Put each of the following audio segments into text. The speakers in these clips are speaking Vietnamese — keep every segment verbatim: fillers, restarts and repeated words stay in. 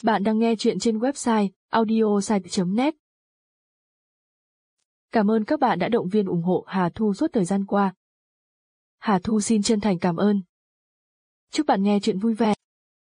Bạn đang nghe chuyện trên website audiosite chấm net. Cảm ơn các bạn đã động viên ủng hộ Hà Thu suốt thời gian qua. Hà Thu xin chân thành cảm ơn. Chúc bạn nghe chuyện vui vẻ.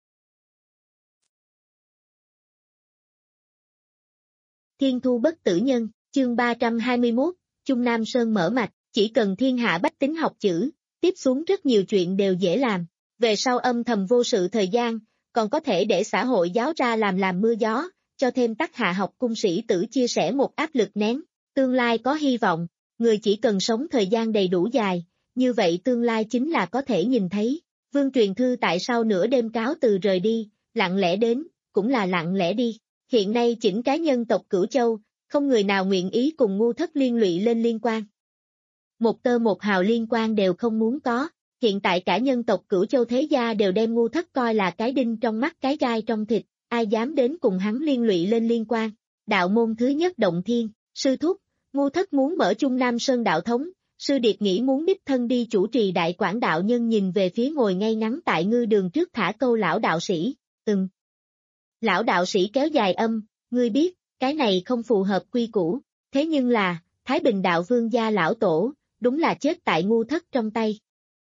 Thiên thu bất tử nhân, chương ba trăm hai mươi mốt, Trung Nam Sơn mở mạch, chỉ cần thiên hạ bách tính học chữ, tiếp xuống rất nhiều chuyện đều dễ làm. Về sau âm thầm vô sự thời gian, còn có thể để xã hội giáo ra làm làm mưa gió, cho thêm tác hạ học cung sĩ tử chia sẻ một áp lực nén. Tương lai có hy vọng, người chỉ cần sống thời gian đầy đủ dài, như vậy tương lai chính là có thể nhìn thấy. Vương Truyền Thư tại sau nửa đêm cáo từ rời đi, lặng lẽ đến, cũng là lặng lẽ đi. Hiện nay chỉnh cái nhân tộc Cửu Châu, không người nào nguyện ý cùng ngu thất liên lụy lên liên quan. Một tơ một hào liên quan đều không muốn có. Hiện tại cả nhân tộc Cửu Châu thế gia đều đem ngu thất coi là cái đinh trong mắt cái gai trong thịt, ai dám đến cùng hắn liên lụy lên liên quan. Đạo môn thứ nhất động thiên, sư thúc, ngu thất muốn mở Trung Nam Sơn đạo thống, sư điệt nghĩ muốn đích thân đi chủ trì đại quảng đạo nhân nhìn về phía ngồi ngay ngắn tại ngư đường trước thả câu lão đạo sĩ, ừm. Lão đạo sĩ kéo dài âm, ngươi biết, cái này không phù hợp quy củ, thế nhưng là, Thái Bình đạo vương gia lão tổ, đúng là chết tại ngu thất trong tay.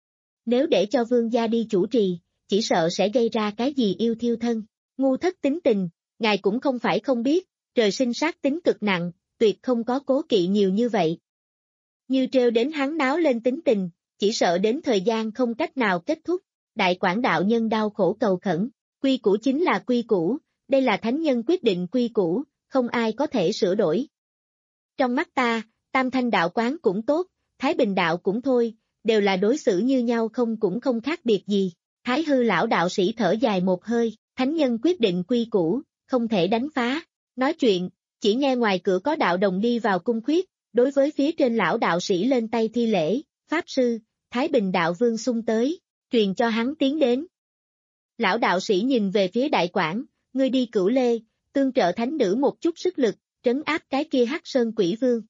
Nếu để cho vương gia đi chủ trì, chỉ sợ sẽ gây ra cái gì yêu thiêu thân. Ngu thất tính tình, ngài cũng không phải không biết, trời sinh sát tính cực nặng, tuyệt không có cố kỵ nhiều như vậy. Như trêu đến hắn náo lên tính tình, chỉ sợ đến thời gian không cách nào kết thúc. Đại quảng đạo nhân đau khổ cầu khẩn, quy củ chính là quy củ, đây là thánh nhân quyết định quy củ, không ai có thể sửa đổi. Trong mắt ta, Tam Thanh đạo quán cũng tốt, Thái Bình đạo cũng thôi, đều là đối xử như nhau không cũng không khác biệt gì. Thái hư lão đạo sĩ thở dài một hơi, thánh nhân quyết định quy củ, không thể đánh phá. Nói chuyện, chỉ nghe ngoài cửa có đạo đồng đi vào cung khuyết, đối với phía trên lão đạo sĩ lên tay thi lễ, pháp sư, Thái Bình đạo vương xung tới, truyền cho hắn tiến đến. Lão đạo sĩ nhìn về phía đại quảng, ngươi đi Cửu Lê, tương trợ thánh nữ một chút sức lực, trấn áp cái kia Hắc Sơn Quỷ Vương.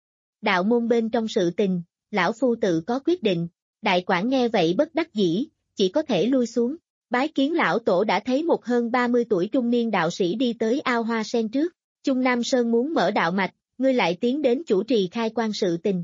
Đạo môn bên trong sự tình, lão phu tự có quyết định, đại quảng nghe vậy bất đắc dĩ, chỉ có thể lui xuống. Bái kiến lão tổ đã thấy một hơn ba mươi tuổi trung niên đạo sĩ đi tới ao hoa sen trước, Trung Nam Sơn muốn mở đạo mạch, ngươi lại tiến đến chủ trì khai quan sự tình.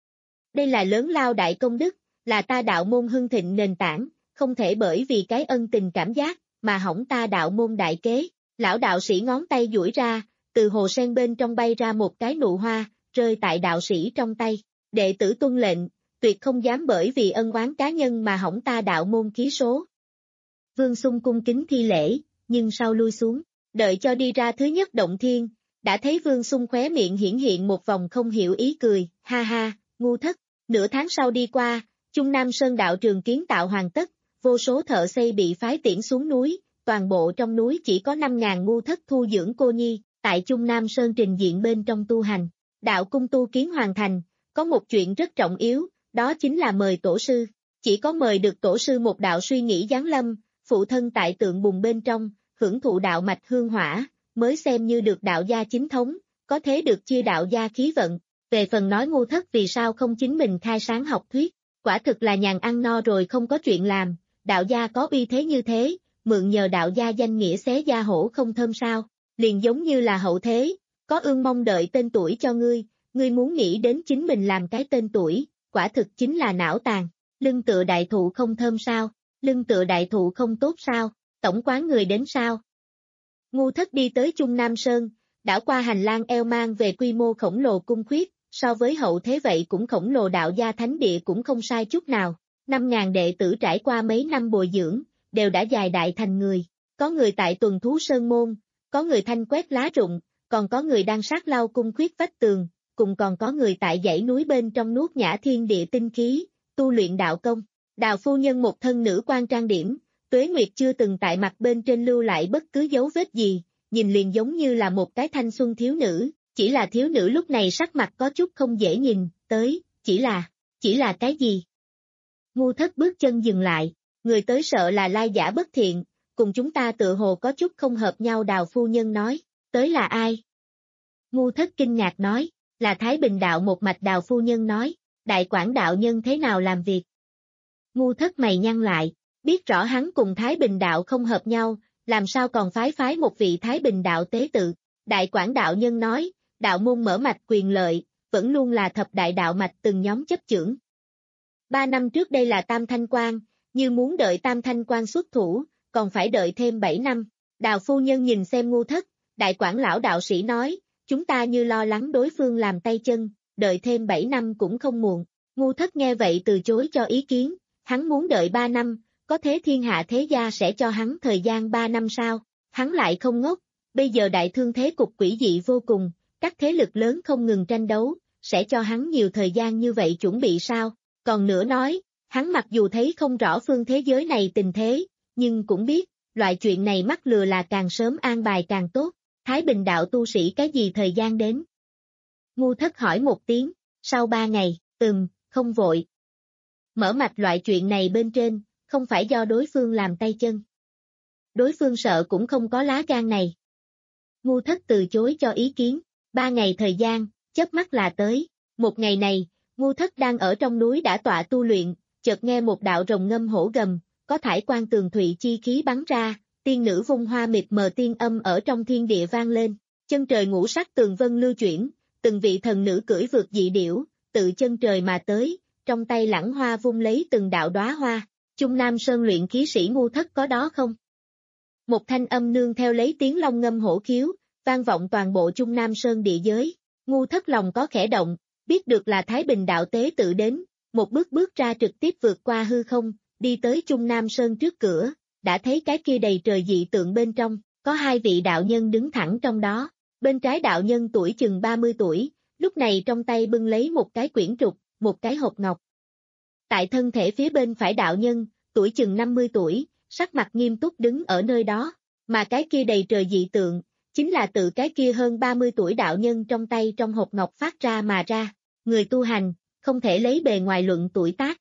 Đây là lớn lao đại công đức, là ta đạo môn hưng thịnh nền tảng, không thể bởi vì cái ân tình cảm giác, mà hỏng ta đạo môn đại kế. Lão đạo sĩ ngón tay duỗi ra, từ hồ sen bên trong bay ra một cái nụ hoa, rơi tại đạo sĩ trong tay. Đệ tử tuân lệnh, tuyệt không dám bởi vì ân oán cá nhân mà hỏng ta đạo môn khí số. Vương Xung cung kính thi lễ, nhưng sau lui xuống, đợi cho đi ra thứ nhất động thiên, đã thấy Vương Xung khóe miệng hiển hiện một vòng không hiểu ý cười, ha ha, ngu thất. Nửa tháng sau đi qua, Trung Nam Sơn đạo trường kiến tạo hoàn tất, vô số thợ xây bị phái tiễn xuống núi, toàn bộ trong núi chỉ có năm ngàn ngu thất thu dưỡng cô nhi, tại Trung Nam Sơn trình diện bên trong tu hành. Đạo cung tu kiến hoàn thành, có một chuyện rất trọng yếu, đó chính là mời tổ sư. Chỉ có mời được tổ sư một đạo suy nghĩ giáng lâm, phụ thân tại tượng bùn bên trong, hưởng thụ đạo mạch hương hỏa, mới xem như được đạo gia chính thống, có thế được chia đạo gia khí vận. Về phần nói ngu thất vì sao không chính mình khai sáng học thuyết, quả thực là nhàn ăn no rồi không có chuyện làm, đạo gia có uy thế như thế, mượn nhờ đạo gia danh nghĩa xé da hổ không thơm sao, liền giống như là hậu thế, có ương mong đợi tên tuổi cho ngươi, ngươi muốn nghĩ đến chính mình làm cái tên tuổi, quả thực chính là não tàn, lưng tựa đại thụ không thơm sao, lưng tựa đại thụ không tốt sao, tổng quán người đến sao. Ngu thất đi tới Trung Nam Sơn, đảo qua hành lang eo mang về quy mô khổng lồ cung khuyết, so với hậu thế vậy cũng khổng lồ đạo gia thánh địa cũng không sai chút nào, năm ngàn đệ tử trải qua mấy năm bồi dưỡng, đều đã dài đại thành người, có người tại tuần thú sơn môn, có người thanh quét lá rụng, còn có người đang sát lau cung khuyết vách tường, cùng còn có người tại dãy núi bên trong nuốt nhã thiên địa tinh khí, tu luyện đạo công. Đào phu nhân một thân nữ quan trang điểm, tuế nguyệt chưa từng tại mặt bên trên lưu lại bất cứ dấu vết gì, nhìn liền giống như là một cái thanh xuân thiếu nữ, chỉ là thiếu nữ lúc này sắc mặt có chút không dễ nhìn, tới, chỉ là, chỉ là cái gì? Ngu thất bước chân dừng lại, người tới sợ là lai giả bất thiện, cùng chúng ta tựa hồ có chút không hợp nhau. Đào phu nhân nói, tới là ai? Ngu thất kinh ngạc nói, là Thái Bình đạo một mạch. Đào phu nhân nói, đại quảng đạo nhân thế nào làm việc? Ngu thất mày nhăn lại, biết rõ hắn cùng Thái Bình đạo không hợp nhau, làm sao còn phái phái một vị Thái Bình đạo tế tự. Đại Quảng đạo nhân nói, đạo môn mở mạch quyền lợi, vẫn luôn là thập đại đạo mạch từng nhóm chấp chưởng. Ba năm trước đây là Tam Thanh Quan, như muốn đợi Tam Thanh Quan xuất thủ, còn phải đợi thêm bảy năm. Đào phu nhân nhìn xem Ngu Thất, Đại Quảng lão đạo sĩ nói, chúng ta như lo lắng đối phương làm tay chân, đợi thêm bảy năm cũng không muộn. Ngu Thất nghe vậy từ chối cho ý kiến, hắn muốn đợi ba năm, có thế thiên hạ thế gia sẽ cho hắn thời gian ba năm sao? Hắn lại không ngốc, bây giờ đại thương thế cục quỷ dị vô cùng, các thế lực lớn không ngừng tranh đấu, sẽ cho hắn nhiều thời gian như vậy chuẩn bị sao? Còn nữa nói, hắn mặc dù thấy không rõ phương thế giới này tình thế, nhưng cũng biết, loại chuyện này mắc lừa là càng sớm an bài càng tốt. Thái Bình đạo tu sĩ cái gì thời gian đến? Ngu Thất hỏi một tiếng, sau ba ngày, ừm, không vội. Mở mạch loại chuyện này bên trên, không phải do đối phương làm tay chân. Đối phương sợ cũng không có lá gan này. Ngu Thất từ chối cho ý kiến, ba ngày thời gian, chớp mắt là tới. Một ngày này, Ngu Thất đang ở trong núi đã tọa tu luyện, chợt nghe một đạo rồng ngâm hổ gầm, có thải quan tường thụy chi khí bắn ra, tiên nữ vung hoa mịt mờ tiên âm ở trong thiên địa vang lên, chân trời ngũ sắc tường vân lưu chuyển, từng vị thần nữ cưỡi vượt dị điểu, tự chân trời mà tới, trong tay lẳng hoa vung lấy từng đạo đóa hoa. Trung Nam Sơn luyện khí sĩ Ngu Thất có đó không? Một thanh âm nương theo lấy tiếng long ngâm hổ khiếu, vang vọng toàn bộ Trung Nam Sơn địa giới. Ngu Thất lòng có khẽ động, biết được là Thái Bình đạo tế tự đến, một bước bước ra trực tiếp vượt qua hư không, đi tới Trung Nam Sơn trước cửa, đã thấy cái kia đầy trời dị tượng bên trong, có hai vị đạo nhân đứng thẳng trong đó. Bên trái đạo nhân tuổi chừng ba mươi tuổi, lúc này trong tay bưng lấy một cái quyển trục, một cái hộp ngọc. Tại thân thể phía bên phải đạo nhân, tuổi chừng năm mươi tuổi, sắc mặt nghiêm túc đứng ở nơi đó, mà cái kia đầy trời dị tượng, chính là tự cái kia hơn ba mươi tuổi đạo nhân trong tay trong hộp ngọc phát ra mà ra. Người tu hành, không thể lấy bề ngoài luận tuổi tác.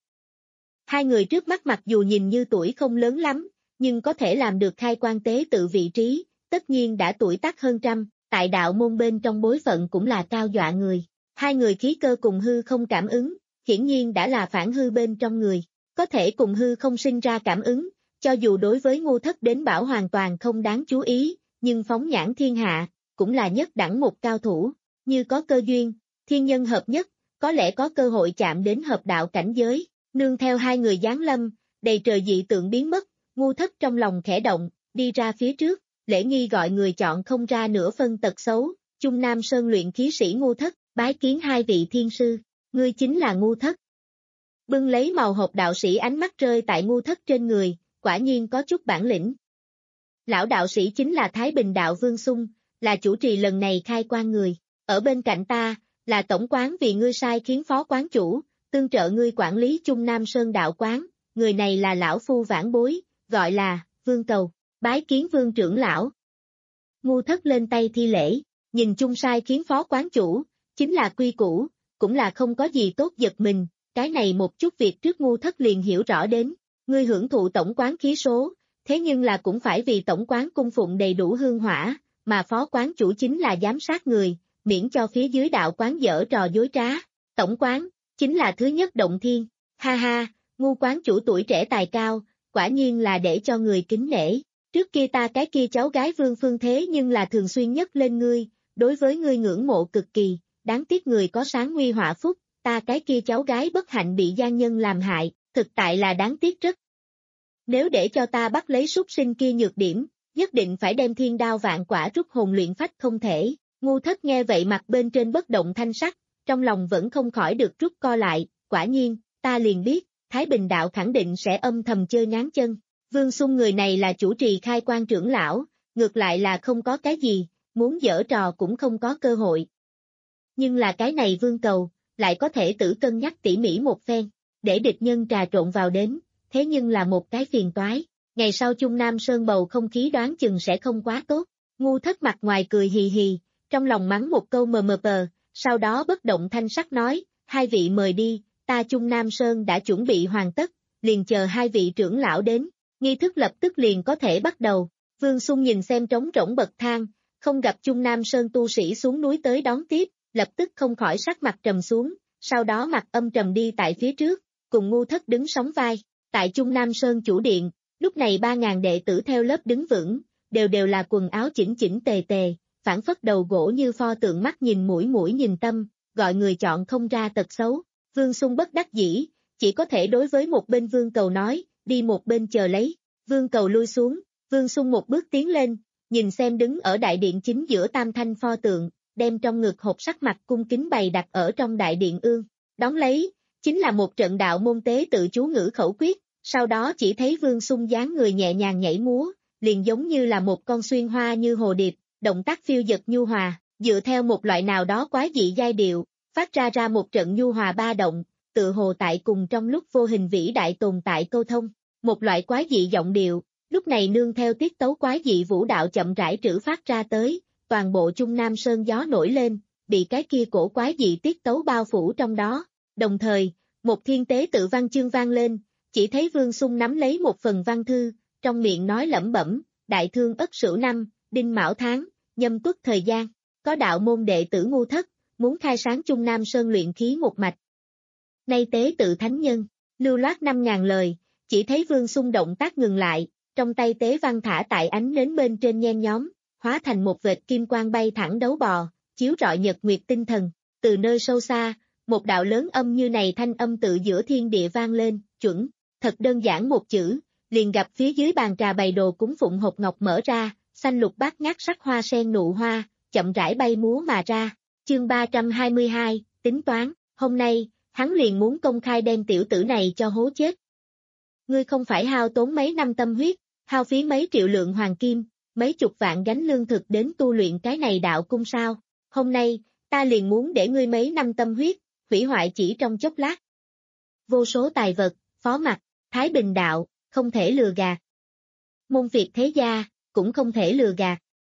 Hai người trước mắt mặc dù nhìn như tuổi không lớn lắm, nhưng có thể làm được khai quan tế tự vị trí, tất nhiên đã tuổi tác hơn trăm, tại đạo môn bên trong bối phận cũng là cao dọa người. Hai người khí cơ cùng hư không cảm ứng, hiển nhiên đã là phản hư bên trong người, có thể cùng hư không sinh ra cảm ứng, cho dù đối với Ngu Thất đến bảo hoàn toàn không đáng chú ý, nhưng phóng nhãn thiên hạ, cũng là nhất đẳng một cao thủ, như có cơ duyên, thiên nhân hợp nhất, có lẽ có cơ hội chạm đến hợp đạo cảnh giới. Nương theo hai người giáng lâm, đầy trời dị tượng biến mất, Ngu Thất trong lòng khẽ động, đi ra phía trước, lễ nghi gọi người chọn không ra nửa phân tật xấu. Trung Nam Sơn luyện khí sĩ Ngu Thất, bái kiến hai vị thiên sư, ngươi chính là Ngu Thất. Bưng lấy màu hộp đạo sĩ ánh mắt rơi tại Ngu Thất trên người, quả nhiên có chút bản lĩnh. Lão đạo sĩ chính là Thái Bình đạo Vương Xung, là chủ trì lần này khai quan người, ở bên cạnh ta, là tổng quán vì ngươi sai khiến phó quán chủ, tương trợ ngươi quản lý Trung Nam Sơn đạo quán, người này là lão phu vãn bối, gọi là Vương Cầu, bái kiến Vương trưởng lão. Ngu Thất lên tay thi lễ, nhìn chung sai khiến phó quán chủ, chính là quy củ, cũng là không có gì tốt giật mình, cái này một chút việc trước Ngu Thất liền hiểu rõ đến, ngươi hưởng thụ tổng quán khí số, thế nhưng là cũng phải vì tổng quán cung phụng đầy đủ hương hỏa, mà phó quán chủ chính là giám sát người, miễn cho phía dưới đạo quán dở trò dối trá. Tổng quán, chính là thứ nhất động thiên, ha ha, Ngu quán chủ tuổi trẻ tài cao, quả nhiên là để cho người kính nể. Trước kia ta cái kia cháu gái Vương Phương thế nhưng là thường xuyên nhất lên ngươi, đối với ngươi ngưỡng mộ cực kỳ, đáng tiếc người có sáng nguy họa phúc, ta cái kia cháu gái bất hạnh bị gian nhân làm hại, thực tại là đáng tiếc rất. Nếu để cho ta bắt lấy súc sinh kia nhược điểm, nhất định phải đem thiên đao vạn quả rút hồn luyện phách không thể. Ngu Thất nghe vậy mặt bên trên bất động thanh sắc, trong lòng vẫn không khỏi được rút co lại, quả nhiên, ta liền biết, Thái Bình đạo khẳng định sẽ âm thầm chơi ngáng chân. Vương Xung người này là chủ trì khai quan trưởng lão, ngược lại là không có cái gì, muốn giở trò cũng không có cơ hội. Nhưng là cái này Vương Cầu, lại có thể tự cân nhắc tỉ mỉ một phen, để địch nhân trà trộn vào đến, thế nhưng là một cái phiền toái. Ngày sau Trung Nam Sơn bầu không khí đoán chừng sẽ không quá tốt. Ngu Thất mặt ngoài cười hì hì, trong lòng mắng một câu mờ mờ pờ, sau đó bất động thanh sắc nói, hai vị mời đi, ta Trung Nam Sơn đã chuẩn bị hoàn tất, liền chờ hai vị trưởng lão đến, nghi thức lập tức liền có thể bắt đầu. Vương Xung nhìn xem trống rỗng bậc thang, không gặp Trung Nam Sơn tu sĩ xuống núi tới đón tiếp, lập tức không khỏi sắc mặt trầm xuống, sau đó mặt âm trầm đi tại phía trước, cùng Ngu Thất đứng sóng vai. Tại Trung Nam Sơn chủ điện, lúc này ba ngàn đệ tử theo lớp đứng vững, đều đều là quần áo chỉnh chỉnh tề tề, phản phất đầu gỗ như pho tượng, mắt nhìn mũi mũi nhìn tâm, gọi người chọn không ra tật xấu. Vương Xung bất đắc dĩ, chỉ có thể đối với một bên Vương Cầu nói, đi một bên chờ lấy. Vương Cầu lui xuống, Vương Xung một bước tiến lên, nhìn xem đứng ở đại điện chính giữa tam thanh pho tượng, đem trong ngực hộp sắc mặt cung kính bày đặt ở trong đại điện ương. Đón lấy, chính là một trận đạo môn tế tự chú ngữ khẩu quyết, sau đó chỉ thấy Vương Xung dáng người nhẹ nhàng nhảy múa, liền giống như là một con xuyên hoa như hồ điệp, động tác phiêu dật nhu hòa, dựa theo một loại nào đó quái dị giai điệu, phát ra ra một trận nhu hòa ba động, tự hồ tại cùng trong lúc vô hình vĩ đại tồn tại câu thông. Một loại quái dị giọng điệu, lúc này nương theo tiết tấu quái dị vũ đạo chậm rãi trữ phát ra tới, toàn bộ Trung Nam Sơn gió nổi lên, bị cái kia cổ quái dị tiết tấu bao phủ trong đó. Đồng thời, một thiên tế tự văn chương vang lên, chỉ thấy Vương Xung nắm lấy một phần văn thư, trong miệng nói lẩm bẩm, đại thương Ất Sửu năm, đinh mão tháng, nhâm tuất thời gian, có đạo môn đệ tử ngu thất, muốn khai sáng Trung Nam Sơn luyện khí một mạch. Nay tế tự thánh nhân, lưu loát năm ngàn lời, chỉ thấy Vương Xung động tác ngừng lại, trong tay tế văn thả tại ánh nến bên trên nhen nhóm, hóa thành một vệt kim quang bay thẳng đấu bò, chiếu rọi nhật nguyệt tinh thần. Từ nơi sâu xa, một đạo lớn âm như này thanh âm tự giữa thiên địa vang lên, chuẩn, thật đơn giản một chữ, liền gặp phía dưới bàn trà bày đồ cúng phụng hộp ngọc mở ra, xanh lục bát ngát sắc hoa sen nụ hoa, chậm rãi bay múa mà ra. Chương ba trăm hai mươi hai, tính toán, hôm nay, hắn liền muốn công khai đem tiểu tử này cho hố chết. Ngươi không phải hao tốn mấy năm tâm huyết, hao phí mấy triệu lượng hoàng kim, mấy chục vạn gánh lương thực đến tu luyện cái này đạo cung sao? Hôm nay, ta liền muốn để ngươi mấy năm tâm huyết, hủy hoại chỉ trong chốc lát. Vô số tài vật, phó mặc, Thái Bình đạo, không thể lừa gạt. Môn Việt thế gia, cũng không thể lừa gạt.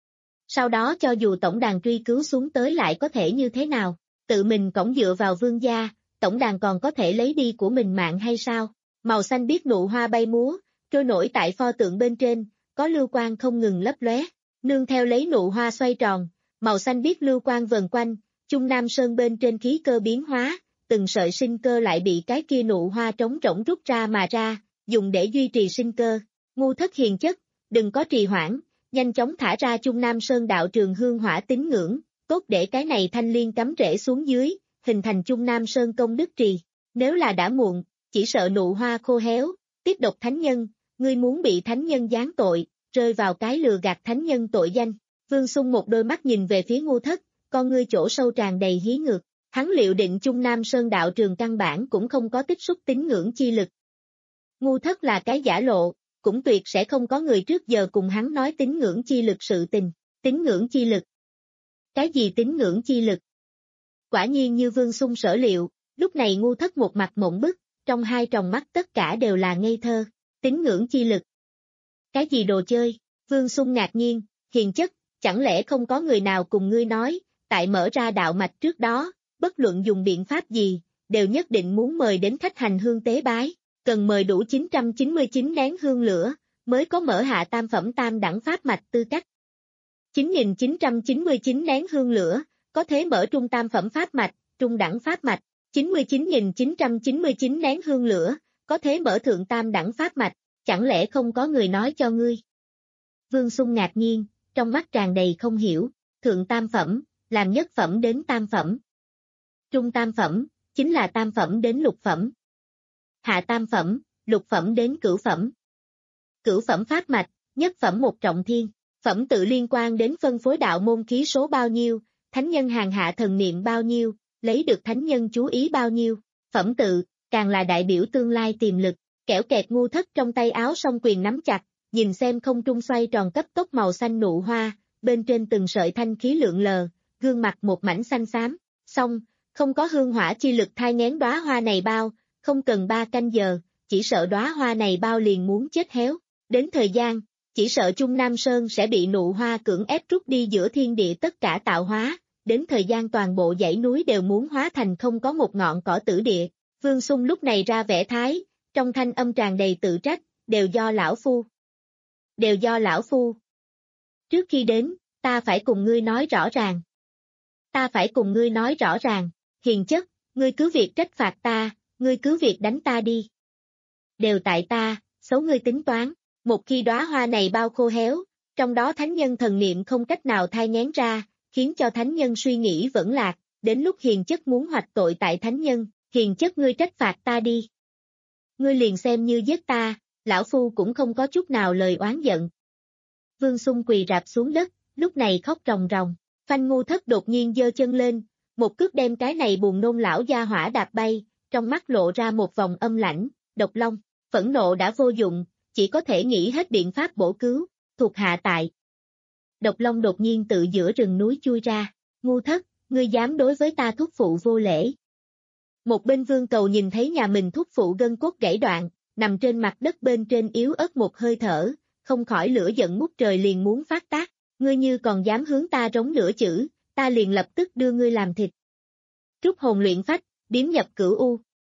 Sau đó cho dù tổng đàn truy cứu xuống tới lại có thể như thế nào, tự mình cõng dựa vào vương gia, tổng đàn còn có thể lấy đi của mình mạng hay sao? Màu xanh biếc nụ hoa bay múa, trôi nổi tại pho tượng bên trên, có lưu quang không ngừng lấp lóe, nương theo lấy nụ hoa xoay tròn, màu xanh biếc lưu quang vần quanh, Trung Nam Sơn bên trên khí cơ biến hóa, từng sợi sinh cơ lại bị cái kia nụ hoa trống rỗng rút ra mà ra, dùng để duy trì sinh cơ. Ngu thất hiền chất, đừng có trì hoãn, nhanh chóng thả ra Trung Nam Sơn đạo trường hương hỏa tín ngưỡng, tốt để cái này thanh liên cắm rễ xuống dưới, hình thành Trung Nam Sơn công đức trì. Nếu là đã muộn, chỉ sợ nụ hoa khô héo, tiếp độc thánh nhân, ngươi muốn bị thánh nhân giáng tội, rơi vào cái lừa gạt thánh nhân tội danh. Vương Xung một đôi mắt nhìn về phía ngu thất, con ngươi chỗ sâu tràn đầy hí ngược, hắn liệu định Trung Nam Sơn đạo trường căn bản cũng không có tích xúc tín ngưỡng chi lực. Ngu thất là cái giả lộ, cũng tuyệt sẽ không có người trước giờ cùng hắn nói tín ngưỡng chi lực sự tình, tín ngưỡng chi lực. Cái gì tín ngưỡng chi lực? Quả nhiên như Vương Xung sở liệu, lúc này ngu thất một mặt mộng bức, trong hai tròng mắt tất cả đều là ngây thơ, tín ngưỡng chi lực. Cái gì đồ chơi? Vương Xung ngạc nhiên, hiền chất, chẳng lẽ không có người nào cùng ngươi nói, tại mở ra đạo mạch trước đó, bất luận dùng biện pháp gì, đều nhất định muốn mời đến khách hành hương tế bái, cần mời đủ chín trăm chín mươi chín nén hương lửa, mới có mở hạ tam phẩm tam đẳng pháp mạch tư cách. chín nghìn chín trăm chín mươi chín nén hương lửa, có thể mở trung tam phẩm pháp mạch, trung đẳng pháp mạch, chín mươi chín nghìn chín trăm chín mươi chín nén hương lửa, có thể mở thượng tam đẳng pháp mạch, chẳng lẽ không có người nói cho ngươi? Vương Xung ngạc nhiên, trong mắt tràn đầy không hiểu, thượng tam phẩm, làm nhất phẩm đến tam phẩm. Trung tam phẩm, chính là tam phẩm đến lục phẩm. Hạ tam phẩm, lục phẩm đến cửu phẩm. Cửu phẩm pháp mạch, nhất phẩm một trọng thiên, phẩm tự liên quan đến phân phối đạo môn khí số bao nhiêu, thánh nhân hàng hạ thần niệm bao nhiêu, lấy được thánh nhân chú ý bao nhiêu, phẩm tự, càng là đại biểu tương lai tiềm lực, kẻo kẹt ngu thất trong tay áo song quyền nắm chặt, nhìn xem không trung xoay tròn cấp tốc màu xanh nụ hoa, bên trên từng sợi thanh khí lượn lờ, gương mặt một mảnh xanh xám, xong, không có hương hỏa chi lực thai nghén đóa hoa này bao, không cần ba canh giờ, chỉ sợ đóa hoa này bao liền muốn chết héo, đến thời gian, chỉ sợ Trung Nam Sơn sẽ bị nụ hoa cưỡng ép rút đi giữa thiên địa tất cả tạo hóa, đến thời gian toàn bộ dãy núi đều muốn hóa thành không có một ngọn cỏ tử địa. Vương Xung lúc này ra vẻ thái, trong thanh âm tràn đầy tự trách, đều do lão phu. Đều do lão phu. Trước khi đến, ta phải cùng ngươi nói rõ ràng. Ta phải cùng ngươi nói rõ ràng, hiền chất, ngươi cứ việc trách phạt ta, ngươi cứ việc đánh ta đi. Đều tại ta, xấu ngươi tính toán, một khi đóa hoa này bao khô héo, Trong đó thánh nhân thần niệm không cách nào thai nghén ra, khiến cho thánh nhân suy nghĩ vẫn lạc, đến lúc hiền chất muốn hoạch tội tại thánh nhân, hiền chất ngươi trách phạt ta đi. Ngươi liền xem như giết ta, lão phu cũng không có chút nào lời oán giận. Vương Xung quỳ rạp xuống đất, lúc này khóc ròng ròng, Phanh Ngu Thất đột nhiên giơ chân lên, một cước đem cái này buồn nôn lão gia hỏa đạp bay, trong mắt lộ ra một vòng âm lãnh, Độc Long, phẫn nộ đã vô dụng, chỉ có thể nghĩ hết biện pháp bổ cứu, thuộc hạ tại. Độc Long đột nhiên tự giữa rừng núi chui ra, Ngu Thất, ngươi dám đối với ta thúc phụ vô lễ. Một bên Vương Cầu nhìn thấy nhà mình thúc phụ gân cốt gãy đoạn, nằm trên mặt đất bên trên yếu ớt một hơi thở, không khỏi lửa giận ngút trời liền muốn phát tác, ngươi như còn dám hướng ta rống lửa chữ, ta liền lập tức đưa ngươi làm thịt. Trúc hồn luyện phách, điếm nhập cửu u.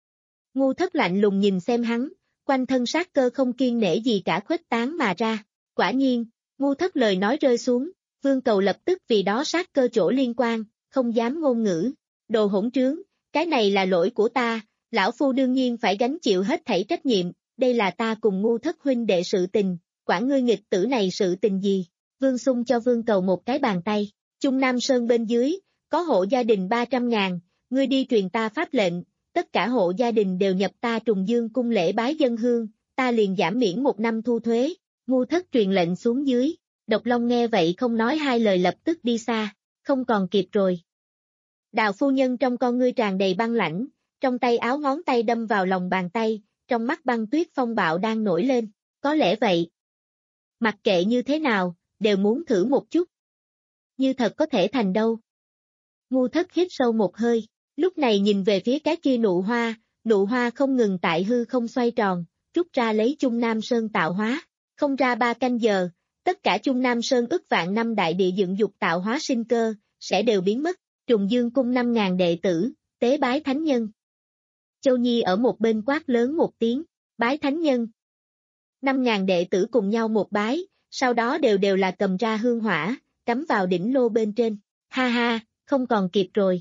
Ngu Thất lạnh lùng nhìn xem hắn, quanh thân sát cơ không kiên nể gì cả khuếch tán mà ra, quả nhiên, Ngu Thất lời nói rơi xuống, Vương Cầu lập tức vì đó sát cơ chỗ liên quan, không dám ngôn ngữ, đồ hỗn trướng, cái này là lỗi của ta, lão phu đương nhiên phải gánh chịu hết thảy trách nhiệm, đây là ta cùng Ngu Thất huynh đệ sự tình, quản ngươi nghịch tử này sự tình gì, Vương Xung cho Vương Cầu một cái bàn tay, Trung Nam Sơn bên dưới, có hộ gia đình ba trăm ngàn, ngươi đi truyền ta pháp lệnh, tất cả hộ gia đình đều nhập ta Trùng Dương cung lễ bái dân hương, ta liền giảm miễn một năm thu thuế, Ngu Thất truyền lệnh xuống dưới, Độc Long nghe vậy không nói hai lời lập tức đi xa, không còn kịp rồi. Đào phu nhân trong con ngươi tràn đầy băng lãnh, trong tay áo ngón tay đâm vào lòng bàn tay, trong mắt băng tuyết phong bạo đang nổi lên, có lẽ vậy. Mặc kệ như thế nào, đều muốn thử một chút. Như thật có thể thành đâu. Ngu Thất hít sâu một hơi, lúc này nhìn về phía cái kia nụ hoa, nụ hoa không ngừng tại hư không xoay tròn, rút ra lấy Trung Nam Sơn tạo hóa, không ra ba canh giờ, tất cả Trung Nam Sơn ức vạn năm đại địa dựng dục tạo hóa sinh cơ, sẽ đều biến mất, Trùng Dương cung năm ngàn đệ tử, tế bái thánh nhân. Châu Nhi ở một bên quát lớn một tiếng, bái thánh nhân. Năm ngàn đệ tử cùng nhau một bái, sau đó đều đều là cầm ra hương hỏa, cắm vào đỉnh lô bên trên, ha ha, không còn kịp rồi.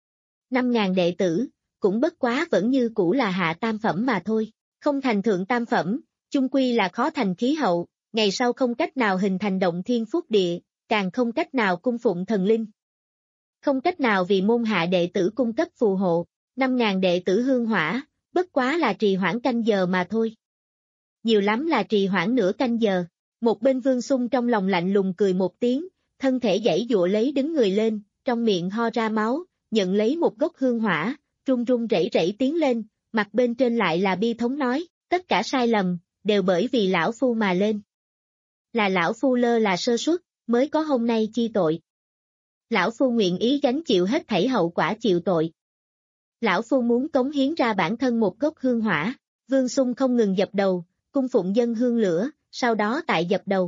Năm ngàn đệ tử, cũng bất quá vẫn như cũ là hạ tam phẩm mà thôi, không thành thượng tam phẩm, chung quy là khó thành khí hậu, ngày sau không cách nào hình thành động thiên phúc địa, càng không cách nào cung phụng thần linh. Không cách nào vì môn hạ đệ tử cung cấp phù hộ, năm ngàn đệ tử hương hỏa, bất quá là trì hoãn canh giờ mà thôi. Nhiều lắm là trì hoãn nửa canh giờ, một bên Vương Xung trong lòng lạnh lùng cười một tiếng, thân thể giãy giụa lấy đứng người lên, trong miệng ho ra máu, nhận lấy một gốc hương hỏa, run run rẩy rẩy tiến lên, mặt bên trên lại là bi thống nói, tất cả sai lầm, đều bởi vì lão phu mà lên. Là lão phu lơ là sơ suất, mới có hôm nay chi tội. Lão phu nguyện ý gánh chịu hết thảy hậu quả chịu tội. Lão phu muốn cống hiến ra bản thân một gốc hương hỏa, Vương Xung không ngừng dập đầu, cung phụng dân hương lửa, sau đó tại dập đầu.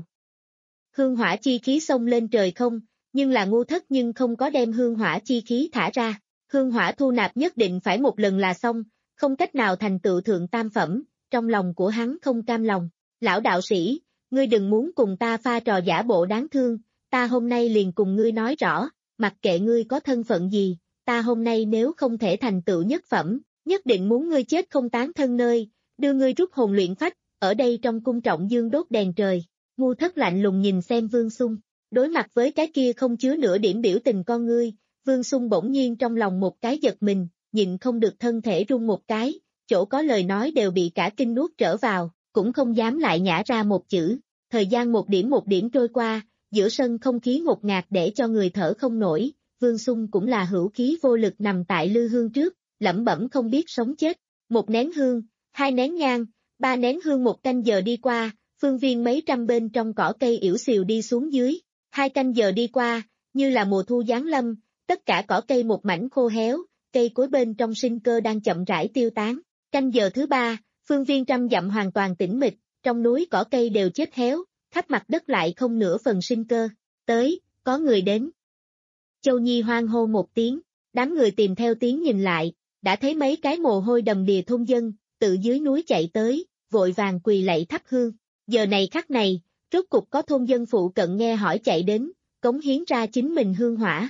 Hương hỏa chi khí xông lên trời không, nhưng là Ngu Thất nhưng không có đem hương hỏa chi khí thả ra, hương hỏa thu nạp nhất định phải một lần là xong, không cách nào thành tựu thượng tam phẩm, trong lòng của hắn không cam lòng. Lão đạo sĩ, ngươi đừng muốn cùng ta pha trò giả bộ đáng thương, ta hôm nay liền cùng ngươi nói rõ, mặc kệ ngươi có thân phận gì, ta hôm nay nếu không thể thành tựu nhất phẩm, nhất định muốn ngươi chết không tán thân nơi, đưa ngươi rút hồn luyện phách, ở đây trong cung trọng dương đốt đèn trời. Ngu Thất lạnh lùng nhìn xem Vương Xung, đối mặt với cái kia không chứa nửa điểm biểu tình con ngươi, Vương Xung bỗng nhiên trong lòng một cái giật mình, nhịn không được thân thể rung một cái, chỗ có lời nói đều bị cả kinh nuốt trở vào, cũng không dám lại nhả ra một chữ. Thời gian một điểm một điểm trôi qua, giữa sân không khí ngột ngạt để cho người thở không nổi, Vương Xung cũng là hữu khí vô lực nằm tại lư hương trước, lẩm bẩm không biết sống chết. Một nén hương, hai nén nhang, ba nén hương một canh giờ đi qua, phương viên mấy trăm bên trong cỏ cây yểu xìu đi xuống dưới, hai canh giờ đi qua, như là mùa thu giáng lâm, tất cả cỏ cây một mảnh khô héo, cây cối bên trong sinh cơ đang chậm rãi tiêu tán. Canh giờ thứ ba, phương viên trăm dặm hoàn toàn tĩnh mịch, trong núi cỏ cây đều chết héo, khắp mặt đất lại không nửa phần sinh cơ. Tới, có người đến. Châu Nhi hoang hô một tiếng, đám người tìm theo tiếng nhìn lại, đã thấy mấy cái mồ hôi đầm đìa thôn dân, từ dưới núi chạy tới, vội vàng quỳ lạy thắp hương. Giờ này khắc này, rốt cục có thôn dân phụ cận nghe hỏi chạy đến, cống hiến ra chính mình hương hỏa.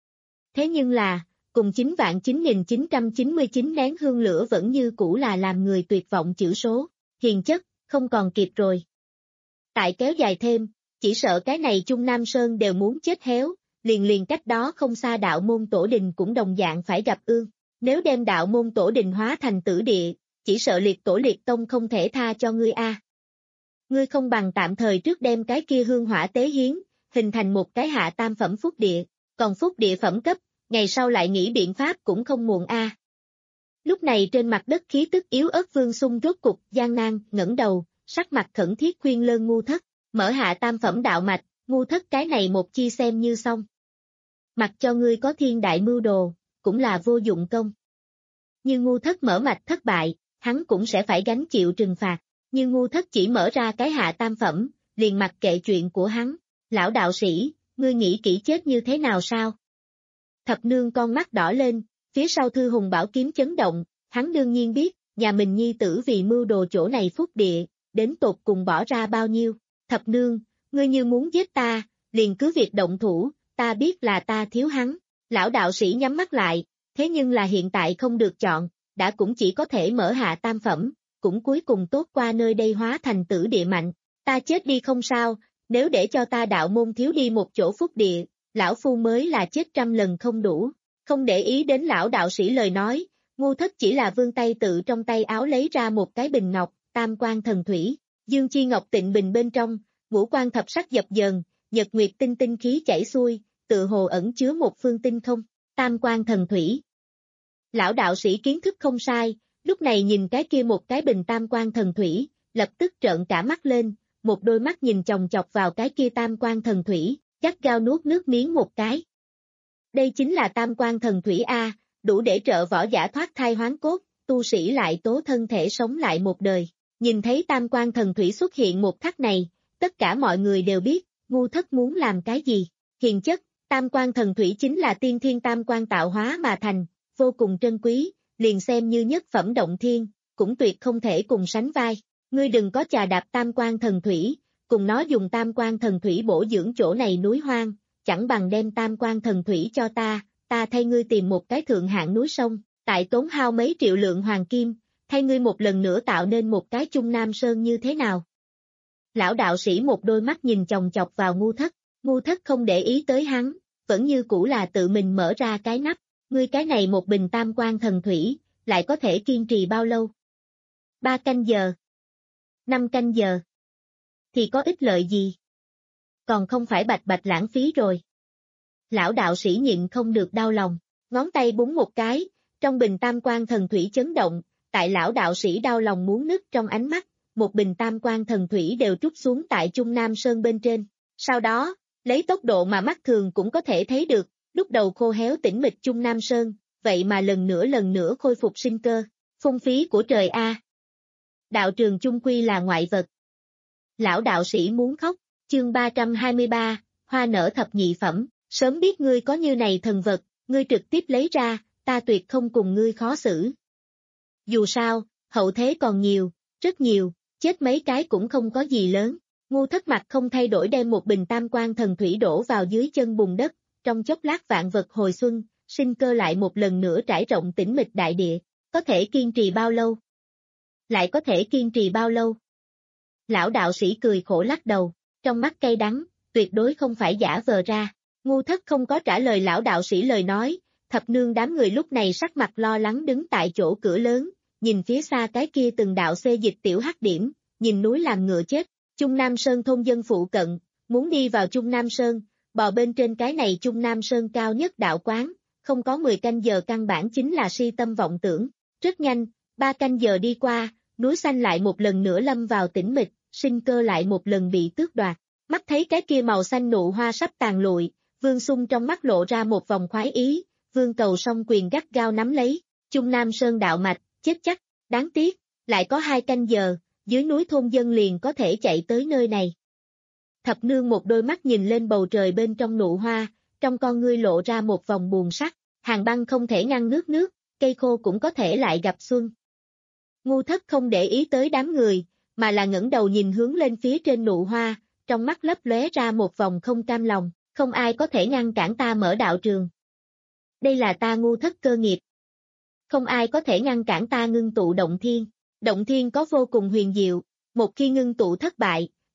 Thế nhưng là, cùng chín vạn chín nghìn chín trăm chín mươi chín nén hương lửa vẫn như cũ là làm người tuyệt vọng chữ số. Hiền chất, không còn kịp rồi. Tại kéo dài thêm, chỉ chỉ sợ cái này Trung Nam Sơn đều muốn chết héo, liền liền cách đó không xa đạo môn tổ đình cũng đồng dạng phải gặp ương. Nếu đem đạo môn tổ đình hóa thành tử địa, chỉ sợ liệt tổ liệt tông không thể tha cho ngươi a. Ngươi không bằng tạm thời trước đem cái kia hương hỏa tế hiến, hình thành một cái hạ tam phẩm phúc địa, còn phúc địa phẩm cấp, ngày sau lại nghĩ biện pháp cũng không muộn a. Lúc này trên mặt đất khí tức yếu ớt Vương Xung rốt cục gian nan, ngẩng đầu, sắc mặt khẩn thiết khuyên lơn Ngu Thất, mở hạ tam phẩm đạo mạch, Ngu Thất cái này một chi xem như xong. Mặc cho ngươi có thiên đại mưu đồ, cũng là vô dụng công. Như Ngu Thất mở mạch thất bại, hắn cũng sẽ phải gánh chịu trừng phạt, nhưng Ngu Thất chỉ mở ra cái hạ tam phẩm, liền mặc kệ chuyện của hắn. Lão đạo sĩ, ngươi nghĩ kỹ chết như thế nào sao? Thập nương con mắt đỏ lên, phía sau thư hùng bảo kiếm chấn động, hắn đương nhiên biết, nhà mình nhi tử vì mưu đồ chỗ này phúc địa, đến tột cùng bỏ ra bao nhiêu. Thập nương, ngươi như muốn giết ta, liền cứ việc động thủ, ta biết là ta thiếu hắn. Lão đạo sĩ nhắm mắt lại, thế nhưng là hiện tại không được chọn, đã cũng chỉ có thể mở hạ tam phẩm, cũng cuối cùng tốt qua nơi đây hóa thành tử địa mạnh. Ta chết đi không sao, nếu để cho ta đạo môn thiếu đi một chỗ phúc địa, lão phu mới là chết trăm lần không đủ. Không để ý đến lão đạo sĩ lời nói, Ngu Thất chỉ là vươn tay tự trong tay áo lấy ra một cái bình ngọc, tam quan thần thủy, dương chi ngọc tịnh bình bên trong, ngũ quan thập sắc dập dờn, nhật nguyệt tinh tinh khí chảy xuôi, tự hồ ẩn chứa một phương tinh không, tam quan thần thủy. Lão đạo sĩ kiến thức không sai, lúc này nhìn cái kia một cái bình tam quan thần thủy, lập tức trợn cả mắt lên, một đôi mắt nhìn chòng chọc vào cái kia tam quan thần thủy, gắt gao nuốt nước miếng một cái. Đây chính là tam quan thần thủy A, đủ để trợ võ giả thoát thai hoán cốt, tu sĩ lại tố thân thể sống lại một đời. Nhìn thấy tam quan thần thủy xuất hiện một khắc này, tất cả mọi người đều biết, Ngu Thất muốn làm cái gì. Hiền chất, tam quan thần thủy chính là tiên thiên tam quan tạo hóa mà thành, vô cùng trân quý, liền xem như nhất phẩm động thiên, cũng tuyệt không thể cùng sánh vai. Ngươi đừng có chà đạp tam quan thần thủy, cùng nó dùng tam quan thần thủy bổ dưỡng chỗ này núi hoang, chẳng bằng đem tam quan thần thủy cho ta, ta thay ngươi tìm một cái thượng hạng núi sông, tại tốn hao mấy triệu lượng hoàng kim, thay ngươi một lần nữa tạo nên một cái Trung Nam Sơn như thế nào. Lão đạo sĩ một đôi mắt nhìn chòng chọc vào Ngu Thất, Ngu Thất không để ý tới hắn, vẫn như cũ là tự mình mở ra cái nắp, ngươi cái này một bình tam quan thần thủy, lại có thể kiên trì bao lâu? Ba canh giờ? Năm canh giờ? Thì có ích lợi gì? Còn không phải bạch bạch lãng phí rồi. Lão đạo sĩ nhịn không được đau lòng, ngón tay búng một cái, trong bình tam quan thần thủy chấn động, tại lão đạo sĩ đau lòng muốn nứt trong ánh mắt, một bình tam quan thần thủy đều trút xuống tại Trung Nam Sơn bên trên. Sau đó, lấy tốc độ mà mắt thường cũng có thể thấy được, lúc đầu khô héo tĩnh mịch Trung Nam Sơn, vậy mà lần nữa lần nữa khôi phục sinh cơ, phung phí của trời A. Đạo trường chung quy là ngoại vật. Lão đạo sĩ muốn khóc, chương ba trăm hai mươi ba, hoa nở thập nhị phẩm, sớm biết ngươi có như này thần vật, ngươi trực tiếp lấy ra, ta tuyệt không cùng ngươi khó xử. Dù sao, hậu thế còn nhiều, rất nhiều, chết mấy cái cũng không có gì lớn. Ngu Thất mặt không thay đổi đem một bình tam quan thần thủy đổ vào dưới chân bùn đất, trong chốc lát vạn vật hồi xuân, sinh cơ lại một lần nữa trải rộng tĩnh mịch đại địa, có thể kiên trì bao lâu? Lại có thể kiên trì bao lâu? Lão đạo sĩ cười khổ lắc đầu, trong mắt cay đắng, tuyệt đối không phải giả vờ ra. Ngu Thất không có trả lời lão đạo sĩ lời nói, thập nương đám người lúc này sắc mặt lo lắng đứng tại chỗ cửa lớn, nhìn phía xa cái kia từng đạo xê dịch tiểu hắc điểm, nhìn núi làm ngựa chết, Trung Nam Sơn thôn dân phụ cận, muốn đi vào Trung Nam Sơn, bò bên trên cái này Trung Nam Sơn cao nhất đạo quán, không có mười canh giờ căn bản chính là si tâm vọng tưởng, rất nhanh, ba canh giờ đi qua, núi xanh lại một lần nữa lâm vào tĩnh mịch, sinh cơ lại một lần bị tước đoạt, mắt thấy cái kia màu xanh nụ hoa sắp tàn lụi, Vương Xung trong mắt lộ ra một vòng khoái ý, Vương Cầu song quyền gắt gao nắm lấy, Trung Nam Sơn đạo mạch, chết chắc, đáng tiếc, lại có hai canh giờ, dưới núi thôn dân liền có thể chạy tới nơi này. Thập nương một đôi mắt nhìn lên bầu trời bên trong nụ hoa, trong con ngươi lộ ra một vòng buồn sắc, hàng băng không thể ngăn nước nước, cây khô cũng có thể lại gặp xuân. Ngu Thất không để ý tới đám người, mà là ngẩng đầu nhìn hướng lên phía trên nụ hoa, trong mắt lấp lóe ra một vòng không cam lòng, không ai có thể ngăn cản ta mở đạo trường. Đây là ta Ngu Thất cơ nghiệp. Không ai có thể ngăn cản ta ngưng tụ động thiên. Động thiên có vô cùng huyền diệu, một khi ngưng tụ thất bại,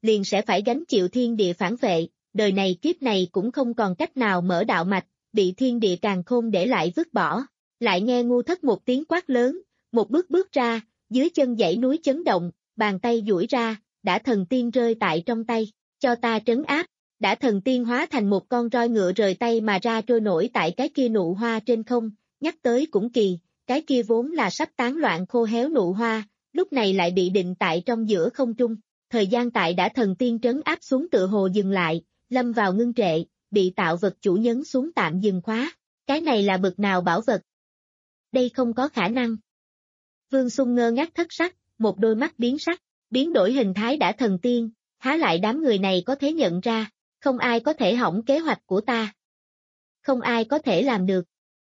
liền sẽ phải gánh chịu thiên địa phản vệ, đời này kiếp này cũng không còn cách nào mở đạo mạch, bị thiên địa càn khôn để lại vứt bỏ. Lại nghe Ngu Thất một tiếng quát lớn, một bước bước ra, dưới chân dãy núi chấn động, bàn tay duỗi ra, đã thần tiên rơi tại trong tay, cho ta trấn áp, đã thần tiên hóa thành một con roi ngựa rời tay mà ra trôi nổi tại cái kia nụ hoa trên không, nhắc tới cũng kỳ, cái kia vốn là sắp tán loạn khô héo nụ hoa, lúc này lại bị định tại trong giữa không trung, thời gian tại đã thần tiên trấn áp xuống tựa hồ dừng lại, lâm vào ngưng trệ, bị tạo vật chủ nhấn xuống tạm dừng khóa, cái này là bực nào bảo vật? Đây không có khả năng. Vương Xung ngơ ngác thất sắc, một đôi mắt biến sắc, biến đổi hình thái đã thần tiên, há lại đám người này có thể nhận ra, không ai có thể hỏng kế hoạch của ta. Không ai có thể làm được.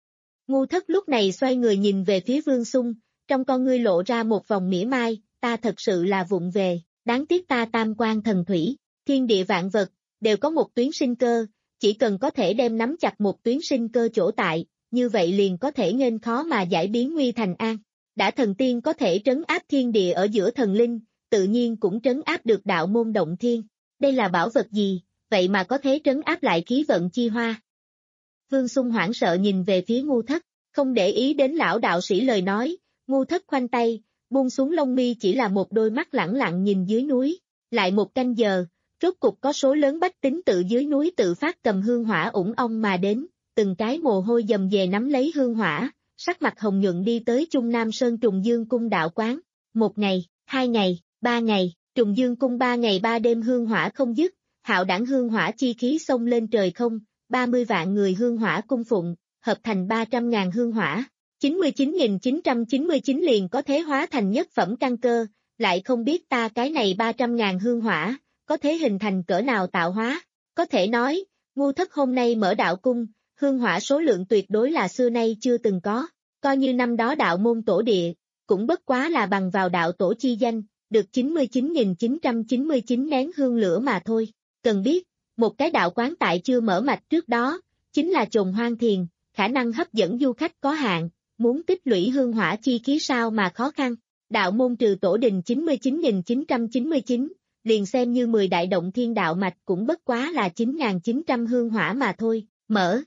Ngu Thất lúc này xoay người nhìn về phía Vương Xung, trong con ngươi lộ ra một vòng mỉa mai, ta thật sự là vụng về, đáng tiếc ta tam quan thần thủy, thiên địa vạn vật, đều có một tuyến sinh cơ, chỉ cần có thể đem nắm chặt một tuyến sinh cơ chỗ tại, như vậy liền có thể nghênh khó mà giải biến nguy thành an. Đã thần tiên có thể trấn áp thiên địa ở giữa thần linh, tự nhiên cũng trấn áp được đạo môn động thiên. Đây là bảo vật gì, vậy mà có thể trấn áp lại khí vận chi hoa. Vương Xung hoảng sợ nhìn về phía Ngu Thất, không để ý đến lão đạo sĩ lời nói, Ngu Thất khoanh tay, buông xuống lông mi chỉ là một đôi mắt lẳng lặng nhìn dưới núi. Lại một canh giờ, rốt cục có số lớn bách tính tự dưới núi tự phát cầm hương hỏa ủng ong mà đến, từng cái mồ hôi dầm dề nắm lấy hương hỏa, sắc mặt hồng nhuận đi tới Trung Nam Sơn Trùng Dương Cung đạo quán. Một ngày, hai ngày, ba ngày, Trùng Dương Cung ba ngày ba đêm hương hỏa không dứt, hạo đảng hương hỏa chi khí xông lên trời không, ba mươi vạn người hương hỏa cung phụng, hợp thành ba trăm ngàn hương hỏa, chín mươi chín nghìn chín trăm chín mươi chín liền có thể hóa thành nhất phẩm căn cơ, lại không biết ta cái này ba trăm ngàn hương hỏa, có thể hình thành cỡ nào tạo hóa, có thể nói, Ngu Thất hôm nay mở đạo cung, hương hỏa số lượng tuyệt đối là xưa nay chưa từng có, coi như năm đó đạo môn tổ địa, cũng bất quá là bằng vào đạo tổ chi danh, được chín mươi chín nghìn chín trăm chín mươi chín nén hương lửa mà thôi. Cần biết, một cái đạo quán tại chưa mở mạch trước đó, chính là chồn hoang thiền, khả năng hấp dẫn du khách có hạn, muốn tích lũy hương hỏa chi khí sao mà khó khăn. Đạo môn trừ tổ đình chín mươi chín nghìn chín trăm chín mươi chín, liền xem như mười đại động thiên đạo mạch cũng bất quá là chín nghìn chín trăm hương hỏa mà thôi, mở.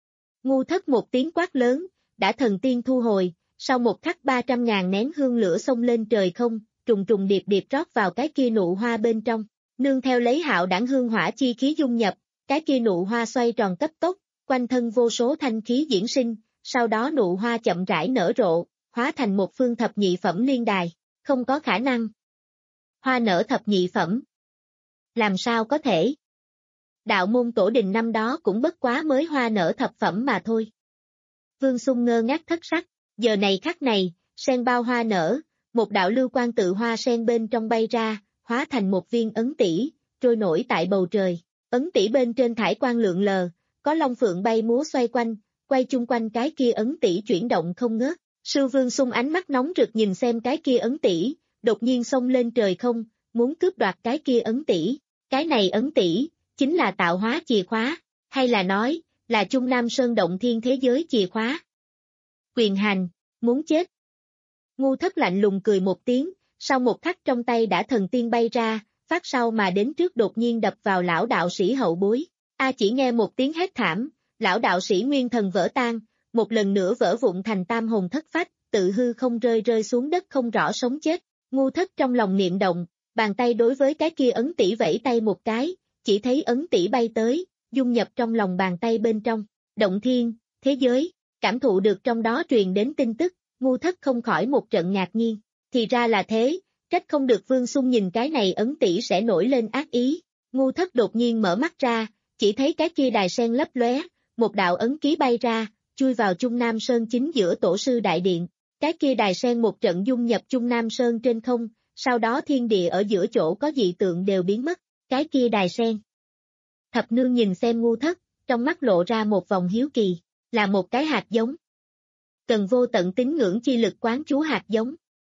Ngu Thất một tiếng quát lớn, đã thần tiên thu hồi, sau một khắc ba trăm ngàn nén hương lửa xông lên trời không, trùng trùng điệp điệp rót vào cái kia nụ hoa bên trong, nương theo lấy hạo đảng hương hỏa chi khí dung nhập, cái kia nụ hoa xoay tròn cấp tốc, quanh thân vô số thanh khí diễn sinh, sau đó nụ hoa chậm rãi nở rộ, hóa thành một phương thập nhị phẩm liên đài, không có khả năng. Hoa nở thập nhị phẩm. Làm sao có thể? Đạo môn tổ đình năm đó cũng bất quá mới hoa nở thập phẩm mà thôi. Vương Xung ngơ ngác thất sắc, giờ này khắc này, sen bao hoa nở, một đạo lưu quang tự hoa sen bên trong bay ra, hóa thành một viên ấn tỷ, trôi nổi tại bầu trời. Ấn tỷ bên trên thải quang lượn lờ, có long phượng bay múa xoay quanh, quay chung quanh cái kia ấn tỷ chuyển động không ngớt. Sư Vương Xung ánh mắt nóng rực nhìn xem cái kia ấn tỷ, đột nhiên xông lên trời không, muốn cướp đoạt cái kia ấn tỷ. Cái này ấn tỷ, chính là tạo hóa chìa khóa, hay là nói, là Trung Nam Sơn động thiên thế giới chìa khóa. Quyền hành, muốn chết. Ngu Thất lạnh lùng cười một tiếng, sau một khắc trong tay đã thần tiên bay ra, phát sau mà đến trước đột nhiên đập vào lão đạo sĩ hậu bối. A chỉ nghe một tiếng hét thảm, lão đạo sĩ nguyên thần vỡ tan, một lần nữa vỡ vụn thành tam hồn thất phách, tự hư không rơi rơi xuống đất không rõ sống chết. Ngu Thất trong lòng niệm động, bàn tay đối với cái kia ấn tỷ vẫy tay một cái, chỉ thấy ấn tỷ bay tới, dung nhập trong lòng bàn tay bên trong. Động thiên, thế giới, cảm thụ được trong đó truyền đến tin tức, Ngu Thất không khỏi một trận ngạc nhiên. Thì ra là thế, trách không được Vương Xung nhìn cái này ấn tỷ sẽ nổi lên ác ý. Ngu Thất đột nhiên mở mắt ra, chỉ thấy cái kia đài sen lấp lóe, một đạo ấn ký bay ra, chui vào Trung Nam Sơn chính giữa tổ sư đại điện. Cái kia đài sen một trận dung nhập Trung Nam Sơn trên không, sau đó thiên địa ở giữa chỗ có dị tượng đều biến mất. Cái kia đài sen. Thập nương nhìn xem Ngu Thất, trong mắt lộ ra một vòng hiếu kỳ, là một cái hạt giống. Cần vô tận tín ngưỡng chi lực quán chú hạt giống.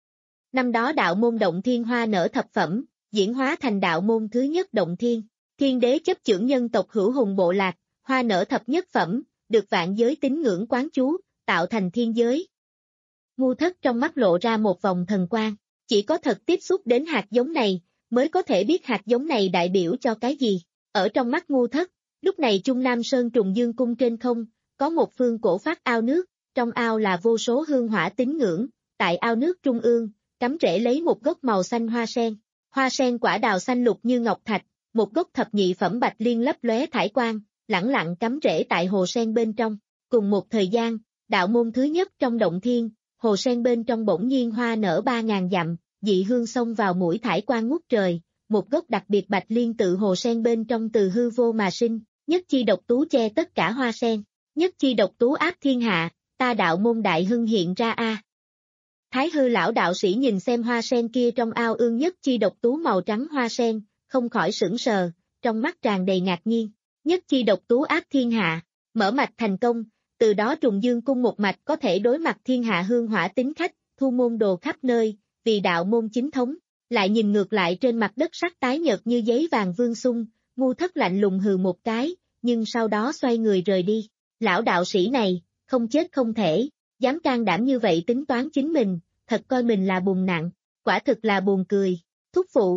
Năm đó đạo môn động thiên hoa nở thập phẩm, diễn hóa thành đạo môn thứ nhất động thiên. Thiên đế chấp chưởng nhân tộc hữu hùng bộ lạc, hoa nở thập nhất phẩm, được vạn giới tín ngưỡng quán chú, tạo thành thiên giới. Ngu Thất trong mắt lộ ra một vòng thần quang, chỉ có thật tiếp xúc đến hạt giống này, mới có thể biết hạt giống này đại biểu cho cái gì. Ở trong mắt Ngu Thất, lúc này Trung Nam Sơn Trùng Dương Cung trên không, có một phương cổ phát ao nước, trong ao là vô số hương hỏa tín ngưỡng, tại ao nước trung ương, cắm rễ lấy một gốc màu xanh hoa sen. Hoa sen quả đào xanh lục như ngọc thạch, một gốc thập nhị phẩm bạch liên lấp lóe thải quang, lẳng lặng cắm rễ tại hồ sen bên trong. Cùng một thời gian, đạo môn thứ nhất trong động thiên, hồ sen bên trong bỗng nhiên hoa nở ba ngàn dặm, dị hương xông vào mũi thải quang ngút trời, một gốc đặc biệt bạch liên tự hồ sen bên trong từ hư vô mà sinh, nhất chi độc tú che tất cả hoa sen, nhất chi độc tú áp thiên hạ, ta đạo môn đại hưng hiện ra a. Thái hư lão đạo sĩ nhìn xem hoa sen kia trong ao ương nhất chi độc tú màu trắng hoa sen, không khỏi sững sờ, trong mắt tràn đầy ngạc nhiên, nhất chi độc tú áp thiên hạ, mở mạch thành công, từ đó Trùng Dương Cung một mạch có thể đối mặt thiên hạ hương hỏa tín khách, thu môn đồ khắp nơi, vì đạo môn chính thống, lại nhìn ngược lại trên mặt đất sắc tái nhợt như giấy vàng Vương Xung, Ngu Thất lạnh lùng hừ một cái, nhưng sau đó xoay người rời đi, lão đạo sĩ này, không chết không thể, dám can đảm như vậy tính toán chính mình, thật coi mình là bùn nặng, quả thực là buồn cười, thúc phụ.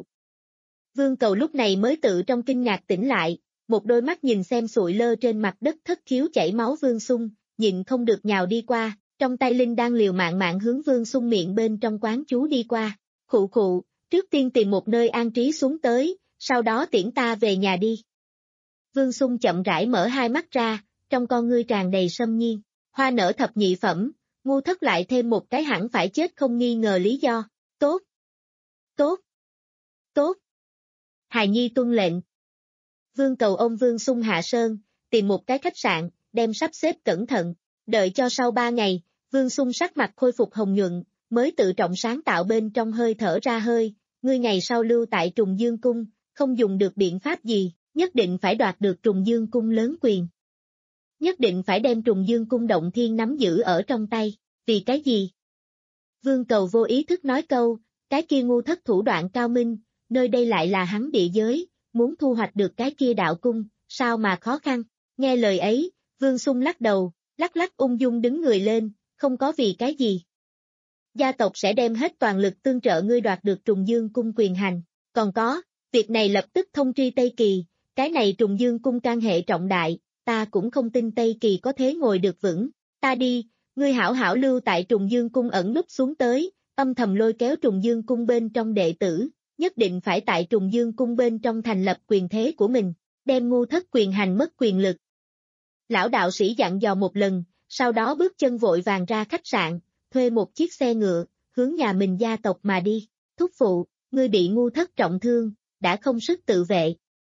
Vương Cầu lúc này mới tự trong kinh ngạc tỉnh lại, một đôi mắt nhìn xem sụi lơ trên mặt đất thất khiếu chảy máu Vương Xung, nhịn không được nhào đi qua, trong tay Linh đang liều mạng mạng hướng Vương Xung miệng bên trong quán chú đi qua, khụ khụ, trước tiên tìm một nơi an trí xuống tới, sau đó tiễn ta về nhà đi. Vương Xung chậm rãi mở hai mắt ra, trong con ngươi tràn đầy sâm nhiên, hoa nở thập nhị phẩm, Ngu Thất lại thêm một cái hẳn phải chết không nghi ngờ lý do, tốt, tốt, tốt. Hài Nhi tuân lệnh. Vương Cầu ôm Vương Xung hạ sơn, tìm một cái khách sạn, đem sắp xếp cẩn thận, đợi cho sau ba ngày, Vương Xung sắc mặt khôi phục hồng nhuận, mới tự trọng sáng tạo bên trong hơi thở ra hơi, ngươi ngày sau lưu tại Trùng Dương Cung, không dùng được biện pháp gì, nhất định phải đoạt được Trùng Dương Cung lớn quyền. Nhất định phải đem Trùng Dương Cung động thiên nắm giữ ở trong tay, vì cái gì? Vương Cầu vô ý thức nói câu, cái kia Ngu Thất thủ đoạn cao minh, nơi đây lại là hắn địa giới, muốn thu hoạch được cái kia đạo cung, sao mà khó khăn, nghe lời ấy, Vương Xung lắc đầu, lắc lắc ung dung đứng người lên, không có vì cái gì. Gia tộc sẽ đem hết toàn lực tương trợ ngươi đoạt được Trùng Dương Cung quyền hành, còn có, việc này lập tức thông tri Tây Kỳ, cái này Trùng Dương Cung can hệ trọng đại, ta cũng không tin Tây Kỳ có thế ngồi được vững, ta đi, ngươi hảo hảo lưu tại Trùng Dương Cung ẩn núp xuống tới, âm thầm lôi kéo Trùng Dương Cung bên trong đệ tử, nhất định phải tại Trùng Dương Cung bên trong thành lập quyền thế của mình, đem Ngu Thất quyền hành mất quyền lực. Lão đạo sĩ dặn dò một lần, sau đó bước chân vội vàng ra khách sạn, thuê một chiếc xe ngựa, hướng nhà mình gia tộc mà đi, thúc phụ, ngươi bị Ngu Thất trọng thương, đã không sức tự vệ.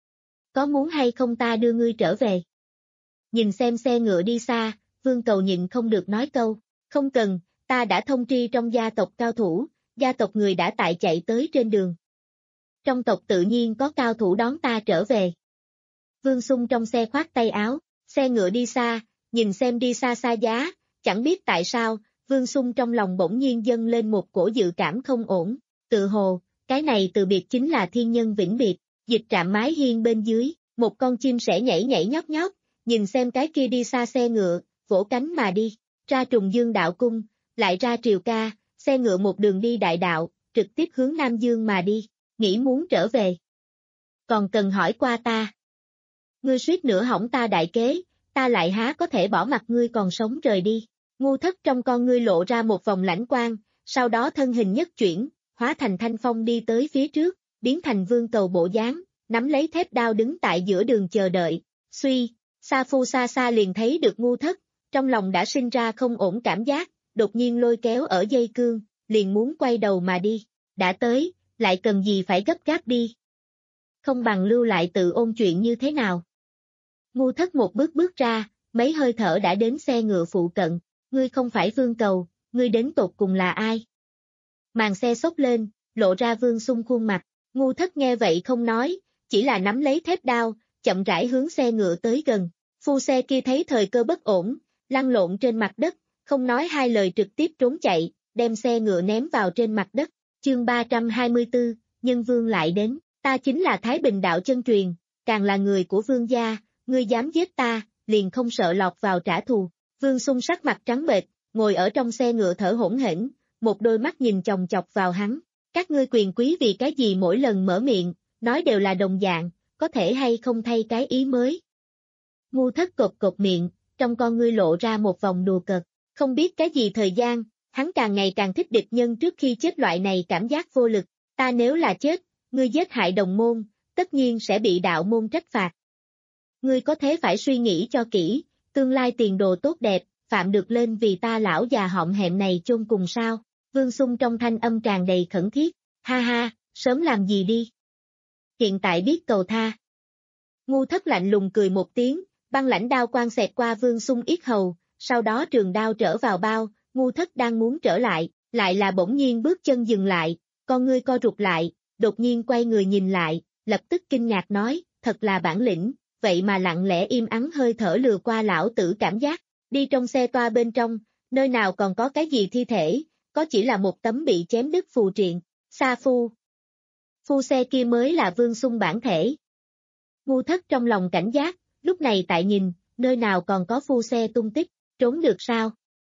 Có muốn hay không ta đưa ngươi trở về? Nhìn xem xe ngựa đi xa, Vương Cầu nhịn không được nói câu, không cần, ta đã thông tri trong gia tộc cao thủ, gia tộc người đã tại chạy tới trên đường. Trong tộc tự nhiên có cao thủ đón ta trở về. Vương Xung trong xe khoác tay áo, xe ngựa đi xa, nhìn xem đi xa xa giá, chẳng biết tại sao, Vương Xung trong lòng bỗng nhiên dâng lên một cổ dự cảm không ổn, tự hồ, cái này từ biệt chính là thiên nhân vĩnh biệt, dịch trạm mái hiên bên dưới, một con chim sẻ nhảy nhảy nhót nhót, nhìn xem cái kia đi xa xe ngựa, vỗ cánh mà đi, ra Trùng Dương đạo cung, lại ra Triều Ca, xe ngựa một đường đi đại đạo, trực tiếp hướng Nam Dương mà đi, nghĩ muốn trở về. Còn cần hỏi qua ta. Ngươi suýt nữa hỏng ta đại kế, ta lại há có thể bỏ mặc ngươi còn sống rời đi. Ngu Thất trong con ngươi lộ ra một vòng lãnh quang, sau đó thân hình nhất chuyển, hóa thành thanh phong đi tới phía trước, biến thành Vương Cầu bộ dáng, nắm lấy thép đao đứng tại giữa đường chờ đợi. Suy, Sa Phu xa xa liền thấy được Ngu Thất, trong lòng đã sinh ra không ổn cảm giác, đột nhiên lôi kéo ở dây cương, liền muốn quay đầu mà đi. Đã tới, lại cần gì phải gấp gáp đi. Không bằng lưu lại tự ôn chuyện như thế nào. Ngu Thất một bước bước ra, mấy hơi thở đã đến xe ngựa phụ cận, ngươi không phải Vương Cầu, ngươi đến tột cùng là ai? Màn xe xốc lên, lộ ra Vương Xung khuôn mặt, Ngu Thất nghe vậy không nói, chỉ là nắm lấy thép đao, chậm rãi hướng xe ngựa tới gần. Phu xe kia thấy thời cơ bất ổn, lăn lộn trên mặt đất, không nói hai lời trực tiếp trốn chạy, đem xe ngựa ném vào trên mặt đất. Chương ba trăm hai mươi tư, Nhân Vương lại đến, ta chính là Thái Bình đạo chân truyền, càng là người của Vương gia, ngươi dám giết ta, liền không sợ lọt vào trả thù. Vương Xung sắc mặt trắng bệch, ngồi ở trong xe ngựa thở hổn hển, một đôi mắt nhìn chòng chọc vào hắn, Các ngươi quyền quý vì cái gì mỗi lần mở miệng, nói đều là đồng dạng, có thể hay không thay cái ý mới. Ngu Thất cột cột miệng, trong con ngươi lộ ra một vòng đùa cợt, không biết cái gì thời gian, hắn càng ngày càng thích địch nhân trước khi chết loại này cảm giác vô lực, ta nếu là chết, ngươi giết hại đồng môn, tất nhiên sẽ bị đạo môn trách phạt. Ngươi có thế phải suy nghĩ cho kỹ, tương lai tiền đồ tốt đẹp, phạm được lên vì ta lão già hõm hẹm này chôn cùng sao, Vương Xung trong thanh âm tràn đầy khẩn thiết, ha ha, sớm làm gì đi. Hiện tại biết cầu tha. Ngu Thất lạnh lùng cười một tiếng, băng lãnh đao quang xẹt qua Vương Xung yết hầu, sau đó trường đao trở vào bao, Ngu Thất đang muốn trở lại, lại là bỗng nhiên bước chân dừng lại, con ngươi co rụt lại, đột nhiên quay người nhìn lại, lập tức kinh ngạc nói, thật là bản lĩnh, vậy mà lặng lẽ im ắng hơi thở lừa qua lão tử cảm giác, đi trong xe toa bên trong, nơi nào còn có cái gì thi thể, có chỉ là một tấm bị chém đứt phù triện, sa phu. Phu xe kia mới là Vương Xung bản thể. Ngu Thất trong lòng cảnh giác, lúc này tại nhìn, nơi nào còn có phu xe tung tích, trốn được sao?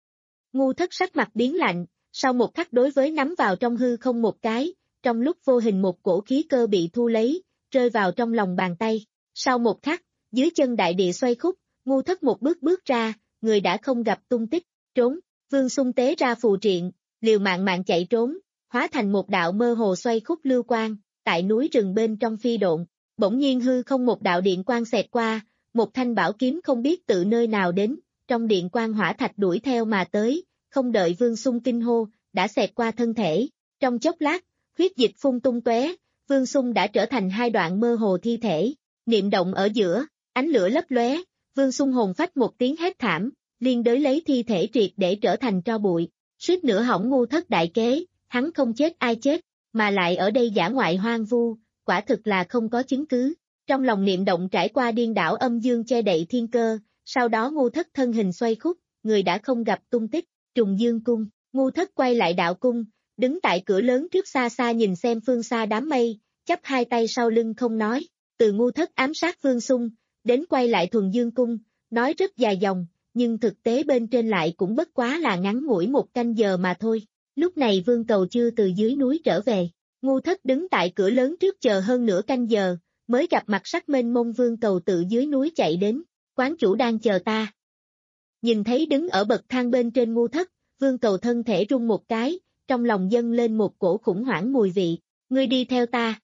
Ngu Thất sắc mặt biến lạnh, sau một khắc đối với nắm vào trong hư không một cái, trong lúc vô hình một cổ khí cơ bị thu lấy, rơi vào trong lòng bàn tay. Sau một khắc, dưới chân đại địa xoay khúc, Ngu Thất một bước bước ra, người đã không gặp tung tích, trốn, Vương Xung tế ra phù triện, liều mạng mạng chạy trốn, hóa thành một đạo mơ hồ xoay khúc lưu quang, tại núi rừng bên trong phi độn, bỗng nhiên hư không một đạo điện quang xẹt qua, một thanh bảo kiếm không biết tự nơi nào đến, trong điện quang hỏa thạch đuổi theo mà tới, không đợi Vương Xung kinh hô, đã xẹt qua thân thể, trong chốc lát, huyết dịch phun tung tóe, Vương Xung đã trở thành hai đoạn mơ hồ thi thể, niệm động ở giữa, ánh lửa lấp lóe, Vương Xung hồn phách một tiếng hét thảm, liên đới lấy thi thể triệt để trở thành tro bụi, suýt nữa hỏng Ngu Thất đại kế, hắn không chết ai chết, mà lại ở đây dã ngoại hoang vu, quả thực là không có chứng cứ. Trong lòng niệm động trải qua điên đảo âm dương che đậy thiên cơ, sau đó Ngu Thất thân hình xoay khúc, người đã không gặp tung tích, Trùng Dương Cung, Ngu Thất quay lại đạo cung, đứng tại cửa lớn trước xa xa nhìn xem phương xa đám mây, chắp hai tay sau lưng không nói, từ Ngu Thất ám sát Vương Xung, đến quay lại Thuần Dương Cung, nói rất dài dòng, nhưng thực tế bên trên lại cũng bất quá là ngắn ngủi một canh giờ mà thôi. Lúc này Vương Cầu chưa từ dưới núi trở về, Ngu Thất đứng tại cửa lớn trước chờ hơn nửa canh giờ, mới gặp mặt sắc mênh mông Vương Cầu tự dưới núi chạy đến, quán chủ đang chờ ta. Nhìn thấy đứng ở bậc thang bên trên Ngu Thất, Vương Cầu thân thể rung một cái, trong lòng dâng lên một cổ khủng hoảng mùi vị, ngươi đi theo ta.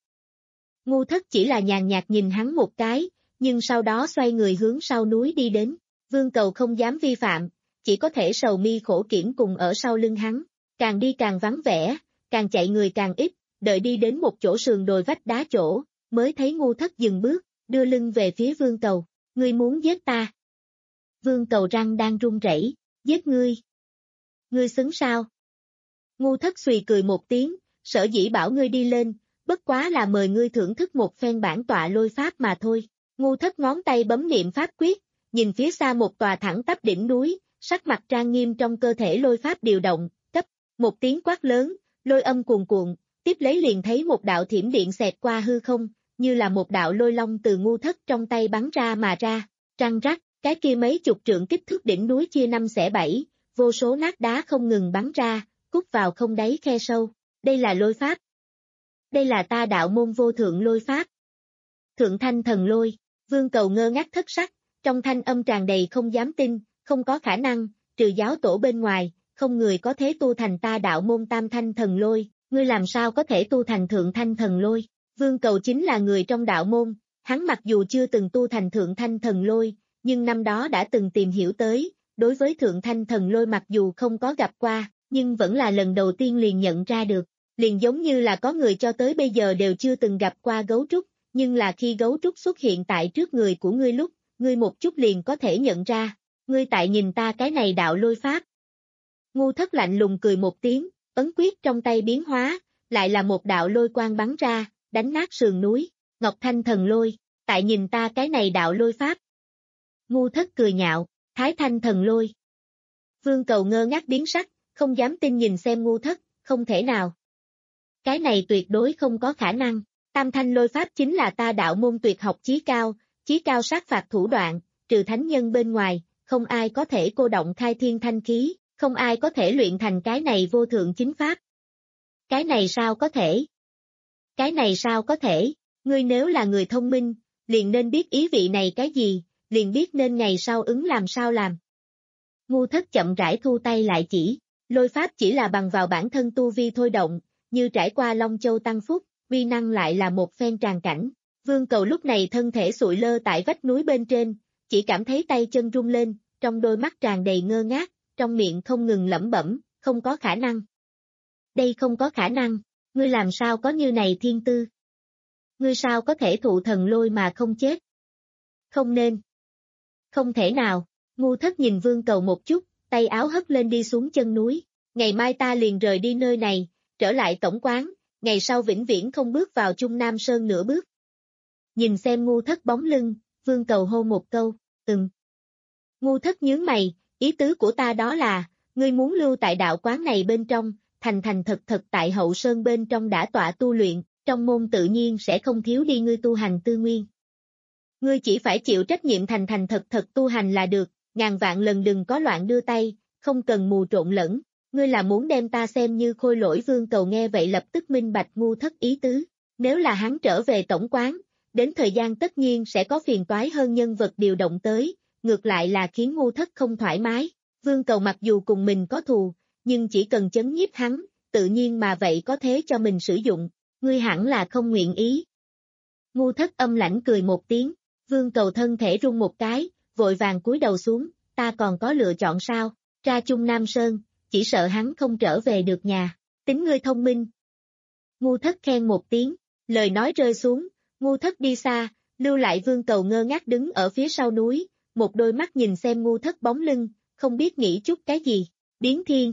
Ngu Thất chỉ là nhàn nhạt nhìn hắn một cái, nhưng sau đó xoay người hướng sau núi đi đến, Vương Cầu không dám vi phạm, chỉ có thể sầu mi khổ kiểm cùng ở sau lưng hắn, càng đi càng vắng vẻ, càng chạy người càng ít, đợi đi đến một chỗ sườn đồi vách đá chỗ, mới thấy Ngu Thất dừng bước, đưa lưng về phía Vương Cầu, ngươi muốn giết ta. Vương Cầu răng đang run rẩy, giết ngươi. Ngươi xứng sao? Ngu Thất xùy cười một tiếng, sở dĩ bảo ngươi đi lên, bất quá là mời ngươi thưởng thức một phen bản tọa lôi pháp mà thôi. Ngu Thất ngón tay bấm niệm pháp quyết, nhìn phía xa một tòa thẳng tắp đỉnh núi, sắc mặt trang nghiêm trong cơ thể lôi pháp điều động, cấp, một tiếng quát lớn, lôi âm cuồn cuộn, tiếp lấy liền thấy một đạo thiểm điện xẹt qua hư không, như là một đạo lôi long từ Ngu Thất trong tay bắn ra mà ra, trăng rắc, cái kia mấy chục trượng kích thước đỉnh núi chia năm xẻ bảy, vô số nát đá không ngừng bắn ra, cút vào không đáy khe sâu, đây là lôi pháp. Đây là ta đạo môn vô thượng lôi pháp. Thượng thanh thần lôi, Vương Cầu ngơ ngác thất sắc, trong thanh âm tràn đầy không dám tin, không có khả năng, trừ giáo tổ bên ngoài, không người có thể tu thành ta đạo môn tam thanh thần lôi, ngươi làm sao có thể tu thành thượng thanh thần lôi. Vương Cầu chính là người trong đạo môn, hắn mặc dù chưa từng tu thành thượng thanh thần lôi, nhưng năm đó đã từng tìm hiểu tới, đối với thượng thanh thần lôi mặc dù không có gặp qua, nhưng vẫn là lần đầu tiên liền nhận ra được, liền giống như là có người cho tới bây giờ đều chưa từng gặp qua gấu trúc, nhưng là khi gấu trúc xuất hiện tại trước người của ngươi lúc, ngươi một chút liền có thể nhận ra, ngươi tại nhìn ta cái này đạo lôi pháp. Ngu Thất lạnh lùng cười một tiếng, ấn quyết trong tay biến hóa, lại là một đạo lôi quang bắn ra, đánh nát sườn núi, Ngọc Thanh thần lôi, tại nhìn ta cái này đạo lôi pháp. Ngu Thất cười nhạo, Thái Thanh thần lôi. Vương Cầu ngơ ngác biến sắc, không dám tin nhìn xem Ngu Thất, không thể nào. Cái này tuyệt đối không có khả năng, tam thanh lôi pháp chính là ta đạo môn tuyệt học chí cao, chí cao sát phạt thủ đoạn, trừ thánh nhân bên ngoài, không ai có thể cô động khai thiên thanh khí, không ai có thể luyện thành cái này vô thượng chính pháp. Cái này sao có thể? Cái này sao có thể? Ngươi nếu là người thông minh, liền nên biết ý vị này cái gì, liền biết nên ngày sau ứng làm sao làm. Ngu Thất chậm rãi thu tay lại chỉ, lôi pháp chỉ là bằng vào bản thân tu vi thôi động, như trải qua Long Châu tăng phúc, uy năng lại là một phen tràn cảnh. Vương Cầu lúc này thân thể sụi lơ tại vách núi bên trên, chỉ cảm thấy tay chân rung lên, trong đôi mắt tràn đầy ngơ ngác, trong miệng không ngừng lẩm bẩm, không có khả năng. Đây không có khả năng, ngươi làm sao có như này thiên tư? Ngươi sao có thể thụ thần lôi mà không chết? Không nên. Không thể nào, Ngu Thất nhìn Vương Cầu một chút, tay áo hất lên đi xuống chân núi, ngày mai ta liền rời đi nơi này, trở lại tổng quán, ngày sau vĩnh viễn không bước vào Trung Nam Sơn nửa bước. Nhìn xem Ngu Thất bóng lưng, Vương Cầu hô một câu, ừm. Ngu Thất nhướng mày, ý tứ của ta đó là, ngươi muốn lưu tại đạo quán này bên trong, thành thành thật thật tại hậu sơn bên trong đã tọa tu luyện, trong môn tự nhiên sẽ không thiếu đi ngươi tu hành tư nguyên. Ngươi chỉ phải chịu trách nhiệm thành thành thật thật tu hành là được, ngàn vạn lần đừng có loạn đưa tay, không cần mù trộn lẫn, ngươi là muốn đem ta xem như khôi lỗi. Vương Cầu nghe vậy lập tức minh bạch Ngu Thất ý tứ, nếu là hắn trở về tổng quán, đến thời gian tất nhiên sẽ có phiền toái hơn nhân vật điều động tới, ngược lại là khiến Ngu Thất không thoải mái. Vương Cầu mặc dù cùng mình có thù, nhưng chỉ cần chấn nhiếp hắn, tự nhiên mà vậy có thế cho mình sử dụng, ngươi hẳn là không nguyện ý. Ngu Thất âm lãnh cười một tiếng, Vương Cầu thân thể rung một cái, vội vàng cúi đầu xuống, ta còn có lựa chọn sao, ra Trung Nam Sơn, chỉ sợ hắn không trở về được nhà, tính ngươi thông minh. Ngu Thất khen một tiếng, lời nói rơi xuống, Ngu Thất đi xa, lưu lại Vương Cầu ngơ ngác đứng ở phía sau núi, một đôi mắt nhìn xem Ngu Thất bóng lưng, không biết nghĩ chút cái gì, biến thiên.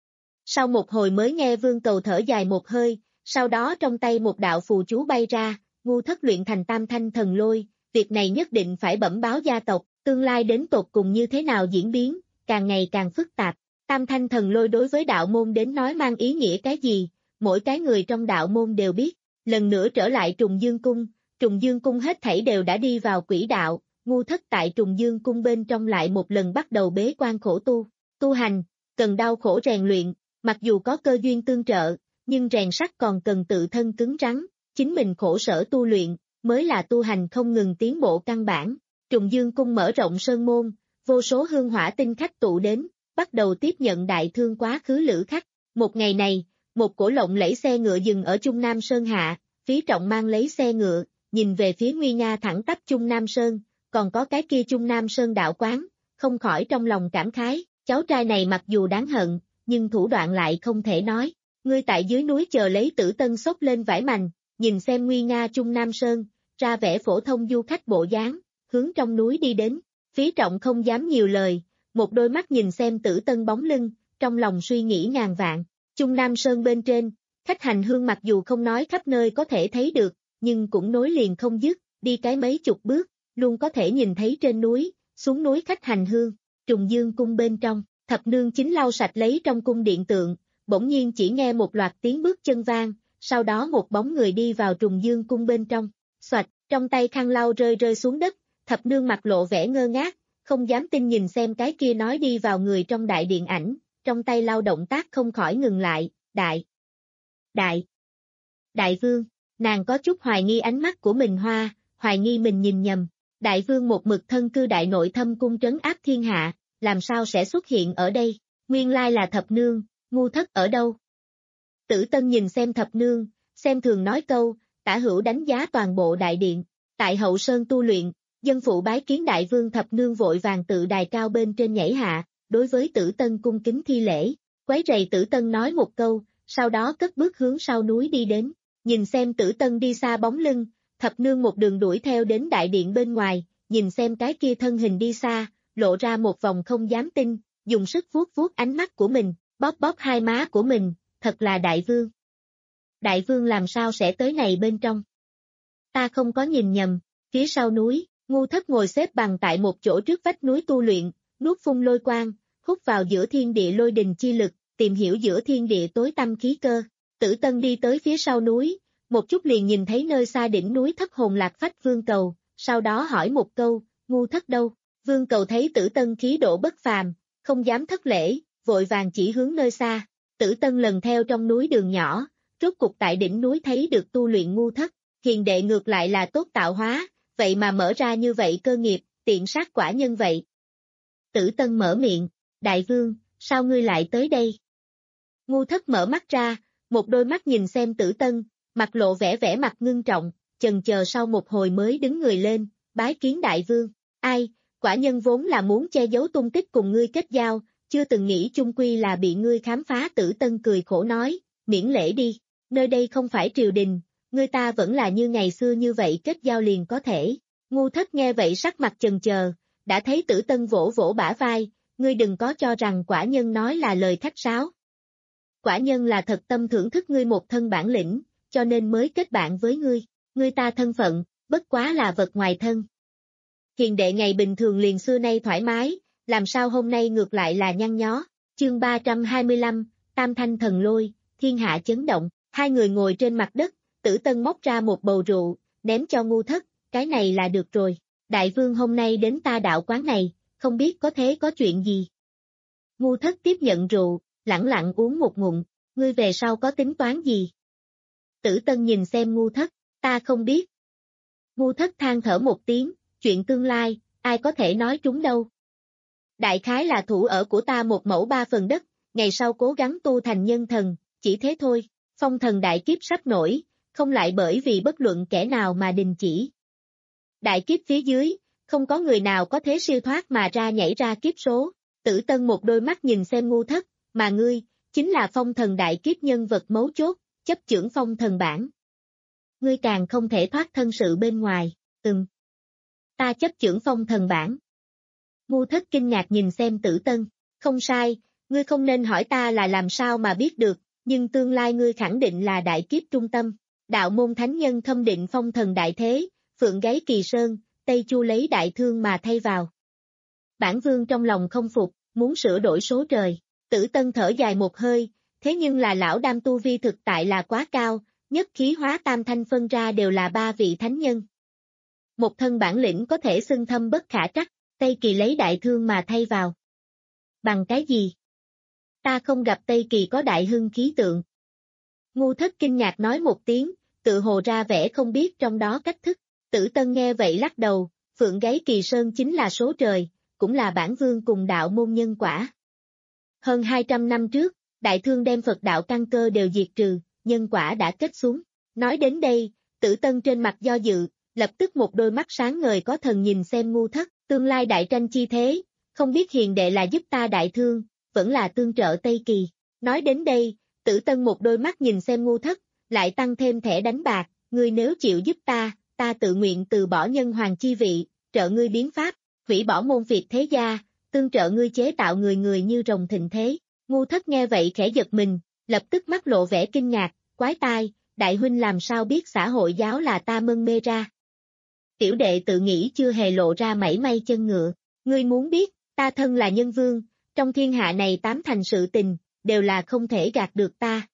Sau một hồi mới nghe Vương Cầu thở dài một hơi, sau đó trong tay một đạo phù chú bay ra, Ngu Thất luyện thành tam thanh thần lôi, việc này nhất định phải bẩm báo gia tộc, tương lai đến tột cùng như thế nào diễn biến, càng ngày càng phức tạp. Tam thanh thần lôi đối với đạo môn đến nói mang ý nghĩa cái gì, mỗi cái người trong đạo môn đều biết. Lần nữa trở lại Trùng Dương Cung, Trùng Dương Cung hết thảy đều đã đi vào quỹ đạo, Ngu Thất tại Trùng Dương Cung bên trong lại một lần bắt đầu bế quan khổ tu. Tu hành, cần đau khổ rèn luyện, mặc dù có cơ duyên tương trợ, nhưng rèn sắt còn cần tự thân cứng rắn, chính mình khổ sở tu luyện, mới là tu hành không ngừng tiến bộ căn bản. Trùng Dương Cung mở rộng sơn môn, vô số hương hỏa tinh khách tụ đến, bắt đầu tiếp nhận đại thương quá khứ lữ khách. Một ngày này, một cổ lộng lẫy xe ngựa dừng ở Trung Nam Sơn hạ, Phí Trọng mang lấy xe ngựa, nhìn về phía nguy nga thẳng tắp Trung Nam Sơn, còn có cái kia Trung Nam Sơn đạo quán, không khỏi trong lòng cảm khái, cháu trai này mặc dù đáng hận, nhưng thủ đoạn lại không thể nói. Ngươi tại dưới núi chờ lấy Tử Tân xốc lên vải mành, nhìn xem nguy nga Trung Nam Sơn, ra vẻ phổ thông du khách bộ dáng, hướng trong núi đi đến. Phí Trọng không dám nhiều lời, một đôi mắt nhìn xem Tử Tân bóng lưng, trong lòng suy nghĩ ngàn vạn. Trung Nam Sơn bên trên, khách hành hương mặc dù không nói khắp nơi có thể thấy được, nhưng cũng nối liền không dứt, đi cái mấy chục bước, luôn có thể nhìn thấy trên núi, xuống núi khách hành hương. Trùng Dương Cung bên trong, Thập Nương chính lau sạch lấy trong cung điện tượng, bỗng nhiên chỉ nghe một loạt tiếng bước chân vang, sau đó một bóng người đi vào Trùng Dương Cung bên trong. Xoạch, trong tay khăn lau rơi rơi xuống đất, Thập Nương mặt lộ vẻ ngơ ngác, không dám tin nhìn xem cái kia nói đi vào người trong đại điện ảnh, trong tay lau động tác không khỏi ngừng lại, đại, đại, đại vương, nàng có chút hoài nghi ánh mắt của mình hoa, hoài nghi mình nhìn nhầm. Đại vương một mực thân cư đại nội thâm cung trấn áp thiên hạ, làm sao sẽ xuất hiện ở đây, nguyên lai là Thập Nương, Ngu Thất ở đâu? Tử Tân nhìn xem Thập Nương, xem thường nói câu, tả hữu đánh giá toàn bộ đại điện, tại hậu sơn tu luyện, dân phụ bái kiến đại vương. Thập Nương vội vàng tự đài cao bên trên nhảy hạ, đối với Tử Tân cung kính thi lễ, quấy rầy Tử Tân nói một câu, sau đó cất bước hướng sau núi đi đến, nhìn xem Tử Tân đi xa bóng lưng, Thập Nương một đường đuổi theo đến đại điện bên ngoài, nhìn xem cái kia thân hình đi xa, lộ ra một vòng không dám tin, dùng sức vuốt vuốt ánh mắt của mình, bóp bóp hai má của mình, thật là đại vương. Đại vương làm sao sẽ tới này bên trong? Ta không có nhìn nhầm, phía sau núi, Ngu Thất ngồi xếp bằng tại một chỗ trước vách núi tu luyện, nuốt phun lôi quang, hút vào giữa thiên địa lôi đình chi lực, tìm hiểu giữa thiên địa tối tăm khí cơ. Tử Tân đi tới phía sau núi, một chút liền nhìn thấy nơi xa đỉnh núi Thất Hồn Lạc Phách Vương Cầu, sau đó hỏi một câu, Ngu Thất đâu? Vương Cầu thấy Tử Tân khí độ bất phàm, không dám thất lễ, vội vàng chỉ hướng nơi xa. Tử Tân lần theo trong núi đường nhỏ, rốt cục tại đỉnh núi thấy được tu luyện ngu thất, hiền đệ ngược lại là tốt tạo hóa, vậy mà mở ra như vậy cơ nghiệp, tiện sát quả nhân vậy. Tử Tân mở miệng, đại vương, sao ngươi lại tới đây? Ngu thất mở mắt ra, một đôi mắt nhìn xem Tử Tân, mặt lộ vẻ vẻ mặt ngưng trọng, chần chờ sau một hồi mới đứng người lên, bái kiến đại vương, ai, quả nhân vốn là muốn che giấu tung tích cùng ngươi kết giao, chưa từng nghĩ chung quy là bị ngươi khám phá. Tử Tân cười khổ nói, miễn lễ đi, nơi đây không phải triều đình, ngươi ta vẫn là như ngày xưa như vậy kết giao liền có thể. Ngu thất nghe vậy sắc mặt chần chờ, đã thấy Tử Tân vỗ vỗ bả vai, ngươi đừng có cho rằng quả nhân nói là lời khách sáo. Quả nhân là thật tâm thưởng thức ngươi một thân bản lĩnh, cho nên mới kết bạn với ngươi, ngươi ta thân phận, bất quá là vật ngoài thân. Hiền đệ ngày bình thường liền xưa nay thoải mái, làm sao hôm nay ngược lại là nhăn nhó. Chương ba trăm hai mươi lăm, Tam Thanh Thần Lôi, thiên hạ chấn động, hai người ngồi trên mặt đất, Tử Tân móc ra một bầu rượu, ném cho ngu thất, cái này là được rồi, đại vương hôm nay đến ta đạo quán này, không biết có thế có chuyện gì. Ngu thất tiếp nhận rượu, lẳng lặng uống một ngụm, ngươi về sau có tính toán gì? Tử Tân nhìn xem ngu thất, ta không biết. Ngu thất than thở một tiếng, chuyện tương lai, ai có thể nói trúng đâu. Đại khái là thủ ở của ta một mẫu ba phần đất, ngày sau cố gắng tu thành nhân thần, chỉ thế thôi, phong thần đại kiếp sắp nổi, không lại bởi vì bất luận kẻ nào mà đình chỉ. Đại kiếp phía dưới, không có người nào có thế siêu thoát mà ra nhảy ra kiếp số. Tử Tân một đôi mắt nhìn xem ngu thất, mà ngươi, chính là phong thần đại kiếp nhân vật mấu chốt, chấp chưởng phong thần bản. Ngươi càng không thể thoát thân sự bên ngoài, ừm. Ta chấp chưởng phong thần bản. Ngu thất kinh ngạc nhìn xem Tử Tân, không sai, ngươi không nên hỏi ta là làm sao mà biết được, nhưng tương lai ngươi khẳng định là đại kiếp trung tâm. Đạo môn thánh nhân khâm định phong thần đại thế, phượng gáy kỳ sơn, Tây Chu lấy đại thương mà thay vào. Bản vương trong lòng không phục, muốn sửa đổi số trời. Tử Tân thở dài một hơi, thế nhưng là lão đam tu vi thực tại là quá cao, nhất khí hóa tam thanh phân ra đều là ba vị thánh nhân. Một thân bản lĩnh có thể xưng thâm bất khả trắc, Tây Kỳ lấy đại thương mà thay vào. Bằng cái gì? Ta không gặp Tây Kỳ có đại hưng khí tượng. Ngu thất kinh ngạc nói một tiếng, tự hồ ra vẻ không biết trong đó cách thức. Tử Tân nghe vậy lắc đầu, phượng gáy kỳ sơn chính là số trời, cũng là bản vương cùng đạo môn nhân quả. Hơn hai trăm năm trước, đại thương đem Phật đạo căn cơ đều diệt trừ, nhân quả đã kết xuống. Nói đến đây, Tử Tân trên mặt do dự, lập tức một đôi mắt sáng ngời có thần nhìn xem ngu thất, tương lai đại tranh chi thế, không biết hiền đệ là giúp ta đại thương, vẫn là tương trợ Tây Kỳ. Nói đến đây, Tử Tân một đôi mắt nhìn xem ngu thất, lại tăng thêm thẻ đánh bạc, ngươi nếu chịu giúp ta, ta tự nguyện từ bỏ nhân hoàng chi vị, trợ ngươi biến pháp, hủy bỏ môn phiệt thế gia, tương trợ ngươi chế tạo người người như rồng thịnh thế. Ngu thất nghe vậy khẽ giật mình, lập tức mắt lộ vẻ kinh ngạc, quái tai, đại huynh làm sao biết xã hội giáo là ta mân mê ra. Tiểu đệ tự nghĩ chưa hề lộ ra mảy may chân ngựa, ngươi muốn biết, ta thân là nhân vương, trong thiên hạ này tám thành sự tình, đều là không thể gạt được ta.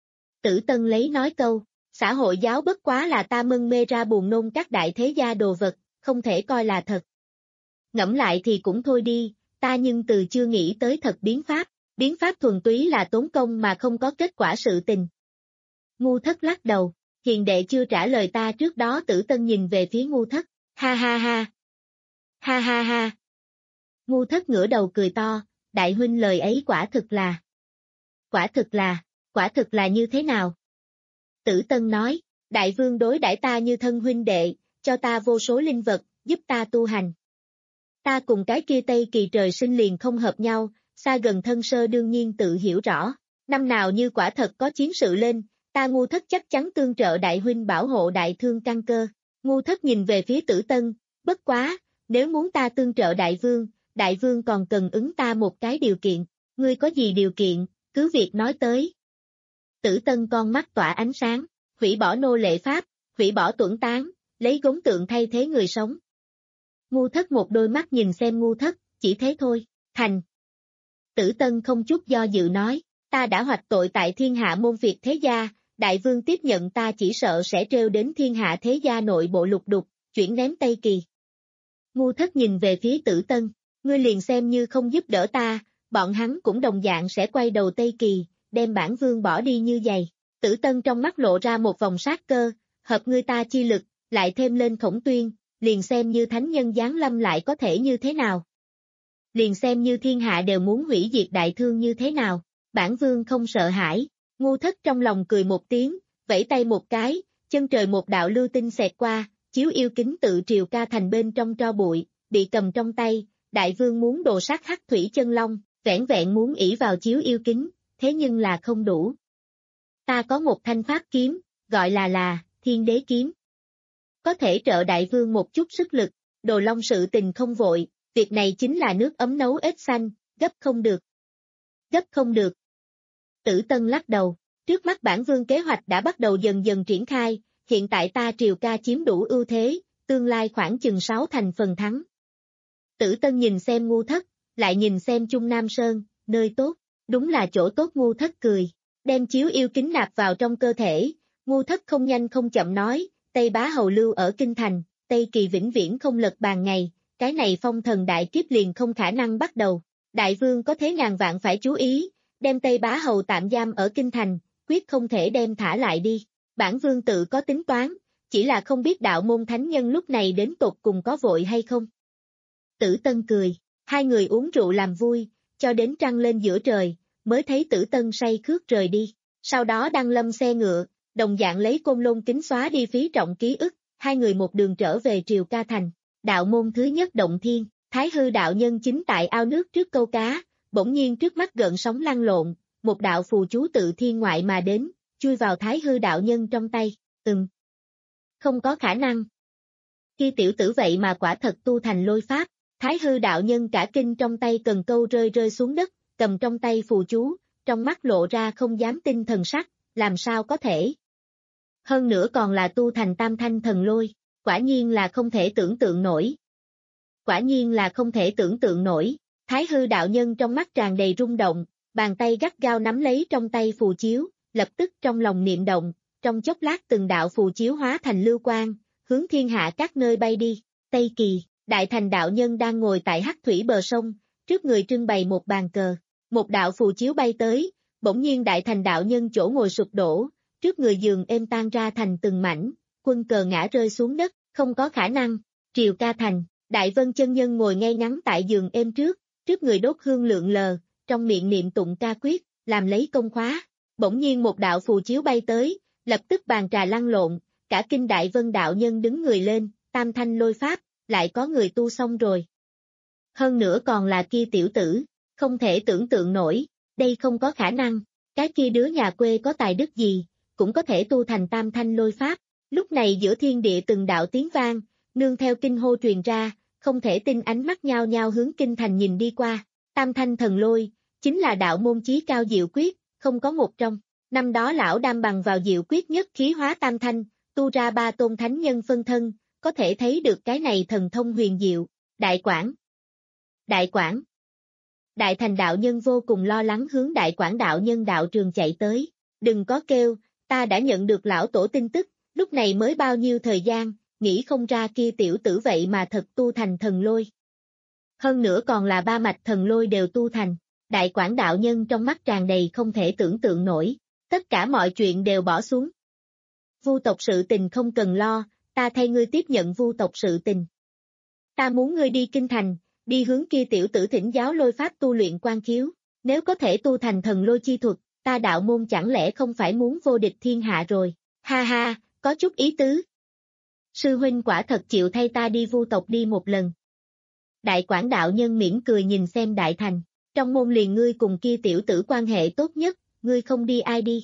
Tử Tân lấy nói câu, xã hội giáo bất quá là ta mân mê ra buồn nôn các đại thế gia đồ vật, không thể coi là thật. Ngẫm lại thì cũng thôi đi, ta nhưng từ chưa nghĩ tới thật biến pháp, biến pháp thuần túy là tốn công mà không có kết quả sự tình. Ngu thất lắc đầu, hiền đệ chưa trả lời ta trước đó. Tử Tân nhìn về phía ngu thất, ha ha ha, ha ha ha. Ngu thất ngửa đầu cười to, đại huynh lời ấy quả thực là, quả thực là, quả thực là như thế nào? Tử Tân nói, đại vương đối đãi ta như thân huynh đệ, cho ta vô số linh vật, giúp ta tu hành. Ta cùng cái kia Tây Kỳ trời sinh liền không hợp nhau, xa gần thân sơ đương nhiên tự hiểu rõ, năm nào như quả thật có chiến sự lên, ta ngu thất chắc chắn tương trợ đại huynh bảo hộ đại thương căn cơ. Ngu thất nhìn về phía Tử Tân, bất quá, nếu muốn ta tương trợ đại vương, đại vương còn cần ứng ta một cái điều kiện, ngươi có gì điều kiện, cứ việc nói tới. Tử Tân con mắt tỏa ánh sáng, hủy bỏ nô lệ pháp, hủy bỏ tuẫn tán, lấy gống tượng thay thế người sống. Ngu thất một đôi mắt nhìn xem ngu thất, chỉ thế thôi, thành. Tử Tân không chút do dự nói, ta đã hoạch tội tại thiên hạ môn phiệt thế gia, đại vương tiếp nhận ta chỉ sợ sẽ trêu đến thiên hạ thế gia nội bộ lục đục, chuyển ném Tây Kỳ. Ngu thất nhìn về phía Tử Tân, ngươi liền xem như không giúp đỡ ta, bọn hắn cũng đồng dạng sẽ quay đầu Tây Kỳ, đem bản vương bỏ đi như giày. Tử Tân trong mắt lộ ra một vòng sát cơ, hợp ngươi ta chi lực, lại thêm lên Khổng Tuyên, liền xem như thánh nhân giáng lâm lại có thể như thế nào. Liền xem như thiên hạ đều muốn hủy diệt đại thương như thế nào, bản vương không sợ hãi, Ngu Thất trong lòng cười một tiếng, vẫy tay một cái, chân trời một đạo lưu tinh xẹt qua, chiếu yêu kính tự triều ca thành bên trong tro bụi, bị cầm trong tay, đại vương muốn đồ sát hắc thủy chân long, vẻn vẹn muốn ỷ vào chiếu yêu kính, thế nhưng là không đủ. Ta có một thanh pháp kiếm, gọi là là, thiên đế kiếm. Có thể trợ đại vương một chút sức lực, đồ long sự tình không vội, việc này chính là nước ấm nấu ếch xanh, gấp không được. Gấp không được. Tử Tân lắc đầu, trước mắt bản vương kế hoạch đã bắt đầu dần dần triển khai, hiện tại ta triều ca chiếm đủ ưu thế, tương lai khoảng chừng sáu thành phần thắng. Tử Tân nhìn xem Ngu Thất, lại nhìn xem Trung Nam Sơn, nơi tốt, đúng là chỗ tốt. Ngu Thất cười, đem chiếu yêu kính nạp vào trong cơ thể, Ngu Thất không nhanh không chậm nói, Tây Bá Hầu lưu ở Kinh Thành, Tây Kỳ vĩnh viễn không lật bàn ngày, cái này phong thần đại kiếp liền không khả năng bắt đầu. Đại vương có thế ngàn vạn phải chú ý, đem Tây Bá Hầu tạm giam ở Kinh Thành, quyết không thể đem thả lại đi. Bản vương tự có tính toán, chỉ là không biết đạo môn thánh nhân lúc này đến tột cùng có vội hay không. Tử Tân cười, hai người uống rượu làm vui, cho đến trăng lên giữa trời, mới thấy Tử Tân say khước rời đi. Sau đó đăng lâm xe ngựa, đồng dạng lấy côn lôn kính xóa đi phí trọng ký ức, hai người một đường trở về triều ca thành. Đạo môn thứ nhất động thiên, Thái Hư đạo nhân chính tại ao nước trước câu cá, bỗng nhiên trước mắt gợn sóng lăn lộn, một đạo phù chú tự thiên ngoại mà đến, chui vào Thái Hư đạo nhân trong tay, ừm. Không có khả năng. Khi tiểu tử vậy mà quả thật tu thành lôi pháp, Thái Hư đạo nhân cả kinh trong tay cần câu rơi rơi xuống đất, cầm trong tay phù chú, trong mắt lộ ra không dám tin thần sắc, làm sao có thể. Hơn nữa còn là tu thành tam thanh thần lôi, quả nhiên là không thể tưởng tượng nổi. Quả nhiên là không thể tưởng tượng nổi, Thái Hư đạo nhân trong mắt tràn đầy rung động, bàn tay gắt gao nắm lấy trong tay phù chiếu, lập tức trong lòng niệm động, trong chốc lát từng đạo phù chiếu hóa thành lưu quang, hướng thiên hạ các nơi bay đi. Tây Kỳ, Đại Thành đạo nhân đang ngồi tại hắc thủy bờ sông, trước người trưng bày một bàn cờ, một đạo phù chiếu bay tới, bỗng nhiên Đại Thành đạo nhân chỗ ngồi sụp đổ, trước người giường êm tan ra thành từng mảnh, quân cờ ngã rơi xuống đất, không có khả năng. Triều ca thành, Đại Vân chân nhân ngồi ngay ngắn tại giường êm trước, trước người đốt hương lượn lờ, trong miệng niệm tụng ca quyết, làm lấy công khóa. Bỗng nhiên một đạo phù chiếu bay tới, lập tức bàn trà lăn lộn, cả kinh Đại Vân đạo nhân đứng người lên, tam thanh lôi pháp, lại có người tu xong rồi. Hơn nữa còn là kia tiểu tử, không thể tưởng tượng nổi, đây không có khả năng, cái kia đứa nhà quê có tài đức gì, cũng có thể tu thành tam thanh lôi pháp. Lúc này giữa thiên địa từng đạo tiếng vang, nương theo kinh hô truyền ra, không thể tin ánh mắt nhao nhao hướng kinh thành nhìn đi qua. Tam thanh thần lôi, chính là đạo môn chí cao diệu quyết, không có một trong. Năm đó lão đam bằng vào diệu quyết nhất khí hóa tam thanh, tu ra ba tôn thánh nhân phân thân, có thể thấy được cái này thần thông huyền diệu. Đại Quảng, Đại Quảng, Đại Thành đạo nhân vô cùng lo lắng hướng Đại Quảng đạo nhân đạo trường chạy tới. Đừng có kêu, ta đã nhận được lão tổ tin tức, lúc này mới bao nhiêu thời gian, nghĩ không ra kia tiểu tử vậy mà thật tu thành thần lôi. Hơn nữa còn là ba mạch thần lôi đều tu thành. Đại Quảng đạo nhân trong mắt tràn đầy không thể tưởng tượng nổi, tất cả mọi chuyện đều bỏ xuống. Vu tộc sự tình không cần lo, ta thay ngươi tiếp nhận vu tộc sự tình. Ta muốn ngươi đi kinh thành, đi hướng kia tiểu tử thỉnh giáo lôi pháp tu luyện quan khiếu, nếu có thể tu thành thần lôi chi thuật, ta đạo môn chẳng lẽ không phải muốn vô địch thiên hạ rồi, ha ha, có chút ý tứ. Sư huynh quả thật chịu thay ta đi vu tộc đi một lần. Đại Quảng đạo nhân mỉm cười nhìn xem Đại Thành, trong môn liền ngươi cùng kia tiểu tử quan hệ tốt nhất, ngươi không đi ai đi.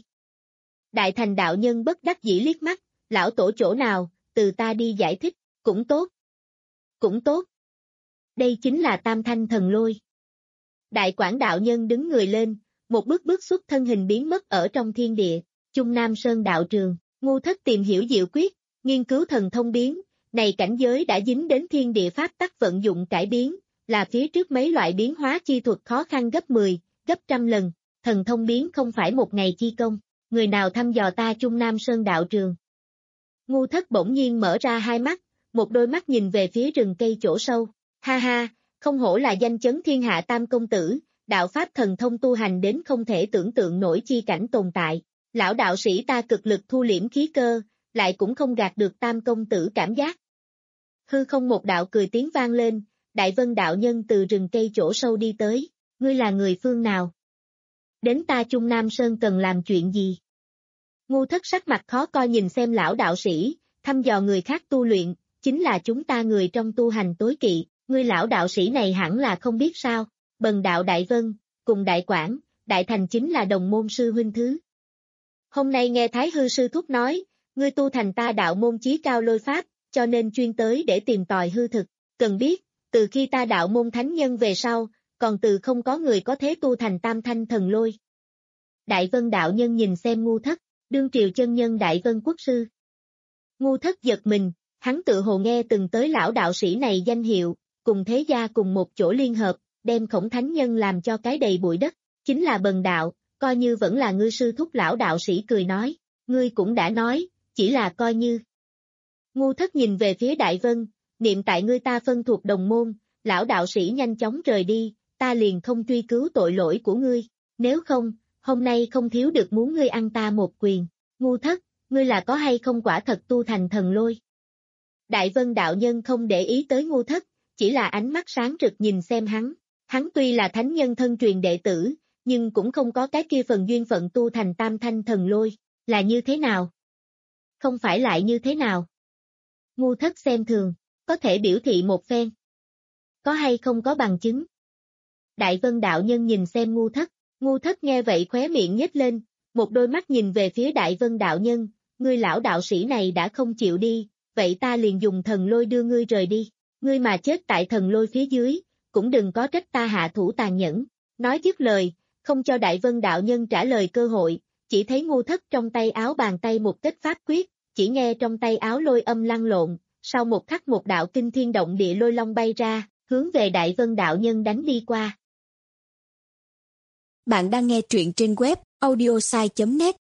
Đại Thành đạo nhân bất đắc dĩ liếc mắt, lão tổ chỗ nào, từ ta đi giải thích, cũng tốt. Cũng tốt. Đây chính là tam thanh thần lôi. Đại Quảng đạo nhân đứng người lên, một bước bước xuất thân hình biến mất ở trong thiên địa, Trung Nam Sơn đạo trường, Ngu Thất tìm hiểu diệu quyết, nghiên cứu thần thông biến, này cảnh giới đã dính đến thiên địa pháp tắc vận dụng cải biến, là phía trước mấy loại biến hóa chi thuật khó khăn gấp mười, gấp trăm lần, thần thông biến không phải một ngày chi công, người nào thăm dò ta Trung Nam Sơn đạo trường. Ngu Thất bỗng nhiên mở ra hai mắt, một đôi mắt nhìn về phía rừng cây chỗ sâu, ha ha, không hổ là danh chấn thiên hạ tam công tử, đạo pháp thần thông tu hành đến không thể tưởng tượng nổi chi cảnh tồn tại, Lão đạo sĩ ta cực lực thu liễm khí cơ, lại cũng không gạt được tam công tử cảm giác. Hư không một đạo cười tiếng vang lên, Đại Vân đạo nhân từ rừng cây chỗ sâu đi tới, ngươi là người phương nào? Đến ta Trung Nam Sơn cần làm chuyện gì? Ngu Thất sắc mặt khó coi nhìn xem lão đạo sĩ, thăm dò người khác tu luyện, chính là chúng ta người trong tu hành tối kỵ, ngươi lão đạo sĩ này hẳn là không biết sao, bần đạo Đại Vân, cùng Đại Quảng, Đại Thành chính là đồng môn sư huynh thứ. Hôm nay nghe Thái Hư sư thúc nói, ngươi tu thành ta đạo môn chí cao lôi pháp, cho nên chuyên tới để tìm tòi hư thực, cần biết, từ khi ta đạo môn thánh nhân về sau, còn từ không có người có thế tu thành tam thanh thần lôi. Đại Vân đạo nhân nhìn xem Ngu Thất, đương triều chân nhân Đại Vân quốc sư. Ngu Thất giật mình, hắn tự hồ nghe từng tới lão đạo sĩ này danh hiệu, cùng thế gia cùng một chỗ liên hợp, đem Khổng thánh nhân làm cho cái đầy bụi đất, chính là bần đạo, coi như vẫn là ngươi sư thúc. Lão đạo sĩ cười nói, ngươi cũng đã nói, chỉ là coi như. Ngu Thất nhìn về phía Đại Vân, niệm tại ngươi ta phân thuộc đồng môn, lão đạo sĩ nhanh chóng rời đi, ta liền không truy cứu tội lỗi của ngươi, nếu không, hôm nay không thiếu được muốn ngươi ăn ta một quyền. Ngu Thất, ngươi là có hay không quả thật tu thành thần lôi? Đại Vân đạo nhân không để ý tới Ngu Thất, chỉ là ánh mắt sáng rực nhìn xem hắn, hắn tuy là thánh nhân thân truyền đệ tử, nhưng cũng không có cái kia phần duyên phận tu thành tam thanh thần lôi, là như thế nào? Không phải lại như thế nào? Ngu Thất xem thường, có thể biểu thị một phen. Có hay không có bằng chứng? Đại Vân đạo nhân nhìn xem Ngu Thất, Ngu Thất nghe vậy khóe miệng nhếch lên, một đôi mắt nhìn về phía Đại Vân đạo nhân, ngươi lão đạo sĩ này đã không chịu đi, vậy ta liền dùng thần lôi đưa ngươi rời đi, ngươi mà chết tại thần lôi phía dưới, cũng đừng có trách ta hạ thủ tàn nhẫn. Nói dứt lời, không cho Đại Vân đạo nhân trả lời cơ hội, chỉ thấy Ngu Thất trong tay áo bàn tay một kết pháp quyết, chỉ nghe trong tay áo lôi âm lăn lộn, sau một khắc một đạo kinh thiên động địa lôi long bay ra, hướng về Đại Vân đạo nhân đánh đi qua. Bạn đang nghe truyện trên web audiosai chấm net.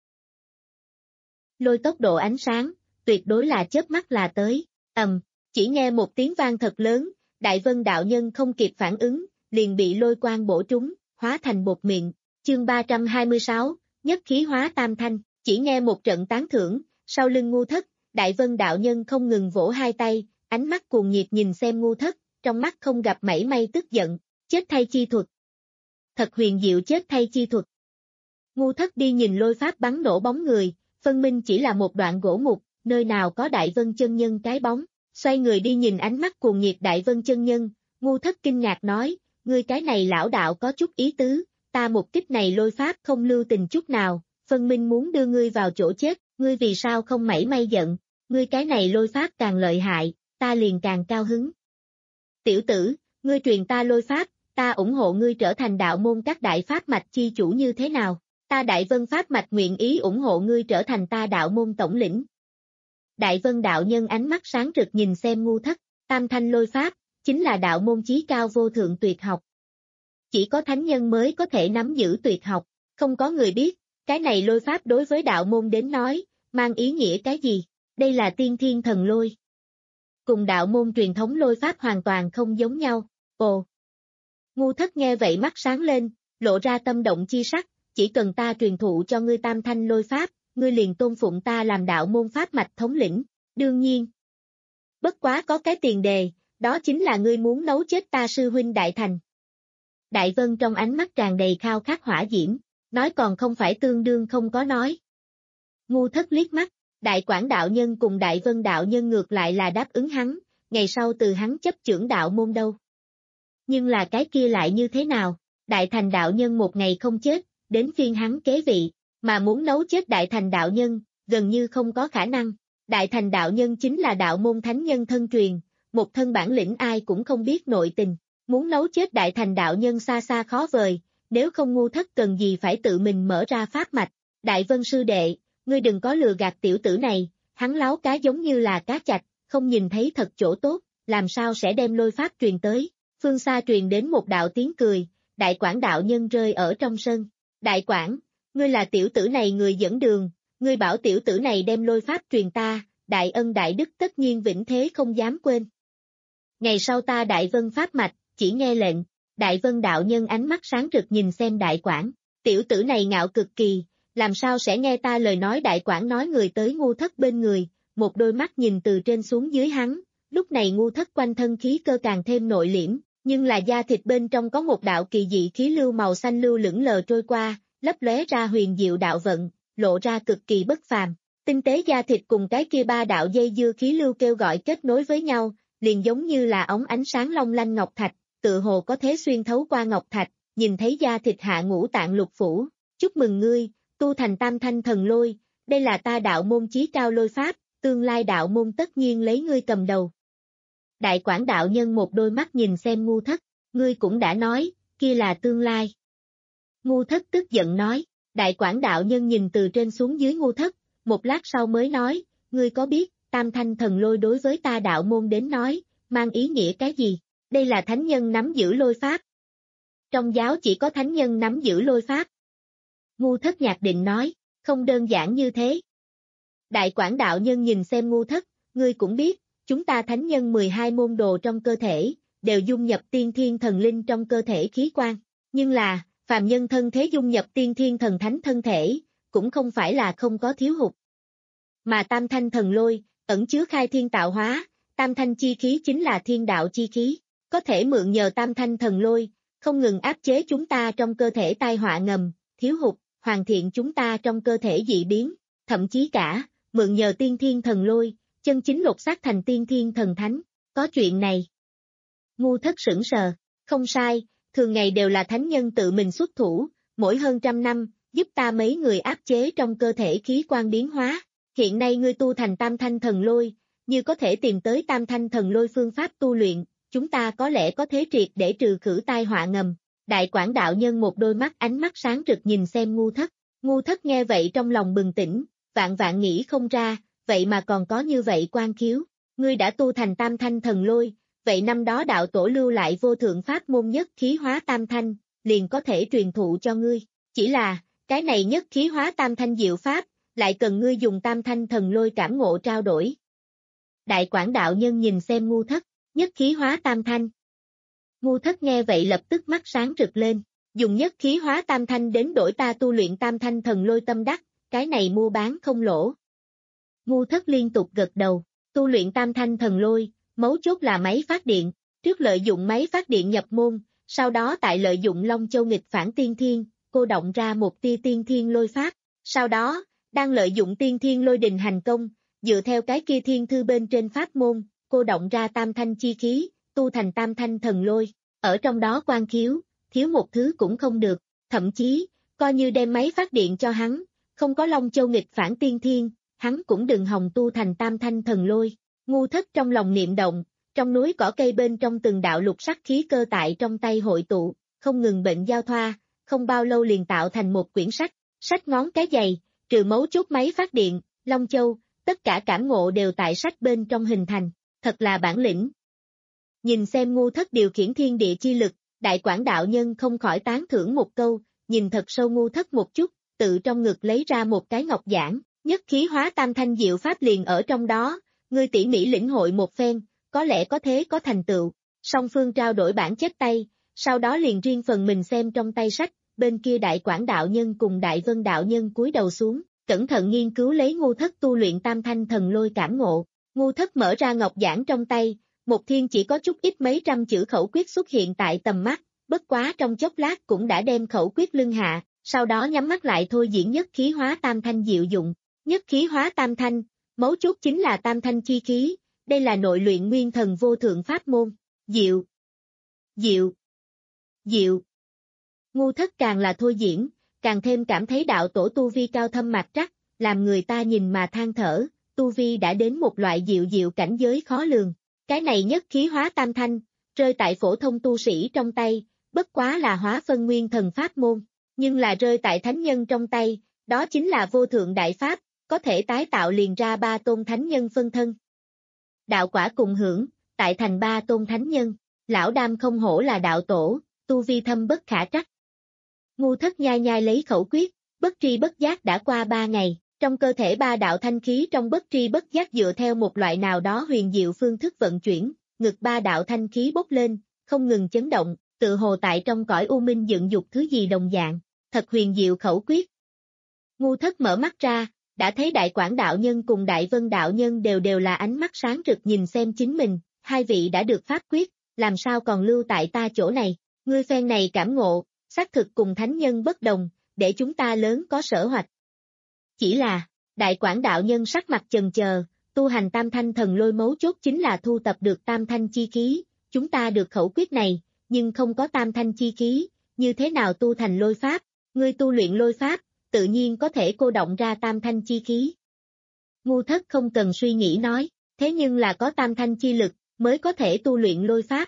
Lôi tốc độ ánh sáng, tuyệt đối là chớp mắt là tới, ầm, chỉ nghe một tiếng vang thật lớn, Đại Vân đạo nhân không kịp phản ứng, liền bị lôi quang bổ trúng, hóa thành bột mịn. Chương ba trăm hai mươi sáu, nhất khí hóa tam thanh, chỉ nghe một trận tán thưởng, sau lưng Ngu Thất, Đại Vân đạo nhân không ngừng vỗ hai tay, ánh mắt cuồng nhiệt nhìn xem Ngu Thất, trong mắt không gặp mảy may tức giận, chết thay chi thuật. Thật huyền diệu chết thay chi thuật. Ngu Thất đi nhìn lôi pháp bắn nổ bóng người, phân minh chỉ là một đoạn gỗ mục, nơi nào có Đại Vân chân nhân cái bóng, xoay người đi nhìn ánh mắt cuồng nhiệt Đại Vân chân nhân, Ngu Thất kinh ngạc nói, ngươi cái này lão đạo có chút ý tứ, ta một kích này lôi pháp không lưu tình chút nào, phân minh muốn đưa ngươi vào chỗ chết, ngươi vì sao không mảy may giận, ngươi cái này lôi pháp càng lợi hại, ta liền càng cao hứng. Tiểu tử, ngươi truyền ta lôi pháp, ta ủng hộ ngươi trở thành đạo môn các đại pháp mạch chi chủ như thế nào, ta Đại Vân pháp mạch nguyện ý ủng hộ ngươi trở thành ta đạo môn tổng lĩnh. Đại Vân đạo nhân ánh mắt sáng rực nhìn xem Ngu Thất, tam thanh lôi pháp, chính là đạo môn chí cao vô thượng tuyệt học. Chỉ có thánh nhân mới có thể nắm giữ tuyệt học, không có người biết, cái này lôi pháp đối với đạo môn đến nói, mang ý nghĩa cái gì, đây là tiên thiên thần lôi. Cùng đạo môn truyền thống lôi pháp hoàn toàn không giống nhau, ồ. Ngu Thất nghe vậy mắt sáng lên, lộ ra tâm động chi sắc, chỉ cần ta truyền thụ cho ngươi tam thanh lôi pháp, ngươi liền tôn phụng ta làm đạo môn pháp mạch thống lĩnh, đương nhiên. Bất quá có cái tiền đề, đó chính là ngươi muốn nấu chết ta sư huynh Đại Thành. Đại Vân trong ánh mắt tràn đầy khao khát hỏa diễm, nói còn không phải tương đương không có nói. Ngu Thất liếc mắt, Đại Quảng đạo nhân cùng Đại Vân đạo nhân ngược lại là đáp ứng hắn, ngày sau từ hắn chấp chưởng đạo môn đâu. Nhưng là cái kia lại như thế nào, Đại Thành đạo nhân một ngày không chết, đến phiên hắn kế vị, mà muốn nấu chết Đại Thành đạo nhân, gần như không có khả năng. Đại Thành đạo nhân chính là đạo môn thánh nhân thân truyền, một thân bản lĩnh ai cũng không biết nội tình, muốn nấu chết Đại Thành đạo nhân xa xa khó vời, nếu không Ngu Thất cần gì phải tự mình mở ra pháp mạch. Đại Vân sư đệ, ngươi đừng có lừa gạt tiểu tử này, hắn láo cá giống như là cá chạch, không nhìn thấy thật chỗ tốt, làm sao sẽ đem lôi pháp truyền tới. Phương xa truyền đến một đạo tiếng cười, Đại Quảng đạo nhân rơi ở trong sân. Đại Quảng, ngươi là tiểu tử này người dẫn đường, ngươi bảo tiểu tử này đem lôi pháp truyền ta, đại ân đại đức tất nhiên vĩnh thế không dám quên. Ngày sau ta Đại Vân pháp mạch, chỉ nghe lệnh. Đại Vân đạo nhân ánh mắt sáng rực nhìn xem Đại Quảng, tiểu tử này ngạo cực kỳ, làm sao sẽ nghe ta lời nói? Đại quản nói người tới Ngu Thất bên người, một đôi mắt nhìn từ trên xuống dưới hắn, lúc này Ngu Thất quanh thân khí cơ càng thêm nội liễm, nhưng là da thịt bên trong có một đạo kỳ dị khí lưu màu xanh lưu lững lờ trôi qua, lấp lóe ra huyền diệu đạo vận, lộ ra cực kỳ bất phàm. Tinh tế da thịt cùng cái kia ba đạo dây dưa khí lưu kêu gọi kết nối với nhau, liền giống như là ống ánh sáng long lanh ngọc thạch, tự hồ có thể xuyên thấu qua ngọc thạch, nhìn thấy da thịt hạ ngũ tạng lục phủ. Chúc mừng ngươi, tu thành tam thanh thần lôi, đây là ta đạo môn chí cao lôi pháp, tương lai đạo môn tất nhiên lấy ngươi cầm đầu. Đại quản đạo nhân một đôi mắt nhìn xem Ngu Thất, ngươi cũng đã nói, kia là tương lai. Ngu Thất tức giận nói, đại quản đạo nhân nhìn từ trên xuống dưới Ngu Thất, một lát sau mới nói, ngươi có biết, tam thanh thần lôi đối với ta đạo môn đến nói, mang ý nghĩa cái gì? Đây là thánh nhân nắm giữ lôi pháp. Trong giáo chỉ có thánh nhân nắm giữ lôi pháp. Ngu Thất nhạc định nói, không đơn giản như thế. Đại quản đạo nhân nhìn xem Ngu Thất, ngươi cũng biết, chúng ta thánh nhân mười hai môn đồ trong cơ thể, đều dung nhập tiên thiên thần linh trong cơ thể khí quan. Nhưng là, phàm nhân thân thế dung nhập tiên thiên thần thánh thân thể, cũng không phải là không có thiếu hụt. Mà tam thanh thần lôi, ẩn chứa khai thiên tạo hóa, tam thanh chi khí chính là thiên đạo chi khí, có thể mượn nhờ tam thanh thần lôi, không ngừng áp chế chúng ta trong cơ thể tai họa ngầm, thiếu hụt, hoàn thiện chúng ta trong cơ thể dị biến, thậm chí cả, mượn nhờ tiên thiên thần lôi, chân chính lột xác thành tiên thiên thần thánh, có chuyện này. Ngu Thất sững sờ, không sai, thường ngày đều là thánh nhân tự mình xuất thủ, mỗi hơn trăm năm, giúp ta mấy người áp chế trong cơ thể khí quan biến hóa, hiện nay ngươi tu thành tam thanh thần lôi, như có thể tìm tới tam thanh thần lôi phương pháp tu luyện, chúng ta có lẽ có thế triệt để trừ khử tai họa ngầm. Đại quản đạo nhân một đôi mắt ánh mắt sáng rực nhìn xem Ngu Thất, Ngu Thất nghe vậy trong lòng bừng tỉnh, vạn vạn nghĩ không ra, vậy mà còn có như vậy quan khiếu, ngươi đã tu thành tam thanh thần lôi, vậy năm đó đạo tổ lưu lại vô thượng pháp môn nhất khí hóa tam thanh, liền có thể truyền thụ cho ngươi, chỉ là, cái này nhất khí hóa tam thanh diệu pháp, lại cần ngươi dùng tam thanh thần lôi cảm ngộ trao đổi. Đại quản đạo nhân nhìn xem Ngu Thất, nhất khí hóa tam thanh. Ngu Thất nghe vậy lập tức mắt sáng rực lên, dùng nhất khí hóa tam thanh đến đổi ta tu luyện tam thanh thần lôi tâm đắc, cái này mua bán không lỗ. Ngu Thất liên tục gật đầu, tu luyện tam thanh thần lôi, mấu chốt là máy phát điện, trước lợi dụng máy phát điện nhập môn, sau đó tại lợi dụng Long Châu nghịch phản tiên thiên, cô động ra một tia tiên thiên lôi pháp, sau đó, đang lợi dụng tiên thiên lôi đình hành công, dựa theo cái kia thiên thư bên trên pháp môn, cô động ra tam thanh chi khí, tu thành tam thanh thần lôi, ở trong đó quan khiếu, thiếu một thứ cũng không được, thậm chí, coi như đem máy phát điện cho hắn, không có Long Châu nghịch phản tiên thiên, hắn cũng đừng hòng tu thành tam thanh thần lôi. Ngu Thất trong lòng niệm động, trong núi cỏ cây bên trong từng đạo lục sắc khí cơ tại trong tay hội tụ, không ngừng bệnh giao thoa, không bao lâu liền tạo thành một quyển sách, sách ngón cái dày, trừ mấu chốt máy phát điện, Long Châu, tất cả cảm ngộ đều tại sách bên trong hình thành, thật là bản lĩnh. Nhìn xem Ngu Thất điều khiển thiên địa chi lực, đại quản đạo nhân không khỏi tán thưởng một câu, nhìn thật sâu Ngu Thất một chút, tự trong ngực lấy ra một cái ngọc giản, nhất khí hóa tam thanh diệu pháp liền ở trong đó, ngươi tỉ mỉ lĩnh hội một phen, có lẽ có thế có thành tựu. Song phương trao đổi bản chép tay, sau đó liền riêng phần mình xem trong tay sách, bên kia đại quản đạo nhân cùng đại vân đạo nhân cúi đầu xuống, cẩn thận nghiên cứu lấy Ngu Thất tu luyện tam thanh thần lôi cảm ngộ. Ngu Thất mở ra ngọc giản trong tay, một thiên chỉ có chút ít mấy trăm chữ khẩu quyết xuất hiện tại tầm mắt, bất quá trong chốc lát cũng đã đem khẩu quyết lưng hạ, sau đó nhắm mắt lại thôi diễn nhất khí hóa tam thanh diệu dụng. Nhất khí hóa tam thanh, mấu chốt chính là tam thanh chi khí, đây là nội luyện nguyên thần vô thượng pháp môn, diệu, diệu, diệu. Ngu Thất càng là thôi diễn, càng thêm cảm thấy đạo tổ tu vi cao thâm mạc trắc, làm người ta nhìn mà than thở, tu vi đã đến một loại diệu diệu cảnh giới khó lường. Cái này nhất khí hóa tam thanh, rơi tại phổ thông tu sĩ trong tay, bất quá là hóa phân nguyên thần pháp môn, nhưng là rơi tại thánh nhân trong tay, đó chính là vô thượng đại pháp, có thể tái tạo liền ra ba tôn thánh nhân phân thân. Đạo quả cùng hưởng, tại thành ba tôn thánh nhân, lão đam không hổ là đạo tổ, tu vi thâm bất khả trắc. Ngu Thất nhai nhai lấy khẩu quyết, bất tri bất giác đã qua ba ngày, trong cơ thể ba đạo thanh khí trong bất tri bất giác dựa theo một loại nào đó huyền diệu phương thức vận chuyển, ngực ba đạo thanh khí bốc lên, không ngừng chấn động, tự hồ tại trong cõi u minh dựng dục thứ gì đồng dạng, thật huyền diệu khẩu quyết. Ngu Thất mở mắt ra, đã thấy Đại Quảng đạo nhân cùng Đại Vân đạo nhân đều đều là ánh mắt sáng rực nhìn xem chính mình, hai vị đã được pháp quyết, làm sao còn lưu tại ta chỗ này, ngươi phen này cảm ngộ, xác thực cùng thánh nhân bất đồng, để chúng ta lớn có sở hoạch. Chỉ là, Đại Quảng đạo nhân sắc mặt chần chờ, tu hành tam thanh thần lôi mấu chốt chính là thu tập được tam thanh chi khí, chúng ta được khẩu quyết này, nhưng không có tam thanh chi khí, như thế nào tu thành lôi pháp, ngươi tu luyện lôi pháp, tự nhiên có thể cô động ra tam thanh chi khí. Ngu Thất không cần suy nghĩ nói, thế nhưng là có tam thanh chi lực, mới có thể tu luyện lôi pháp.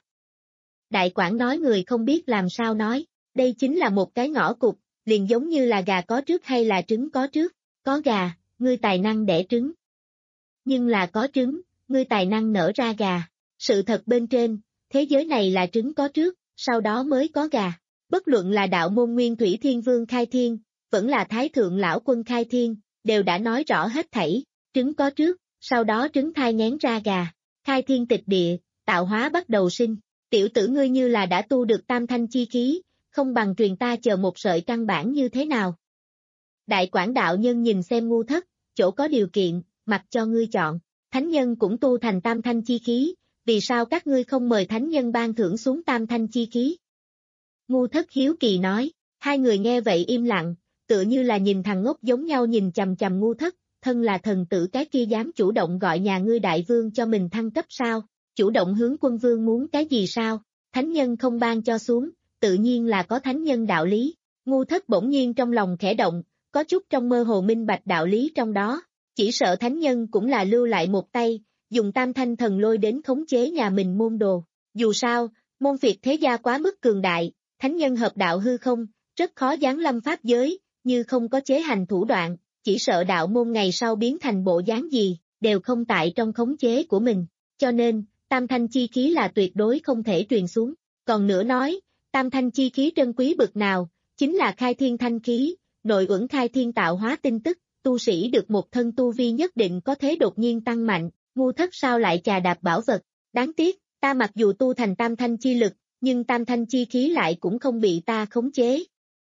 Đại Quảng nói người không biết làm sao nói, đây chính là một cái ngõ cụt, liền giống như là gà có trước hay là trứng có trước, có gà, ngươi tài năng đẻ trứng. Nhưng là có trứng, ngươi tài năng nở ra gà. Sự thật bên trên, thế giới này là trứng có trước, sau đó mới có gà. Bất luận là đạo môn Nguyên Thủy Thiên Vương khai thiên, vẫn là Thái Thượng Lão Quân khai thiên, đều đã nói rõ hết thảy, trứng có trước, sau đó trứng thai nghén ra gà. Khai thiên tịch địa, tạo hóa bắt đầu sinh. Tiểu tử ngươi như là đã tu được tam thanh chi khí, không bằng truyền ta chờ một sợi căn bản như thế nào. Đại Quảng đạo nhân nhìn xem Ngu Thất, chỗ có điều kiện, mặc cho ngươi chọn, thánh nhân cũng tu thành tam thanh chi khí, vì sao các ngươi không mời thánh nhân ban thưởng xuống tam thanh chi khí? Ngu Thất hiếu kỳ nói, hai người nghe vậy im lặng, tựa như là nhìn thằng ngốc giống nhau nhìn chằm chằm Ngu Thất, thân là thần tử cái kia dám chủ động gọi nhà ngươi đại vương cho mình thăng cấp sao, chủ động hướng quân vương muốn cái gì sao, thánh nhân không ban cho xuống, tự nhiên là có thánh nhân đạo lý. Ngu Thất bỗng nhiên trong lòng khẽ động, có chút trong mơ hồ minh bạch đạo lý trong đó, chỉ sợ thánh nhân cũng là lưu lại một tay, dùng tam thanh thần lôi đến khống chế nhà mình môn đồ. Dù sao, môn Việt thế gia quá mức cường đại, thánh nhân hợp đạo hư không, rất khó giáng lâm pháp giới, như không có chế hành thủ đoạn, chỉ sợ đạo môn ngày sau biến thành bộ dáng gì, đều không tại trong khống chế của mình. Cho nên, tam thanh chi khí là tuyệt đối không thể truyền xuống. Còn nữa nói, tam thanh chi khí trân quý bực nào, chính là khai thiên thanh khí, nội uẩn khai thiên tạo hóa tin tức, tu sĩ được một thân tu vi nhất định có thế đột nhiên tăng mạnh. Ngu Thất sao lại chà đạp bảo vật, đáng tiếc, ta mặc dù tu thành tam thanh chi lực, nhưng tam thanh chi khí lại cũng không bị ta khống chế.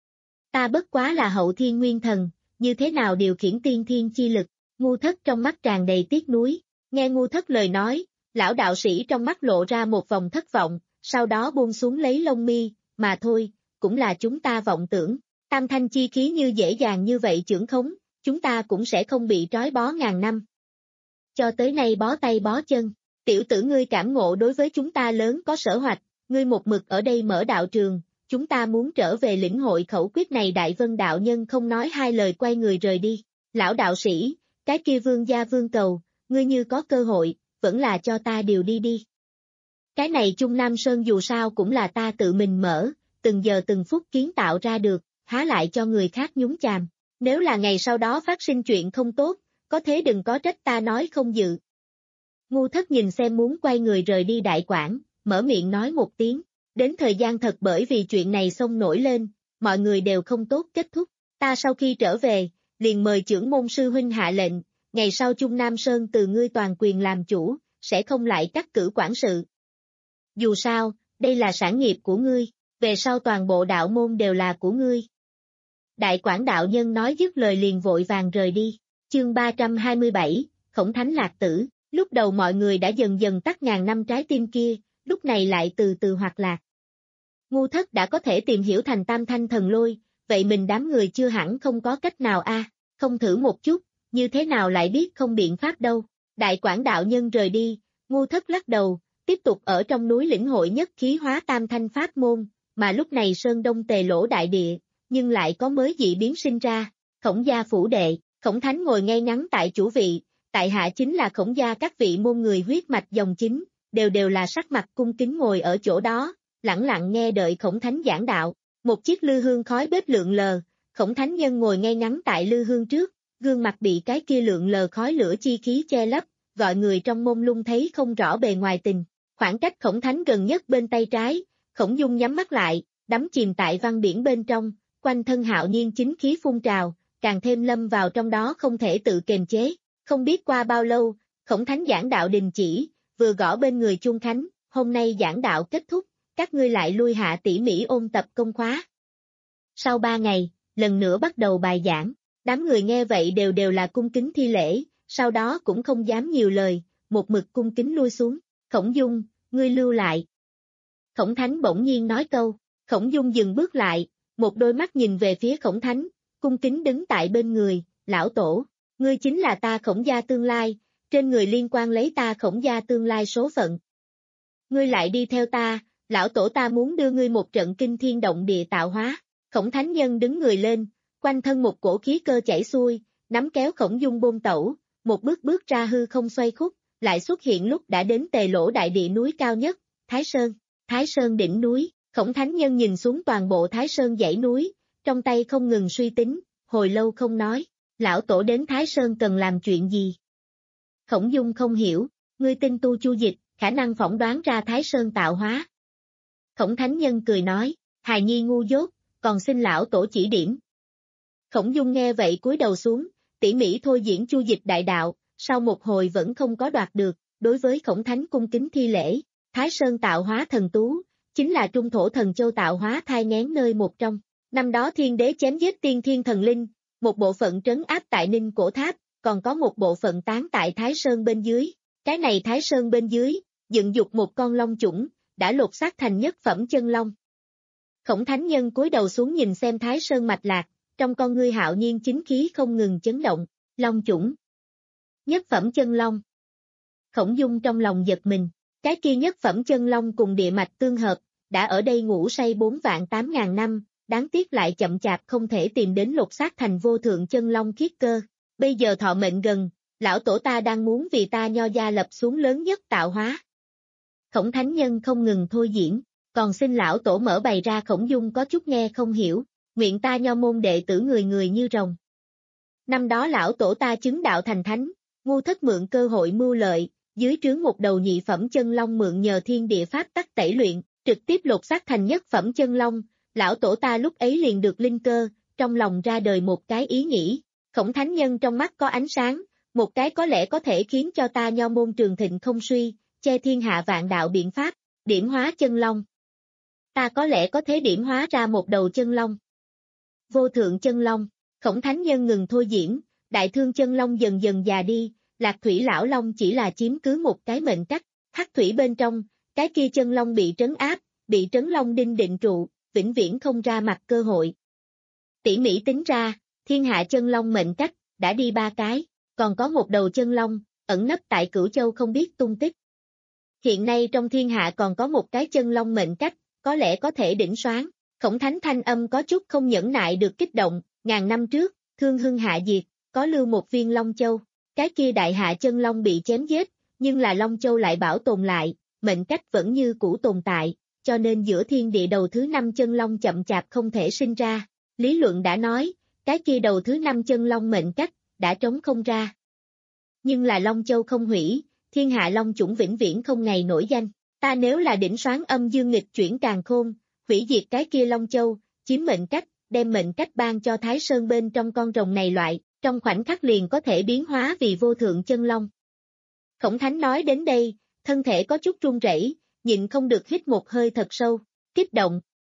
Ta bất quá là hậu thiên nguyên thần, như thế nào điều khiển tiên thiên chi lực? Ngu Thất trong mắt tràn đầy tiếc nuối, nghe Ngu Thất lời nói, lão đạo sĩ trong mắt lộ ra một vòng thất vọng, sau đó buông xuống lấy lông mi, mà thôi, cũng là chúng ta vọng tưởng, tam thanh chi khí như dễ dàng như vậy chưởng khống, chúng ta cũng sẽ không bị trói bó ngàn năm. Cho tới nay bó tay bó chân, tiểu tử ngươi cảm ngộ đối với chúng ta lớn có sở hoạch, ngươi một mực ở đây mở đạo trường, chúng ta muốn trở về lĩnh hội khẩu quyết này. Đại Vân đạo nhân không nói hai lời quay người rời đi. Lão đạo sĩ, cái kia vương gia vương cầu, ngươi như có cơ hội, vẫn là cho ta điều đi đi. Cái này Trung Nam Sơn dù sao cũng là ta tự mình mở, từng giờ từng phút kiến tạo ra được, há lại cho người khác nhúng chàm. Nếu là ngày sau đó phát sinh chuyện không tốt, có thế đừng có trách ta nói không dự. Ngu Thất nhìn xem muốn quay người rời đi Đại Quảng, mở miệng nói một tiếng, đến thời gian thật bởi vì chuyện này xông nổi lên, mọi người đều không tốt kết thúc, ta sau khi trở về, liền mời trưởng môn sư huynh hạ lệnh, ngày sau Trung Nam Sơn từ ngươi toàn quyền làm chủ, sẽ không lại cắt cử quản sự. Dù sao, đây là sản nghiệp của ngươi, về sau toàn bộ đạo môn đều là của ngươi. Đại Quảng đạo nhân nói dứt lời liền vội vàng rời đi. Chương ba trăm hai mươi bảy, Khổng Thánh Lạc Tử, lúc đầu mọi người đã dần dần tắt ngàn năm trái tim kia, lúc này lại từ từ hoạt lạc. Ngu Thất đã có thể tìm hiểu thành tam thanh thần lôi, vậy mình đám người chưa hẳn không có cách nào a, à, không thử một chút, như thế nào lại biết không biện pháp đâu. Đại Quảng đạo nhân rời đi, Ngu Thất lắc đầu, tiếp tục ở trong núi lĩnh hội nhất khí hóa tam thanh pháp môn, mà lúc này Sơn Đông Tề Lỗ đại địa, nhưng lại có mới dị biến sinh ra. Khổng gia phủ đệ, Khổng Thánh ngồi ngay ngắn tại chủ vị, tại hạ chính là Khổng gia các vị môn người huyết mạch dòng chính, đều đều là sắc mặt cung kính ngồi ở chỗ đó, lẳng lặng nghe đợi Khổng Thánh giảng đạo. Một chiếc lư hương khói bếp lượn lờ, Khổng Thánh nhân ngồi ngay ngắn tại lư hương trước, gương mặt bị cái kia lượn lờ khói lửa chi khí che lấp, gọi người trong môn lung thấy không rõ bề ngoài tình. Khoảng cách Khổng Thánh gần nhất bên tay trái, Khổng Dung nhắm mắt lại, đắm chìm tại văn biển bên trong, quanh thân hạo nhiên chính khí phun trào, càng thêm lâm vào trong đó không thể tự kiềm chế. Không biết qua bao lâu, Khổng Thánh giảng đạo đình chỉ, vừa gõ bên người chuông khánh, hôm nay giảng đạo kết thúc, các ngươi lại lui hạ tỉ mỉ ôn tập công khóa. Sau ba ngày, lần nữa bắt đầu bài giảng, Đám người nghe vậy đều đều là cung kính thi lễ, sau đó cũng không dám nhiều lời, một mực cung kính lui xuống. Khổng Dung, ngươi lưu lại. Khổng Thánh bỗng nhiên nói câu, Khổng Dung dừng bước lại, một đôi mắt nhìn về phía Khổng Thánh, cung kính đứng tại bên người, lão tổ, ngươi chính là ta Khổng gia tương lai, trên người liên quan lấy ta Khổng gia tương lai số phận. Ngươi lại đi theo ta, lão tổ ta muốn đưa ngươi một trận kinh thiên động địa tạo hóa. Khổng Thánh Nhân đứng người lên, quanh thân một cổ khí cơ chảy xuôi, nắm kéo Khổng Dung bôn tẩu, một bước bước ra hư không xoay khúc, lại xuất hiện lúc đã đến Tề Lỗ đại địa núi cao nhất, Thái Sơn. Thái Sơn đỉnh núi, Khổng Thánh Nhân nhìn xuống toàn bộ Thái Sơn dãy núi, trong tay không ngừng suy tính, hồi lâu không nói, lão tổ đến Thái Sơn cần làm chuyện gì? Khổng Dung không hiểu, ngươi tinh tu chu dịch, khả năng phỏng đoán ra Thái Sơn tạo hóa. Khổng Thánh Nhân cười nói, hài nhi ngu dốt, còn xin lão tổ chỉ điểm. Khổng Dung nghe vậy cúi đầu xuống, tỉ mỉ thôi diễn chu dịch đại đạo, sau một hồi vẫn không có đoạt được, đối với Khổng Thánh cung kính thi lễ. Thái Sơn tạo hóa thần tú, chính là trung thổ thần châu tạo hóa thai nghén nơi một trong. Năm đó thiên đế chém giết tiên thiên thần linh, một bộ phận trấn áp tại Ninh Cổ Tháp, còn có một bộ phận tán tại Thái Sơn bên dưới. Cái này Thái Sơn bên dưới, dựng dục một con long chủng, đã lột xác thành nhất phẩm chân long. Khổng Thánh Nhân cúi đầu xuống nhìn xem Thái Sơn mạch lạc, trong con ngươi hạo nhiên chính khí không ngừng chấn động, long chủng. Nhất phẩm chân long. Khổng Dung trong lòng giật mình. Cái kia nhất phẩm chân long cùng địa mạch tương hợp, đã ở đây ngủ say bốn vạn tám ngàn năm, đáng tiếc lại chậm chạp không thể tìm đến lột xác thành vô thượng chân long khiết cơ. Bây giờ thọ mệnh gần, lão tổ ta đang muốn vì ta Nho gia lập xuống lớn nhất tạo hóa. Khổng Thánh Nhân không ngừng thôi diễn, còn xin lão tổ mở bày ra. Khổng Dung có chút nghe không hiểu, nguyện ta Nho môn đệ tử người người như rồng. Năm đó lão tổ ta chứng đạo thành thánh, ngu thất mượn cơ hội mưu lợi, dưới trướng một đầu nhị phẩm chân long mượn nhờ thiên địa pháp tắc tẩy luyện, trực tiếp lột xác thành nhất phẩm chân long, lão tổ ta lúc ấy liền được linh cơ, trong lòng ra đời một cái ý nghĩ. Khổng Thánh Nhân trong mắt có ánh sáng, một cái có lẽ có thể khiến cho ta Nho môn trường thịnh không suy, che thiên hạ vạn đạo biện pháp, điểm hóa chân long. Ta có lẽ có thể điểm hóa ra một đầu chân long. Vô thượng chân long, Khổng Thánh Nhân ngừng thôi diễn, đại thương chân long dần dần già đi, Lạc Thủy lão long chỉ là chiếm cứ một cái mệnh cách, hắc thủy bên trong, cái kia chân long bị trấn áp, bị trấn long đinh định trụ, vĩnh viễn không ra mặt cơ hội. Tỉ mỉ tính ra, thiên hạ chân long mệnh cách, đã đi ba cái, còn có một đầu chân long, ẩn nấp tại Cửu Châu không biết tung tích. Hiện nay trong thiên hạ còn có một cái chân long mệnh cách, có lẽ có thể đỉnh soán. Khổng Thánh thanh âm có chút không nhẫn nại được kích động, ngàn năm trước, Thương Hưng hạ diệt, có lưu một viên Long Châu. Cái kia đại hạ chân long bị chém giết, nhưng là Long Châu lại bảo tồn lại, mệnh cách vẫn như cũ tồn tại, cho nên giữa thiên địa đầu thứ năm chân long chậm chạp không thể sinh ra. Lý luận đã nói, cái kia đầu thứ năm chân long mệnh cách, đã trống không ra. Nhưng là Long Châu không hủy, thiên hạ long chủng vĩnh viễn không ngày nổi danh. Ta nếu là đỉnh soán âm dương nghịch chuyển càn khôn, hủy diệt cái kia Long Châu, chiếm mệnh cách, đem mệnh cách ban cho Thái Sơn bên trong con rồng này loại, trong khoảnh khắc liền có thể biến hóa vì vô thượng chân long. Khổng Thánh nói đến đây, thân thể có chút run rẩy, nhịn không được hít một hơi thật sâu, kích động.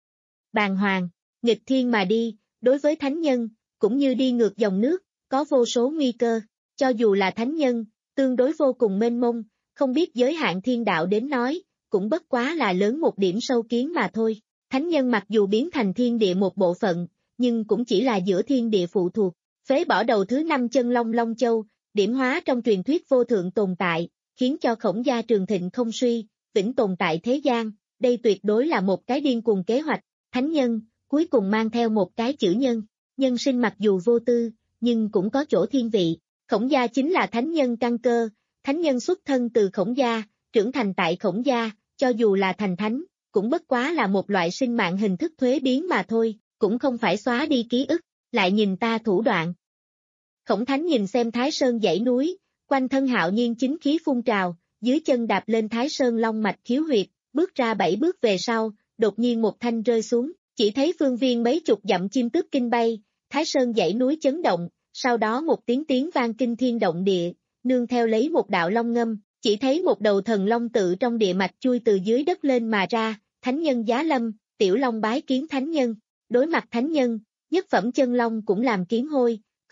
Bàng hoàng, nghịch thiên mà đi, đối với thánh nhân, cũng như đi ngược dòng nước, có vô số nguy cơ, cho dù là thánh nhân, tương đối vô cùng mênh mông, không biết giới hạn thiên đạo đến nói, cũng bất quá là lớn một điểm sâu kiến mà thôi. Thánh nhân mặc dù biến thành thiên địa một bộ phận, nhưng cũng chỉ là giữa thiên địa phụ thuộc. Phế bỏ đầu thứ năm chân long Long Châu, điểm hóa trong truyền thuyết vô thượng tồn tại, khiến cho Khổng gia trường thịnh không suy, vĩnh tồn tại thế gian, đây tuyệt đối là một cái điên cuồng kế hoạch. Thánh nhân, cuối cùng mang theo một cái chữ nhân, nhân sinh mặc dù vô tư, nhưng cũng có chỗ thiên vị. Khổng gia chính là thánh nhân căn cơ, thánh nhân xuất thân từ Khổng gia, trưởng thành tại Khổng gia, cho dù là thành thánh, cũng bất quá là một loại sinh mạng hình thức thuế biến mà thôi, cũng không phải xóa đi ký ức. Lại nhìn ta thủ đoạn. Khổng Thánh nhìn xem Thái Sơn dãy núi, quanh thân hạo nhiên chính khí phun trào, dưới chân đạp lên Thái Sơn long mạch khiếu huyệt, bước ra bảy bước về sau, đột nhiên một thanh rơi xuống, chỉ thấy phương viên mấy chục dặm chim tước kinh bay, Thái Sơn dãy núi chấn động, sau đó một tiếng tiếng vang kinh thiên động địa, nương theo lấy một đạo long ngâm, chỉ thấy một đầu thần long tự trong địa mạch chui từ dưới đất lên mà ra, thánh nhân giá lâm, tiểu long bái kiến thánh nhân, đối mặt thánh nhân. Nhất phẩm chân long cũng làm kiến hôi,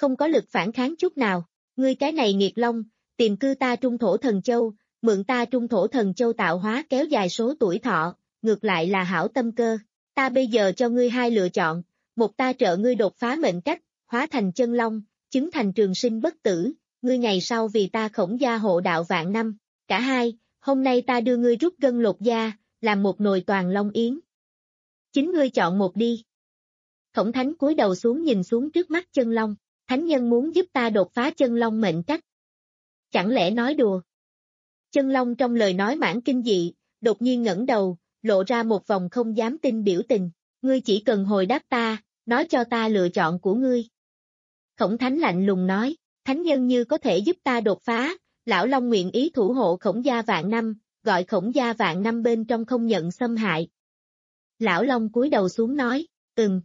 không có lực phản kháng chút nào. Ngươi cái này nghiệt long, tìm cư ta trung thổ thần châu, mượn ta trung thổ thần châu tạo hóa kéo dài số tuổi thọ, ngược lại là hảo tâm cơ. Ta bây giờ cho ngươi hai lựa chọn, một ta trợ ngươi đột phá mệnh cách, hóa thành chân long, chứng thành trường sinh bất tử, ngươi ngày sau vì ta Khổng gia hộ đạo vạn năm. Cả hai, hôm nay ta đưa ngươi rút gân lột da, làm một nồi toàn long yến. Chính ngươi chọn một đi. Khổng Thánh cúi đầu xuống nhìn xuống trước mắt chân long, thánh nhân muốn giúp ta đột phá chân long mệnh cách. Chẳng lẽ nói đùa? Chân long trong lời nói mãn kinh dị, đột nhiên ngẩng đầu, lộ ra một vòng không dám tin biểu tình, ngươi chỉ cần hồi đáp ta, nói cho ta lựa chọn của ngươi. Khổng Thánh lạnh lùng nói, thánh nhân như có thể giúp ta đột phá, lão long nguyện ý thủ hộ Khổng gia vạn năm, gọi Khổng gia vạn năm bên trong không nhận xâm hại. Lão long cúi đầu xuống nói, ừm.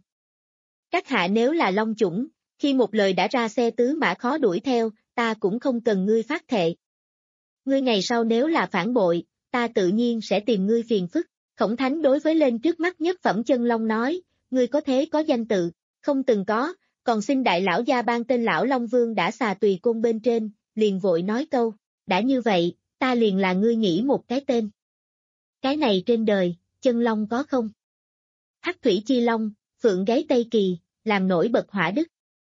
Các hạ nếu là long chủng, khi một lời đã ra xe tứ mã khó đuổi theo, ta cũng không cần ngươi phát thệ. Ngươi ngày sau nếu là phản bội, ta tự nhiên sẽ tìm ngươi phiền phức. Khổng Thánh đối với lên trước mắt nhất phẩm chân long nói, ngươi có thế có danh tự, không từng có, còn xin đại lão gia ban tên lão Long Vương đã xà tùy côn bên trên, liền vội nói câu, đã như vậy, ta liền là ngươi nghĩ một cái tên. Cái này trên đời, chân long có không? Hắc thủy chi long, phượng gáy Tây Kỳ, làm nổi bật hỏa đức.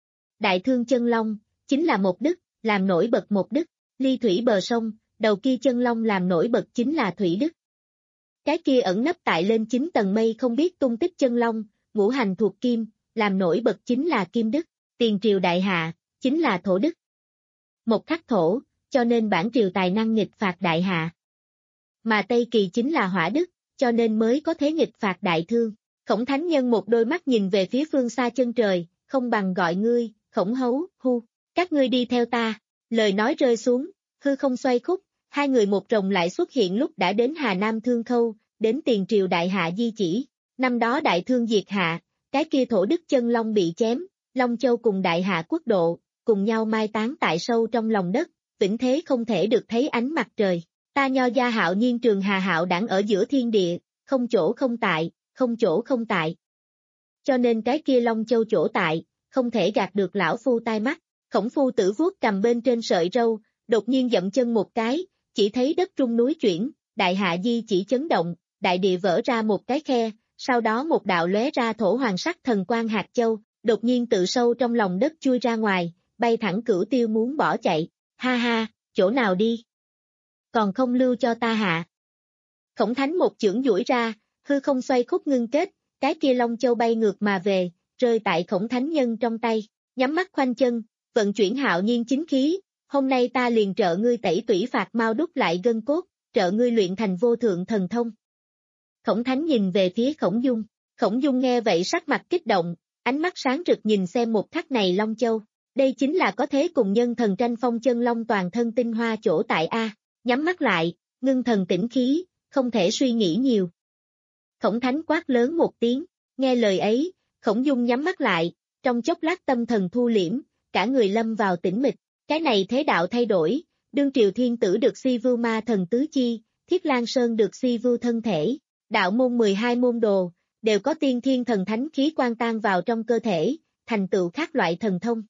Đại thương chân long, chính là một đức, làm nổi bật một đức, ly thủy bờ sông, đầu kia chân long làm nổi bật chính là thủy đức. Cái kia ẩn nấp tại lên chín tầng mây không biết tung tích chân long, ngũ hành thuộc kim, làm nổi bật chính là kim đức, tiền triều đại hạ, chính là thổ đức. Một khắc thổ, cho nên bản triều tài năng nghịch phạt đại hạ. Mà Tây Kỳ chính là hỏa đức, cho nên mới có thế nghịch phạt đại thương. Khổng Thánh Nhân một đôi mắt nhìn về phía phương xa chân trời, không bằng gọi ngươi, Khổng Hấu, hu, các ngươi đi theo ta. Lời nói rơi xuống, hư không xoay khúc, hai người một rồng lại xuất hiện lúc đã đến Hà Nam Thương Khâu, đến tiền triều đại hạ di chỉ. Năm đó đại thương diệt hạ, cái kia thổ đức chân long bị chém, Long Châu cùng đại hạ quốc độ, cùng nhau mai táng tại sâu trong lòng đất, vĩnh thế không thể được thấy ánh mặt trời. Ta Nho gia hạo nhiên trường hà hạo đẳng ở giữa thiên địa, không chỗ không tại, không chỗ không tại. Cho nên cái kia Long Châu chỗ tại, không thể gạt được lão phu tai mắt. Khổng phu tử vuốt cầm bên trên sợi râu, đột nhiên dậm chân một cái, chỉ thấy đất rung núi chuyển, đại hạ di chỉ chấn động, đại địa vỡ ra một cái khe, sau đó một đạo lóe ra thổ hoàng sắc thần quang hạt châu, đột nhiên tự sâu trong lòng đất chui ra ngoài, bay thẳng Cửu Tiêu muốn bỏ chạy, ha ha, chỗ nào đi? Còn không lưu cho ta hạ. Khổng Thánh một chưởng duỗi ra, hư không xoay khúc ngưng kết, cái kia Long Châu bay ngược mà về, rơi tại Khổng Thánh Nhân trong tay, nhắm mắt khoanh chân, vận chuyển hạo nhiên chính khí, hôm nay ta liền trợ ngươi tẩy tủy phạt mau đúc lại gân cốt, trợ ngươi luyện thành vô thượng thần thông. Khổng Thánh nhìn về phía Khổng Dung, Khổng Dung nghe vậy sắc mặt kích động, ánh mắt sáng rực nhìn xem một khắc này Long Châu, đây chính là có thế cùng nhân thần tranh phong chân long toàn thân tinh hoa chỗ tại A, nhắm mắt lại, ngưng thần tĩnh khí, không thể suy nghĩ nhiều. Khổng Thánh quát lớn một tiếng, nghe lời ấy, Khổng Dung nhắm mắt lại, trong chốc lát tâm thần thu liễm, cả người lâm vào tĩnh mịch, cái này thế đạo thay đổi, đương triều thiên tử được si vưu ma thần tứ chi, Thiết Lan Sơn được si vưu thân thể, đạo môn mười hai môn đồ, đều có tiên thiên thần thánh khí quan tan vào trong cơ thể, thành tựu khác loại thần thông.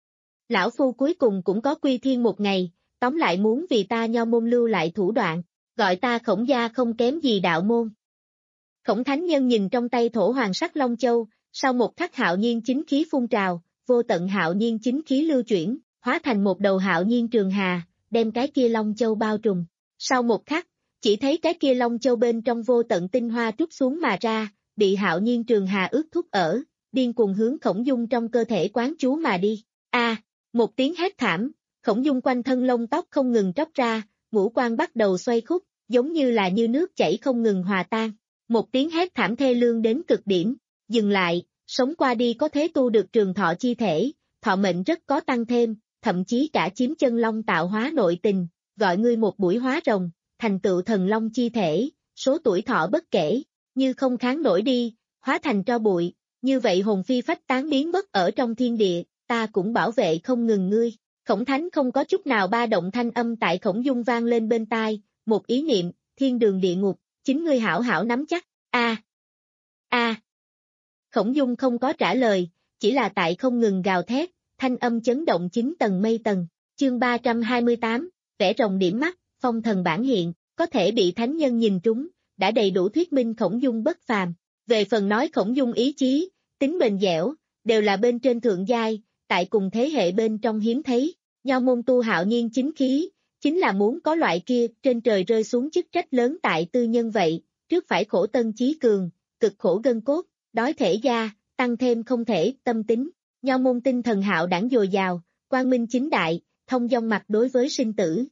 Lão phu cuối cùng cũng có quy thiên một ngày, tóm lại muốn vì ta Nho môn lưu lại thủ đoạn, gọi ta Khổng gia không kém gì đạo môn. Khổng Thánh Nhân nhìn trong tay thổ hoàng sắc Long Châu, sau một khắc hạo nhiên chính khí phun trào, vô tận hạo nhiên chính khí lưu chuyển, hóa thành một đầu hạo nhiên trường hà, đem cái kia Long Châu bao trùm. Sau một khắc, chỉ thấy cái kia Long Châu bên trong vô tận tinh hoa trút xuống mà ra, bị hạo nhiên trường hà ướt thúc ở, điên cuồng hướng Khổng Dung trong cơ thể quán chú mà đi. A, à, một tiếng hét thảm, Khổng Dung quanh thân lông tóc không ngừng tróc ra, ngũ quan bắt đầu xoay khúc, giống như là như nước chảy không ngừng hòa tan. Một tiếng hét thảm thê lương đến cực điểm, dừng lại, sống qua đi có thế tu được trường thọ chi thể, thọ mệnh rất có tăng thêm, thậm chí cả chiếm chân long tạo hóa nội tình, gọi ngươi một buổi hóa rồng, thành tựu thần long chi thể, số tuổi thọ bất kể, như không kháng nổi đi, hóa thành tro bụi, như vậy hồn phi phách tán biến mất ở trong thiên địa, ta cũng bảo vệ không ngừng ngươi. Khổng Thánh không có chút nào ba động thanh âm tại Khổng Dung vang lên bên tai, một ý niệm, thiên đường địa ngục, chính ngươi hảo hảo nắm chắc, a a. Khổng Dung không có trả lời, chỉ là tại không ngừng gào thét, thanh âm chấn động chín tầng mây tầng. Chương ba trăm hai mươi tám, vẽ rồng điểm mắt, phong thần bản hiện, có thể bị thánh nhân nhìn trúng, đã đầy đủ thuyết minh Khổng Dung bất phàm. Về phần nói Khổng Dung ý chí, tính bền dẻo, đều là bên trên thượng giai, tại cùng thế hệ bên trong hiếm thấy. Nho môn tu hạo nhiên chính khí, chính là muốn có loại kia trên trời rơi xuống chức trách lớn tại tư nhân vậy, trước phải khổ tân chí cường, cực khổ gân cốt, đói thể da, tăng thêm không thể, tâm tính. Nho môn tinh thần hạo đẳng dồi dào, quang minh chính đại, thông dong mặt đối với sinh tử.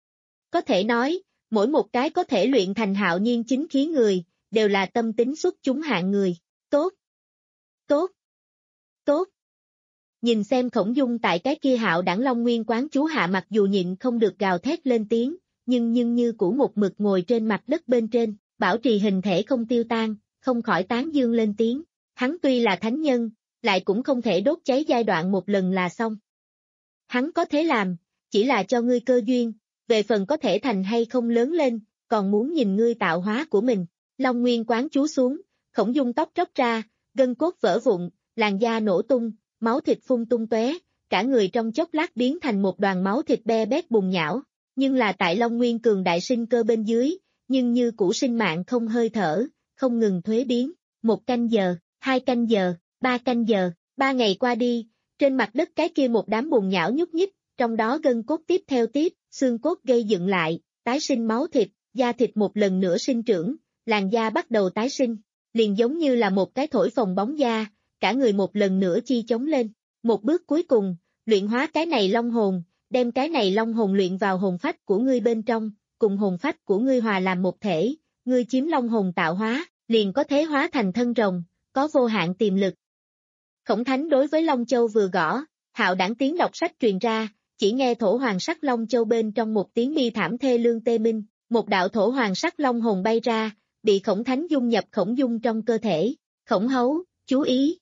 Có thể nói, mỗi một cái có thể luyện thành hạo nhiên chính khí người, đều là tâm tính xuất chúng hạng người. Tốt! Tốt! Tốt! Nhìn xem Khổng Dung tại cái kia hạo đẳng Long Nguyên quán chú hạ mặc dù nhịn không được gào thét lên tiếng, nhưng nhưng như cũ một mực ngồi trên mặt đất bên trên, bảo trì hình thể không tiêu tan, không khỏi tán dương lên tiếng. Hắn tuy là thánh nhân, lại cũng không thể đốt cháy giai đoạn một lần là xong. Hắn có thế làm, chỉ là cho ngươi cơ duyên, về phần có thể thành hay không lớn lên, còn muốn nhìn ngươi tạo hóa của mình. Long Nguyên quán chú xuống, Khổng Dung tóc tróc ra, gân cốt vỡ vụn, làn da nổ tung, máu thịt phun tung tóe, cả người trong chốc lát biến thành một đoàn máu thịt be bét bùng nhão, nhưng là tại Long Nguyên cường đại sinh cơ bên dưới, nhưng như cũ sinh mạng không hơi thở, không ngừng thuế biến. Một canh giờ, hai canh giờ, ba canh giờ, ba ngày qua đi, trên mặt đất cái kia một đám bùn nhão nhúc nhích, trong đó gân cốt tiếp theo tiếp, xương cốt gây dựng lại, tái sinh máu thịt, da thịt một lần nữa sinh trưởng, làn da bắt đầu tái sinh, liền giống như là một cái thổi phồng bóng da, cả người một lần nữa chi chống lên. Một bước cuối cùng, luyện hóa cái này long hồn, đem cái này long hồn luyện vào hồn phách của ngươi bên trong, cùng hồn phách của ngươi hòa làm một thể, ngươi chiếm long hồn tạo hóa, liền có thể hóa thành thân rồng, có vô hạn tiềm lực. Khổng Thánh đối với Long Châu vừa gõ, hạo đảng tiếng đọc sách truyền ra, chỉ nghe thổ hoàng sắc Long Châu bên trong một tiếng bi thảm thê lương tê minh, một đạo thổ hoàng sắc long hồn bay ra, bị Khổng Thánh dung nhập Khổng Dung trong cơ thể. Khổng Hấu, chú ý!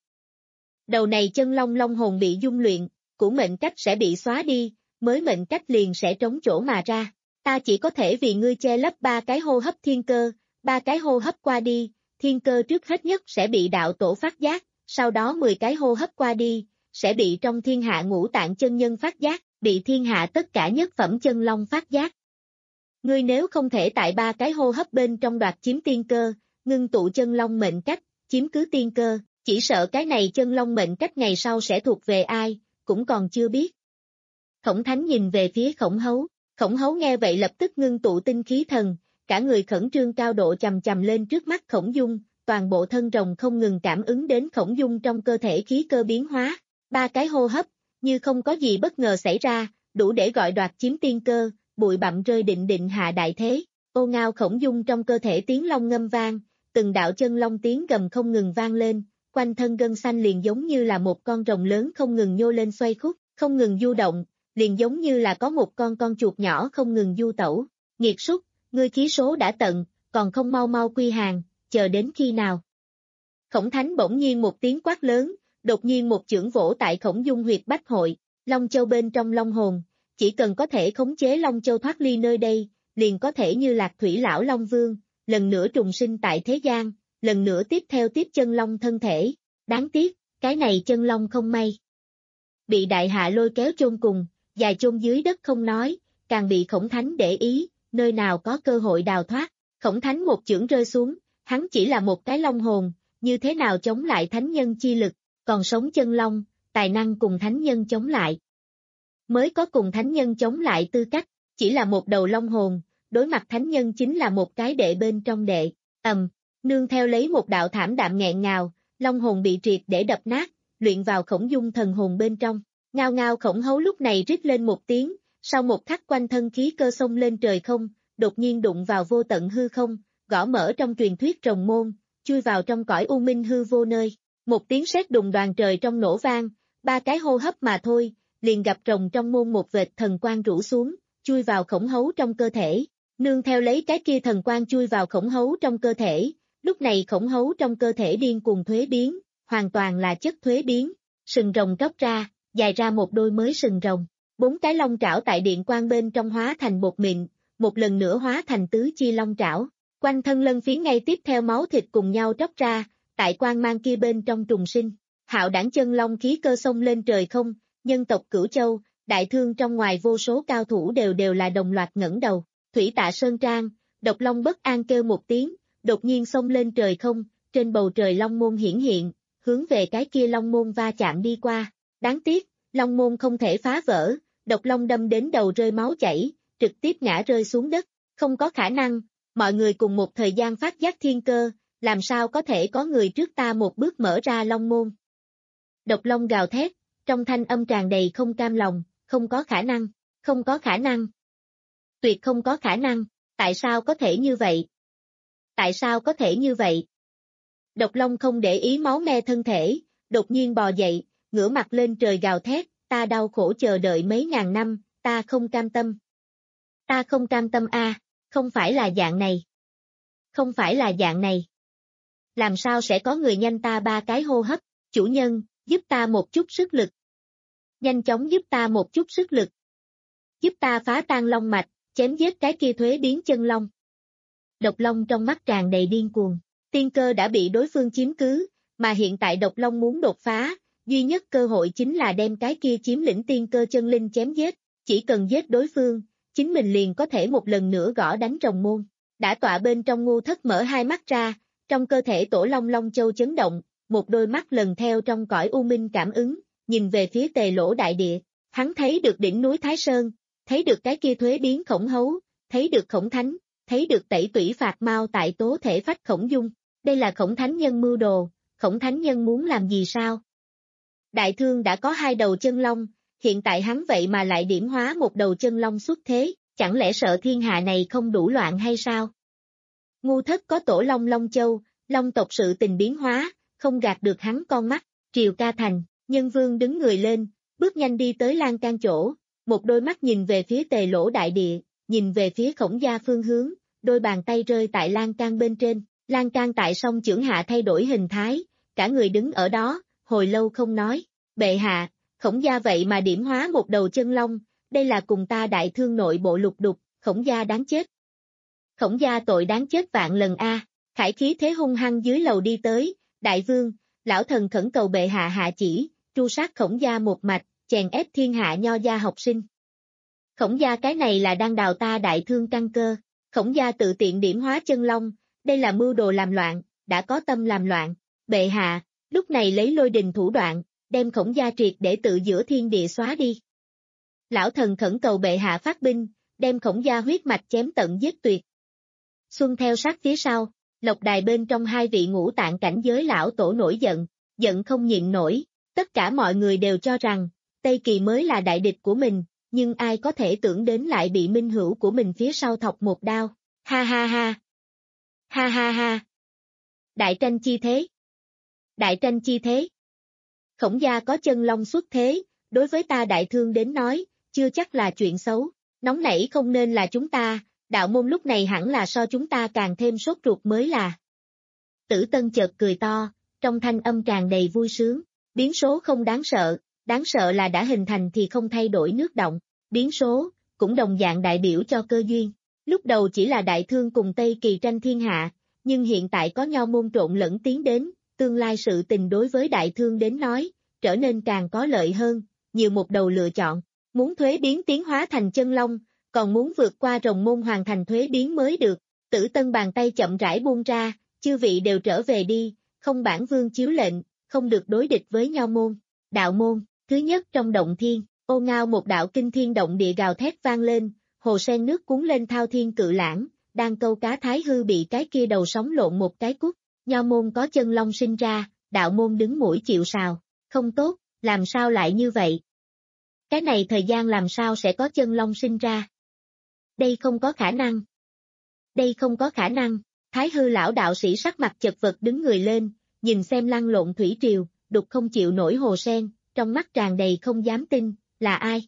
Đầu này chân long long hồn bị dung luyện, của mệnh cách sẽ bị xóa đi, mới mệnh cách liền sẽ trống chỗ mà ra. Ta chỉ có thể vì ngươi che lấp ba cái hô hấp thiên cơ, ba cái hô hấp qua đi, thiên cơ trước hết nhất sẽ bị đạo tổ phát giác, sau đó mười cái hô hấp qua đi, sẽ bị trong thiên hạ ngũ tạng chân nhân phát giác, bị thiên hạ tất cả nhất phẩm chân long phát giác. Ngươi nếu không thể tại ba cái hô hấp bên trong đoạt chiếm tiên cơ, ngưng tụ chân long mệnh cách, chiếm cứ tiên cơ, chỉ sợ cái này chân long mệnh cách ngày sau sẽ thuộc về ai, cũng còn chưa biết. Khổng Thánh nhìn về phía Khổng Hấu, Khổng Hấu nghe vậy lập tức ngưng tụ tinh khí thần, cả người khẩn trương cao độ chầm chầm lên trước mắt Khổng Dung, toàn bộ thân rồng không ngừng cảm ứng đến Khổng Dung trong cơ thể khí cơ biến hóa, ba cái hô hấp, như không có gì bất ngờ xảy ra, đủ để gọi đoạt chiếm tiên cơ, bụi bặm rơi định định hạ đại thế. Ô ngao Khổng Dung trong cơ thể tiếng long ngâm vang, từng đạo chân long tiếng gầm không ngừng vang lên, quanh thân gân xanh liền giống như là một con rồng lớn không ngừng nhô lên xoay khúc, không ngừng du động, liền giống như là có một con con chuột nhỏ không ngừng du tẩu. Nghiệt súc, ngươi khí số đã tận, còn không mau mau quy hàng, chờ đến khi nào? Khổng Thánh bỗng nhiên một tiếng quát lớn, đột nhiên một chưởng vỗ tại Khổng Dung huyệt bách hội, Long Châu bên trong long hồn, chỉ cần có thể khống chế Long Châu thoát ly nơi đây, liền có thể như Lạc Thủy lão Long Vương, lần nữa trùng sinh tại thế gian, lần nữa tiếp theo tiếp chân long thân thể. Đáng tiếc, cái này chân long không may. Bị đại hạ lôi kéo chôn cùng, dài chôn dưới đất không nói, càng bị Khổng Thánh để ý, nơi nào có cơ hội đào thoát. Khổng Thánh một chưởng rơi xuống, hắn chỉ là một cái long hồn, như thế nào chống lại thánh nhân chi lực, còn sống chân long, tài năng cùng thánh nhân chống lại. Mới có cùng thánh nhân chống lại tư cách, chỉ là một đầu long hồn, đối mặt thánh nhân chính là một cái đệ bên trong đệ. Ầm, nương theo lấy một đạo thảm đạm nghẹn ngào, long hồn bị triệt để đập nát, luyện vào Khổng Dung thần hồn bên trong. Ngao ngao Khổng Hấu lúc này rít lên một tiếng, sau một khắc quanh thân khí cơ xông lên trời không, đột nhiên đụng vào vô tận hư không, gõ mở trong truyền thuyết rồng môn, chui vào trong cõi u minh hư vô nơi. Một tiếng sét đùng đoàn trời trong nổ vang, ba cái hô hấp mà thôi, liền gặp rồng trong môn một vệt thần quang rủ xuống, chui vào Khổng Hấu trong cơ thể. Nương theo lấy cái kia thần quang chui vào Khổng Hấu trong cơ thể, lúc này Khổng Hấu trong cơ thể điên cuồng thuế biến, hoàn toàn là chất thuế biến, sừng rồng tróc ra, dài ra một đôi mới sừng rồng. Bốn cái long trảo tại điện quang bên trong hóa thành bột mịn, một lần nữa hóa thành tứ chi long trảo. Quanh thân lân phiến ngay tiếp theo máu thịt cùng nhau tróc ra, tại quang mang kia bên trong trùng sinh. Hạo đảng chân long khí cơ xông lên trời không, Nhân tộc Cửu Châu, đại thương trong ngoài vô số cao thủ đều đều là đồng loạt ngẩng đầu. Thủy Tạ Sơn Trang, Độc Long bất an kêu một tiếng, đột nhiên xông lên trời không, trên bầu trời Long Môn hiển hiện, hướng về cái kia Long Môn va chạm đi qua. Đáng tiếc, Long Môn không thể phá vỡ, Độc Long đâm đến đầu rơi máu chảy, trực tiếp ngã rơi xuống đất. Không có khả năng, mọi người cùng một thời gian phát giác thiên cơ, làm sao có thể có người trước ta một bước mở ra Long Môn. Độc Long gào thét, trong thanh âm tràn đầy không cam lòng, không có khả năng, không có khả năng. Tuyệt không có khả năng, tại sao có thể như vậy? Tại sao có thể như vậy? Độc Long không để ý máu me thân thể, đột nhiên bò dậy, ngửa mặt lên trời gào thét, ta đau khổ chờ đợi mấy ngàn năm, ta không cam tâm. Ta không cam tâm a, không phải là dạng này. Không phải là dạng này. Làm sao sẽ có người nhanh ta ba cái hô hấp, chủ nhân, giúp ta một chút sức lực. Nhanh chóng giúp ta một chút sức lực. Giúp ta phá tan long mạch, chém giết cái kia thuế biến chân long. Độc Long trong mắt tràn đầy điên cuồng, tiên cơ đã bị đối phương chiếm cứ, mà hiện tại Độc Long muốn đột phá, duy nhất cơ hội chính là đem cái kia chiếm lĩnh tiên cơ chân linh chém giết, chỉ cần giết đối phương, chính mình liền có thể một lần nữa gõ đánh rồng môn. Đã tọa bên trong Ngô Thất mở hai mắt ra, trong cơ thể Tổ Long Long Châu chấn động, một đôi mắt lần theo trong cõi u minh cảm ứng, nhìn về phía Tề Lỗ đại địa, hắn thấy được đỉnh núi Thái Sơn, thấy được cái kia thuế biến khổng hấu, thấy được khổng thánh, thấy được tẩy tủy phạt mau tại tố thể phách khổng dung, đây là khổng thánh nhân mưu đồ, khổng thánh nhân muốn làm gì sao? Đại thương đã có hai đầu chân long, hiện tại hắn vậy mà lại điểm hóa một đầu chân long xuất thế, chẳng lẽ sợ thiên hạ này không đủ loạn hay sao? Ngu Thất có Tổ Long Long Châu, long tộc sự tình biến hóa, không gạt được hắn con mắt, Triều Ca Thành, Nhân Vương đứng người lên, bước nhanh đi tới lan can chỗ, một đôi mắt nhìn về phía Tề Lỗ đại địa, nhìn về phía Khổng gia phương hướng, đôi bàn tay rơi tại lan can bên trên, lan can tại song chưởng hạ thay đổi hình thái, cả người đứng ở đó, hồi lâu không nói, bệ hạ, Khổng gia vậy mà điểm hóa một đầu chân long, đây là cùng ta đại thương nội bộ lục đục, Khổng gia đáng chết. Khổng gia tội đáng chết vạn lần a. Khải khí thế hung hăng dưới lầu đi tới, đại vương, lão thần khẩn cầu bệ hạ hạ chỉ, tru sát Khổng gia một mạch, chèn ép thiên hạ nho gia học sinh. Khổng gia cái này là đang đào ta đại thương căn cơ, Khổng gia tự tiện điểm hóa chân long, đây là mưu đồ làm loạn, đã có tâm làm loạn, bệ hạ, lúc này lấy lôi đình thủ đoạn, đem Khổng gia triệt để tự giữa thiên địa xóa đi. Lão thần khẩn cầu bệ hạ phát binh, đem Khổng gia huyết mạch chém tận giết tuyệt. Xuân theo sát phía sau, lộc đài bên trong hai vị ngũ tạng cảnh giới lão tổ nổi giận, giận không nhịn nổi, tất cả mọi người đều cho rằng, Tây Kỳ mới là đại địch của mình, nhưng ai có thể tưởng đến lại bị minh hữu của mình phía sau thọc một đao, ha ha ha, ha ha ha, đại tranh chi thế, đại tranh chi thế, Khổng gia có chân long xuất thế, đối với ta đại thương đến nói, chưa chắc là chuyện xấu, nóng nảy không nên là chúng ta, đạo môn lúc này hẳn là so chúng ta càng thêm sốt ruột mới là. Tử Tân chợt cười to, trong thanh âm tràn đầy vui sướng, biến số không đáng sợ, đáng sợ là đã hình thành thì không thay đổi nước động, biến số, cũng đồng dạng đại biểu cho cơ duyên. Lúc đầu chỉ là đại thương cùng Tây Kỳ tranh thiên hạ, nhưng hiện tại có nho môn trộn lẫn tiến đến, tương lai sự tình đối với đại thương đến nói, trở nên càng có lợi hơn, nhiều một đầu lựa chọn, muốn thuế biến tiến hóa thành chân long, còn muốn vượt qua rồng môn hoàn thành thuế biến mới được. Tử Tân bàn tay chậm rãi buông ra, chư vị đều trở về đi, không bản vương chiếu lệnh, không được đối địch với nho môn. Đạo môn, thứ nhất trong động thiên, ô ngao một đạo kinh thiên động địa gào thét vang lên, hồ sen nước cuốn lên thao thiên cự lãng, đang câu cá thái hư bị cái kia đầu sóng lộn một cái cút, nho môn có chân long sinh ra, đạo môn đứng mũi chịu sào, không tốt, làm sao lại như vậy? Cái này thời gian làm sao sẽ có chân long sinh ra? Đây không có khả năng. Đây không có khả năng, thái hư lão đạo sĩ sắc mặt chật vật đứng người lên, nhìn xem lăn lộn thủy triều, đục không chịu nổi hồ sen, trong mắt tràn đầy không dám tin, là ai?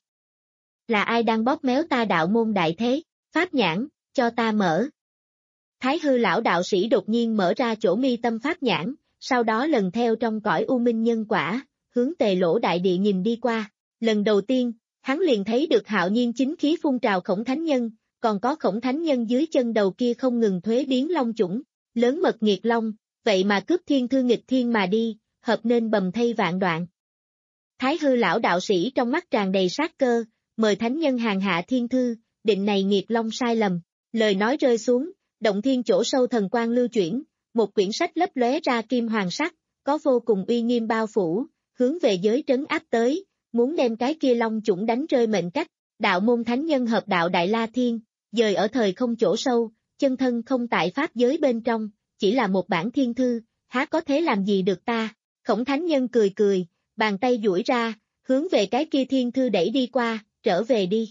Là ai đang bóp méo ta đạo môn đại thế, pháp nhãn, cho ta mở. Thái hư lão đạo sĩ đột nhiên mở ra chỗ mi tâm pháp nhãn, sau đó lần theo trong cõi u minh nhân quả, hướng Tề Lỗ đại địa nhìn đi qua. Lần đầu tiên, hắn liền thấy được hạo nhiên chính khí phun trào Khổng thánh nhân, còn có Khổng thánh nhân dưới chân đầu kia không ngừng thuế biến long chủng, lớn mật nghiệt long, vậy mà cướp thiên thư nghịch thiên mà đi, hợp nên bầm thây vạn đoạn. Thái hư lão đạo sĩ trong mắt tràn đầy sát cơ, mời thánh nhân hàng hạ thiên thư, định này nghiệt long sai lầm. Lời nói rơi xuống, động thiên chỗ sâu thần quang lưu chuyển, một quyển sách lấp lóe ra kim hoàng sắc, có vô cùng uy nghiêm bao phủ, hướng về giới trấn áp tới, muốn đem cái kia long chủng đánh rơi mệnh cách. Đạo môn thánh nhân hợp đạo Đại La Thiên, dời ở thời không chỗ sâu, chân thân không tại pháp giới bên trong, chỉ là một bản thiên thư, há có thế làm gì được ta. Khổng thánh nhân cười cười, bàn tay duỗi ra, hướng về cái kia thiên thư đẩy đi qua, trở về đi.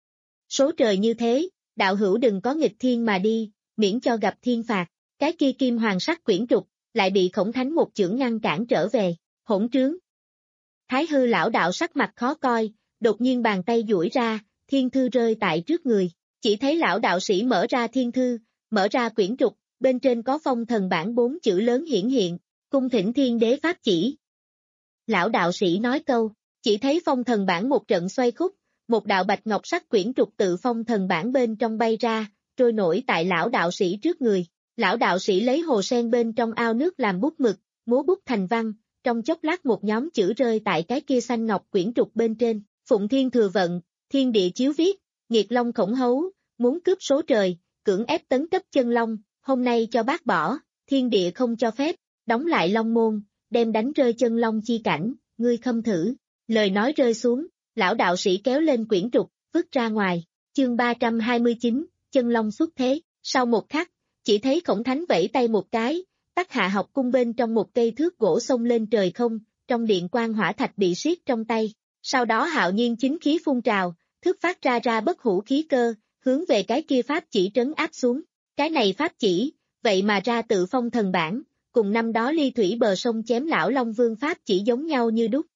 Số trời như thế, đạo hữu đừng có nghịch thiên mà đi, miễn cho gặp thiên phạt. Cái kia kim hoàng sắc quyển trục, lại bị khổng thánh một chưởng ngăn cản trở về, hỗn trướng. Thái hư lão đạo sắc mặt khó coi, đột nhiên bàn tay duỗi ra, thiên thư rơi tại trước người, chỉ thấy lão đạo sĩ mở ra thiên thư, mở ra quyển trục, bên trên có phong thần bản bốn chữ lớn hiển hiện, cung thỉnh thiên đế pháp chỉ. Lão đạo sĩ nói câu, chỉ thấy phong thần bản một trận xoay khúc, một đạo bạch ngọc sắc quyển trục tự phong thần bản bên trong bay ra, trôi nổi tại lão đạo sĩ trước người. Lão đạo sĩ lấy hồ sen bên trong ao nước làm bút mực, múa bút thành văn, trong chốc lát một nhóm chữ rơi tại cái kia xanh ngọc quyển trục bên trên, phụng thiên thừa vận, thiên địa chiếu viết, nghiệt long khổng hấu, muốn cướp số trời, cưỡng ép tấn cấp chân long, hôm nay cho bác bỏ, thiên địa không cho phép, đóng lại long môn, đem đánh rơi chân long chi cảnh, ngươi khâm thử. Lời nói rơi xuống, lão đạo sĩ kéo lên quyển trục, vứt ra ngoài, chương ba trăm hai mươi chín, chân long xuất thế, sau một khắc, chỉ thấy khổng thánh vẫy tay một cái, tắc hạ học cung bên trong một cây thước gỗ xông lên trời không, trong điện quang hỏa thạch bị siết trong tay, sau đó hạo nhiên chính khí phun trào, thước phát ra ra bất hủ khí cơ, hướng về cái kia pháp chỉ trấn áp xuống, cái này pháp chỉ, vậy mà ra tự phong thần bản, cùng năm đó ly thủy bờ sông chém lão Long Vương pháp chỉ giống nhau như đúc.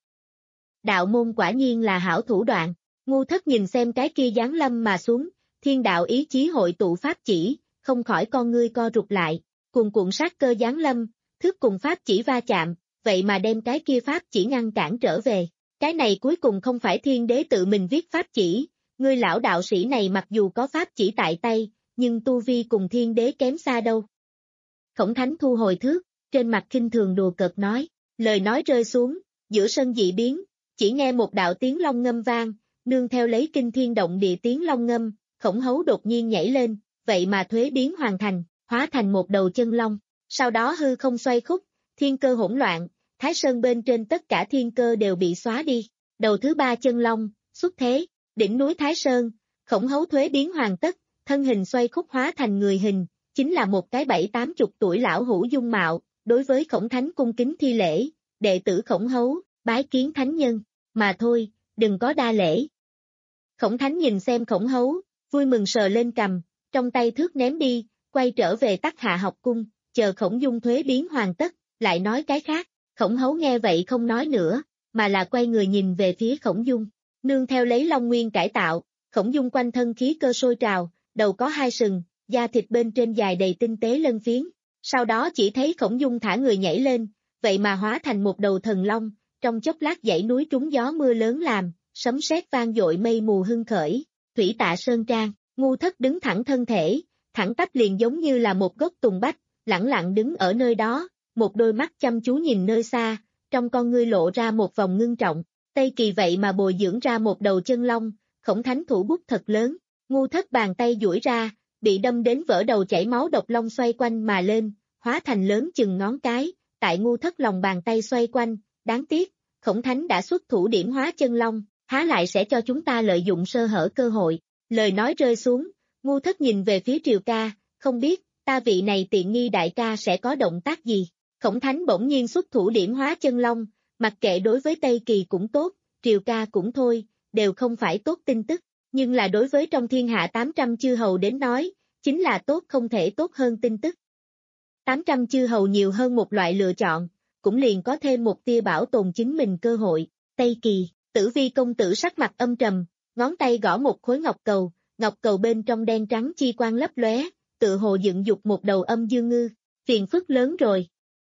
Đạo môn quả nhiên là hảo thủ đoạn, ngu thất nhìn xem cái kia giáng lâm mà xuống, thiên đạo ý chí hội tụ pháp chỉ, không khỏi con ngươi co rụt lại, cuồn cuộn sát cơ giáng lâm, thước cùng pháp chỉ va chạm, vậy mà đem cái kia pháp chỉ ngăn cản trở về. Cái này cuối cùng không phải thiên đế tự mình viết pháp chỉ, ngươi lão đạo sĩ này mặc dù có pháp chỉ tại tay, nhưng tu vi cùng thiên đế kém xa đâu. Khổng thánh thu hồi thước, trên mặt khinh thường đùa cợt nói, lời nói rơi xuống, giữa sân dị biến, chỉ nghe một đạo tiếng long ngâm vang, nương theo lấy kinh thiên động địa tiếng long ngâm, khổng hấu đột nhiên nhảy lên, vậy mà thuế biến hoàn thành, hóa thành một đầu chân long, sau đó hư không xoay khúc, thiên cơ hỗn loạn, Thái Sơn bên trên tất cả thiên cơ đều bị xóa đi, đầu thứ ba chân long, xuất thế, đỉnh núi Thái Sơn, khổng hấu thuế biến hoàn tất, thân hình xoay khúc hóa thành người hình, chính là một cái bảy tám chục tuổi lão hữu dung mạo, đối với khổng thánh cung kính thi lễ, đệ tử khổng hấu, bái kiến thánh nhân, mà thôi, đừng có đa lễ. Khổng thánh nhìn xem khổng hấu, vui mừng sờ lên cằm, trong tay thước ném đi, quay trở về tắc hạ học cung, chờ khổng dung thuế biến hoàn tất, lại nói cái khác, khổng hấu nghe vậy không nói nữa, mà là quay người nhìn về phía khổng dung, nương theo lấy long nguyên cải tạo, khổng dung quanh thân khí cơ sôi trào, đầu có hai sừng, da thịt bên trên dài đầy tinh tế lân phiến, sau đó chỉ thấy khổng dung thả người nhảy lên, vậy mà hóa thành một đầu thần long, trong chốc lát dãy núi trúng gió mưa lớn làm, sấm sét vang dội mây mù hưng khởi, thủy tạ sơn trang, ngu thất đứng thẳng thân thể, thẳng tắp liền giống như là một gốc tùng bách, lẳng lặng đứng ở nơi đó, một đôi mắt chăm chú nhìn nơi xa, trong con ngươi lộ ra một vòng ngưng trọng, Tây Kỳ vậy mà bồi dưỡng ra một đầu chân long, khổng thánh thủ bút thật lớn, ngu thất bàn tay duỗi ra, bị đâm đến vỡ đầu chảy máu độc long xoay quanh mà lên, hóa thành lớn chừng ngón cái, tại ngu thất lòng bàn tay xoay quanh, đáng tiếc, khổng thánh đã xuất thủ điểm hóa chân long, há lại sẽ cho chúng ta lợi dụng sơ hở cơ hội, lời nói rơi xuống, ngu thất nhìn về phía Triều ca, không biết, ta vị này tiện nghi đại ca sẽ có động tác gì, khổng thánh bỗng nhiên xuất thủ điểm hóa chân long, mặc kệ đối với Tây Kỳ cũng tốt, Triều ca cũng thôi, đều không phải tốt tin tức, nhưng là đối với trong thiên hạ tám trăm chư hầu đến nói, chính là tốt không thể tốt hơn tin tức. tám trăm chư hầu nhiều hơn một loại lựa chọn, cũng liền có thêm một tia bảo tồn chính mình cơ hội, Tây Kỳ, Tử Vi công tử sắc mặt âm trầm, ngón tay gõ một khối ngọc cầu, ngọc cầu bên trong đen trắng chi quang lấp lóe, tự hồ dựng dục một đầu âm dương ngư, phiền phức lớn rồi.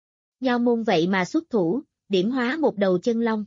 Nho môn vậy mà xuất thủ, điểm hóa một đầu chân long.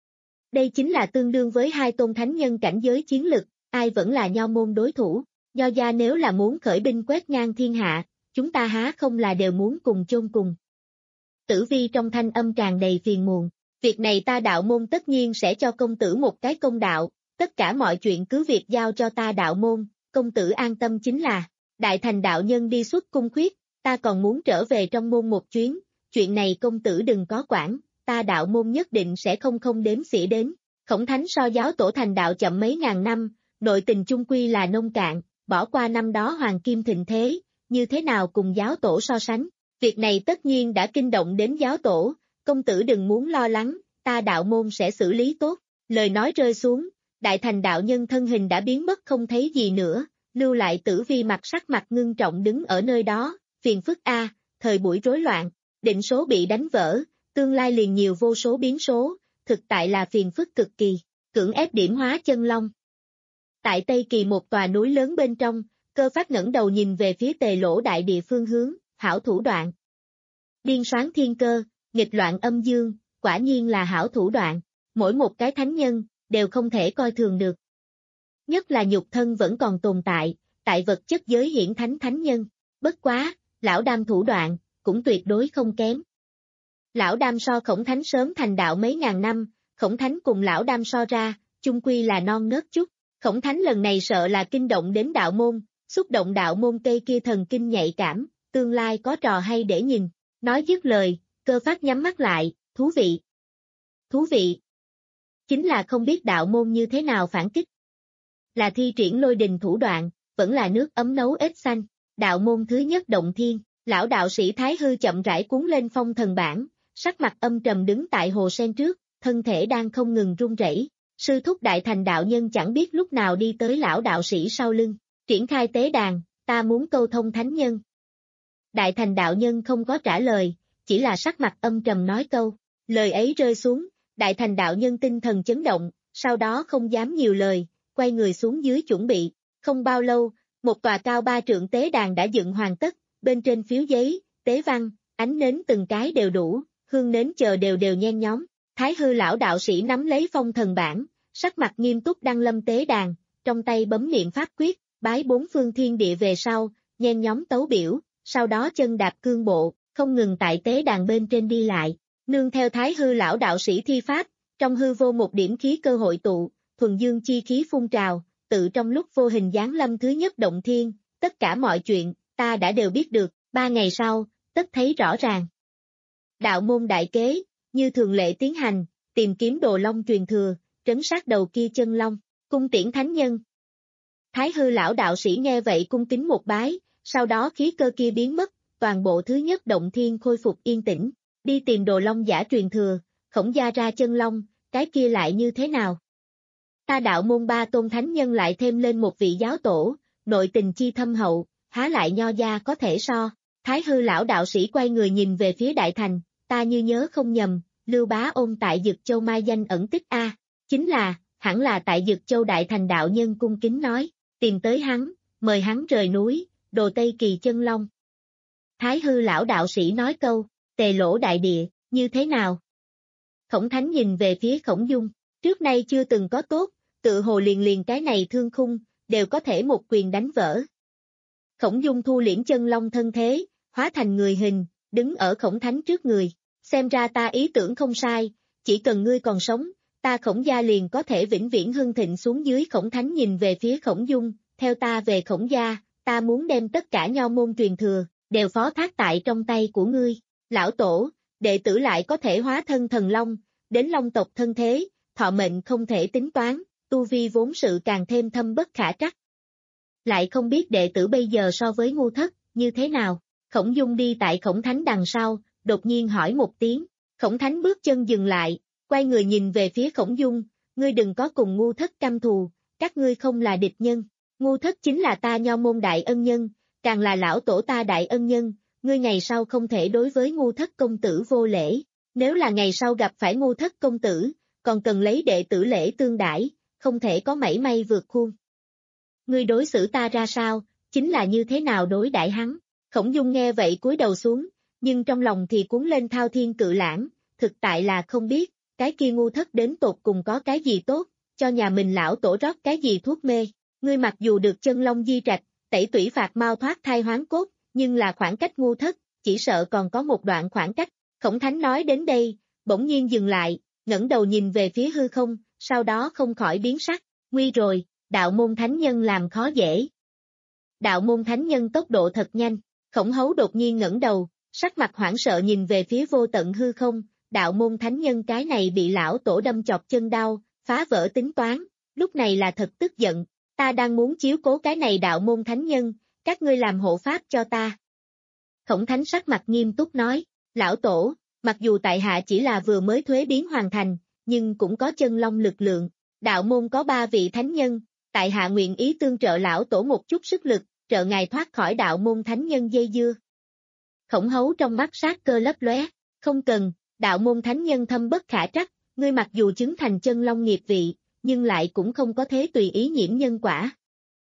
Đây chính là tương đương với hai tôn thánh nhân cảnh giới chiến lực, ai vẫn là nho môn đối thủ, nho gia nếu là muốn khởi binh quét ngang thiên hạ, chúng ta há không là đều muốn cùng chôn cùng. Tử Vi trong thanh âm tràn đầy phiền muộn, Việc này ta đạo môn tất nhiên sẽ cho công tử một cái công đạo, tất cả mọi chuyện cứ việc giao cho ta đạo môn, công tử an tâm chính là. Đại thành đạo nhân đi xuất cung khuyết, ta còn muốn trở về trong môn một chuyến, chuyện này công tử đừng có quản, ta đạo môn nhất định sẽ không không đếm xỉa đến. Khổng Thánh so giáo tổ thành đạo chậm mấy ngàn năm, nội tình chung quy là nông cạn, bỏ qua năm đó hoàng kim thịnh thế, như thế nào cùng giáo tổ so sánh. Việc này tất nhiên đã kinh động đến giáo tổ, công tử đừng muốn lo lắng, ta đạo môn sẽ xử lý tốt. Lời nói rơi xuống, đại thành đạo nhân thân hình đã biến mất không thấy gì nữa, lưu lại Tử Vi mặt sắc mặt ngưng trọng đứng ở nơi đó, phiền phức a, thời buổi rối loạn, định số bị đánh vỡ, tương lai liền nhiều vô số biến số, thực tại là phiền phức cực kỳ, cưỡng ép điểm hóa chân long. Tại Tây Kỳ một tòa núi lớn bên trong, Cơ Phát ngẩng đầu nhìn về phía Tề Lỗ đại địa phương hướng, hảo thủ đoạn. Điên soán thiên cơ, nghịch loạn âm dương, quả nhiên là hảo thủ đoạn, mỗi một cái thánh nhân, đều không thể coi thường được. Nhất là nhục thân vẫn còn tồn tại, tại vật chất giới hiển thánh thánh nhân, bất quá, lão đam thủ đoạn, cũng tuyệt đối không kém. Lão đam so Khổng Thánh sớm thành đạo mấy ngàn năm, Khổng Thánh cùng lão đam so ra, chung quy là non nớt chút, Khổng Thánh lần này sợ là kinh động đến đạo môn, xúc động đạo môn cây kia thần kinh nhạy cảm, tương lai có trò hay để nhìn, nói dứt lời, Cơ Phát nhắm mắt lại, thú vị. Thú vị. Chính là không biết đạo môn như thế nào phản kích. Là thi triển lôi đình thủ đoạn, vẫn là nước ấm nấu ếch xanh, đạo môn thứ nhất động thiên, lão đạo sĩ Thái Hư chậm rãi cuốn lên phong thần bảng, sắc mặt âm trầm đứng tại hồ sen trước, thân thể đang không ngừng run rẩy. Sư thúc đại thành đạo nhân chẳng biết lúc nào đi tới lão đạo sĩ sau lưng, triển khai tế đàn, ta muốn câu thông thánh nhân. Đại thành đạo nhân không có trả lời, chỉ là sắc mặt âm trầm nói câu, lời ấy rơi xuống, đại thành đạo nhân tinh thần chấn động, sau đó không dám nhiều lời, quay người xuống dưới chuẩn bị, không bao lâu, một tòa cao ba trượng tế đàn đã dựng hoàn tất, bên trên phiếu giấy, tế văn, ánh nến từng cái đều đủ, hương nến chờ đều đều nhen nhóm. Thái Hư lão đạo sĩ nắm lấy phong thần bảng, sắc mặt nghiêm túc đăng lâm tế đàn, trong tay bấm niệm pháp quyết, bái bốn phương thiên địa về sau, nhen nhóm tấu biểu, sau đó chân đạp cương bộ, không ngừng tại tế đàn bên trên đi lại, nương theo Thái Hư lão đạo sĩ thi pháp, trong hư vô một điểm khí cơ hội tụ, thuần dương chi khí phun trào, tự trong lúc vô hình giáng lâm thứ nhất động thiên, tất cả mọi chuyện, ta đã đều biết được, ba ngày sau, tất thấy rõ ràng. Đạo môn đại kế, như thường lệ tiến hành, tìm kiếm đồ long truyền thừa, trấn sát đầu kia chân long, cung tiễn thánh nhân. Thái Hư lão đạo sĩ nghe vậy cung kính một bái, sau đó khí cơ kia biến mất, toàn bộ thứ nhất động thiên khôi phục yên tĩnh, đi tìm đồ long giả truyền thừa, Khổng gia ra chân long, cái kia lại như thế nào? Ta đạo môn ba tôn thánh nhân lại thêm lên một vị giáo tổ, nội tình chi thâm hậu, há lại nho gia có thể so. Thái Hư lão đạo sĩ quay người nhìn về phía đại thành, ta như nhớ không nhầm, Lưu Bá Ôn tại Dực Châu mai danh ẩn tích a, chính là, hẳn là tại Dực Châu đại thành đạo nhân cung kính nói, tìm tới hắn, mời hắn rời núi, đồ Tây Kỳ chân long. Thái Hư lão đạo sĩ nói câu, Tề Lỗ đại địa, như thế nào? Khổng Thánh nhìn về phía Khổng Dung, trước nay chưa từng có tốt, tự hồ liền liền cái này thương khung, đều có thể một quyền đánh vỡ. Khổng Dung thu liễm chân long thân thế, hóa thành người hình, đứng ở Khổng Thánh trước người, xem ra ta ý tưởng không sai, chỉ cần ngươi còn sống, ta Khổng gia liền có thể vĩnh viễn hưng thịnh xuống dưới. Khổng Thánh nhìn về phía Khổng Dung, theo ta về Khổng gia, ta muốn đem tất cả nho môn truyền thừa, đều phó thác tại trong tay của ngươi, lão tổ, đệ tử lại có thể hóa thân thần long, đến long tộc thân thế, thọ mệnh không thể tính toán, tu vi vốn sự càng thêm thâm bất khả trắc. Lại không biết đệ tử bây giờ so với ngu thất, như thế nào? Khổng Dung đi tại Khổng Thánh đằng sau, đột nhiên hỏi một tiếng, Khổng Thánh bước chân dừng lại, quay người nhìn về phía Khổng Dung, ngươi đừng có cùng ngu thất căm thù, các ngươi không là địch nhân, ngu thất chính là ta nho môn đại ân nhân, càng là lão tổ ta đại ân nhân, ngươi ngày sau không thể đối với ngu thất công tử vô lễ, nếu là ngày sau gặp phải ngu thất công tử, còn cần lấy đệ tử lễ tương đãi, không thể có mảy may vượt khuôn. Ngươi đối xử ta ra sao, chính là như thế nào đối đãi hắn. Khổng Dung nghe vậy cúi đầu xuống, nhưng trong lòng thì cuốn lên thao thiên cự lãng, thực tại là không biết, cái kia ngu thất đến tột cùng có cái gì tốt, cho nhà mình lão tổ rót cái gì thuốc mê. Ngươi mặc dù được chân long di trạch, tẩy tủy phạt mau thoát thai hoán cốt, nhưng là khoảng cách ngu thất, chỉ sợ còn có một đoạn khoảng cách. Khổng Thánh nói đến đây, bỗng nhiên dừng lại, ngẩng đầu nhìn về phía hư không, sau đó không khỏi biến sắc, nguy rồi, đạo môn thánh nhân làm khó dễ. Đạo môn thánh nhân tốc độ thật nhanh, Khổng Hấu đột nhiên ngẩng đầu, sắc mặt hoảng sợ nhìn về phía vô tận hư không, đạo môn thánh nhân cái này bị lão tổ đâm chọc chân đau, phá vỡ tính toán, lúc này là thật tức giận, ta đang muốn chiếu cố cái này đạo môn thánh nhân, các ngươi làm hộ pháp cho ta. Khổng Thánh sắc mặt nghiêm túc nói, lão tổ, mặc dù tại hạ chỉ là vừa mới thuế biến hoàn thành, nhưng cũng có chân long lực lượng, đạo môn có ba vị thánh nhân, tại hạ nguyện ý tương trợ lão tổ một chút sức lực, trợ ngài thoát khỏi đạo môn thánh nhân dây dưa. Khổng Hấu trong mắt sát cơ lấp lóe, không cần, đạo môn thánh nhân thâm bất khả trắc, ngươi mặc dù chứng thành chân long nghiệp vị, nhưng lại cũng không có thế tùy ý nhiễm nhân quả.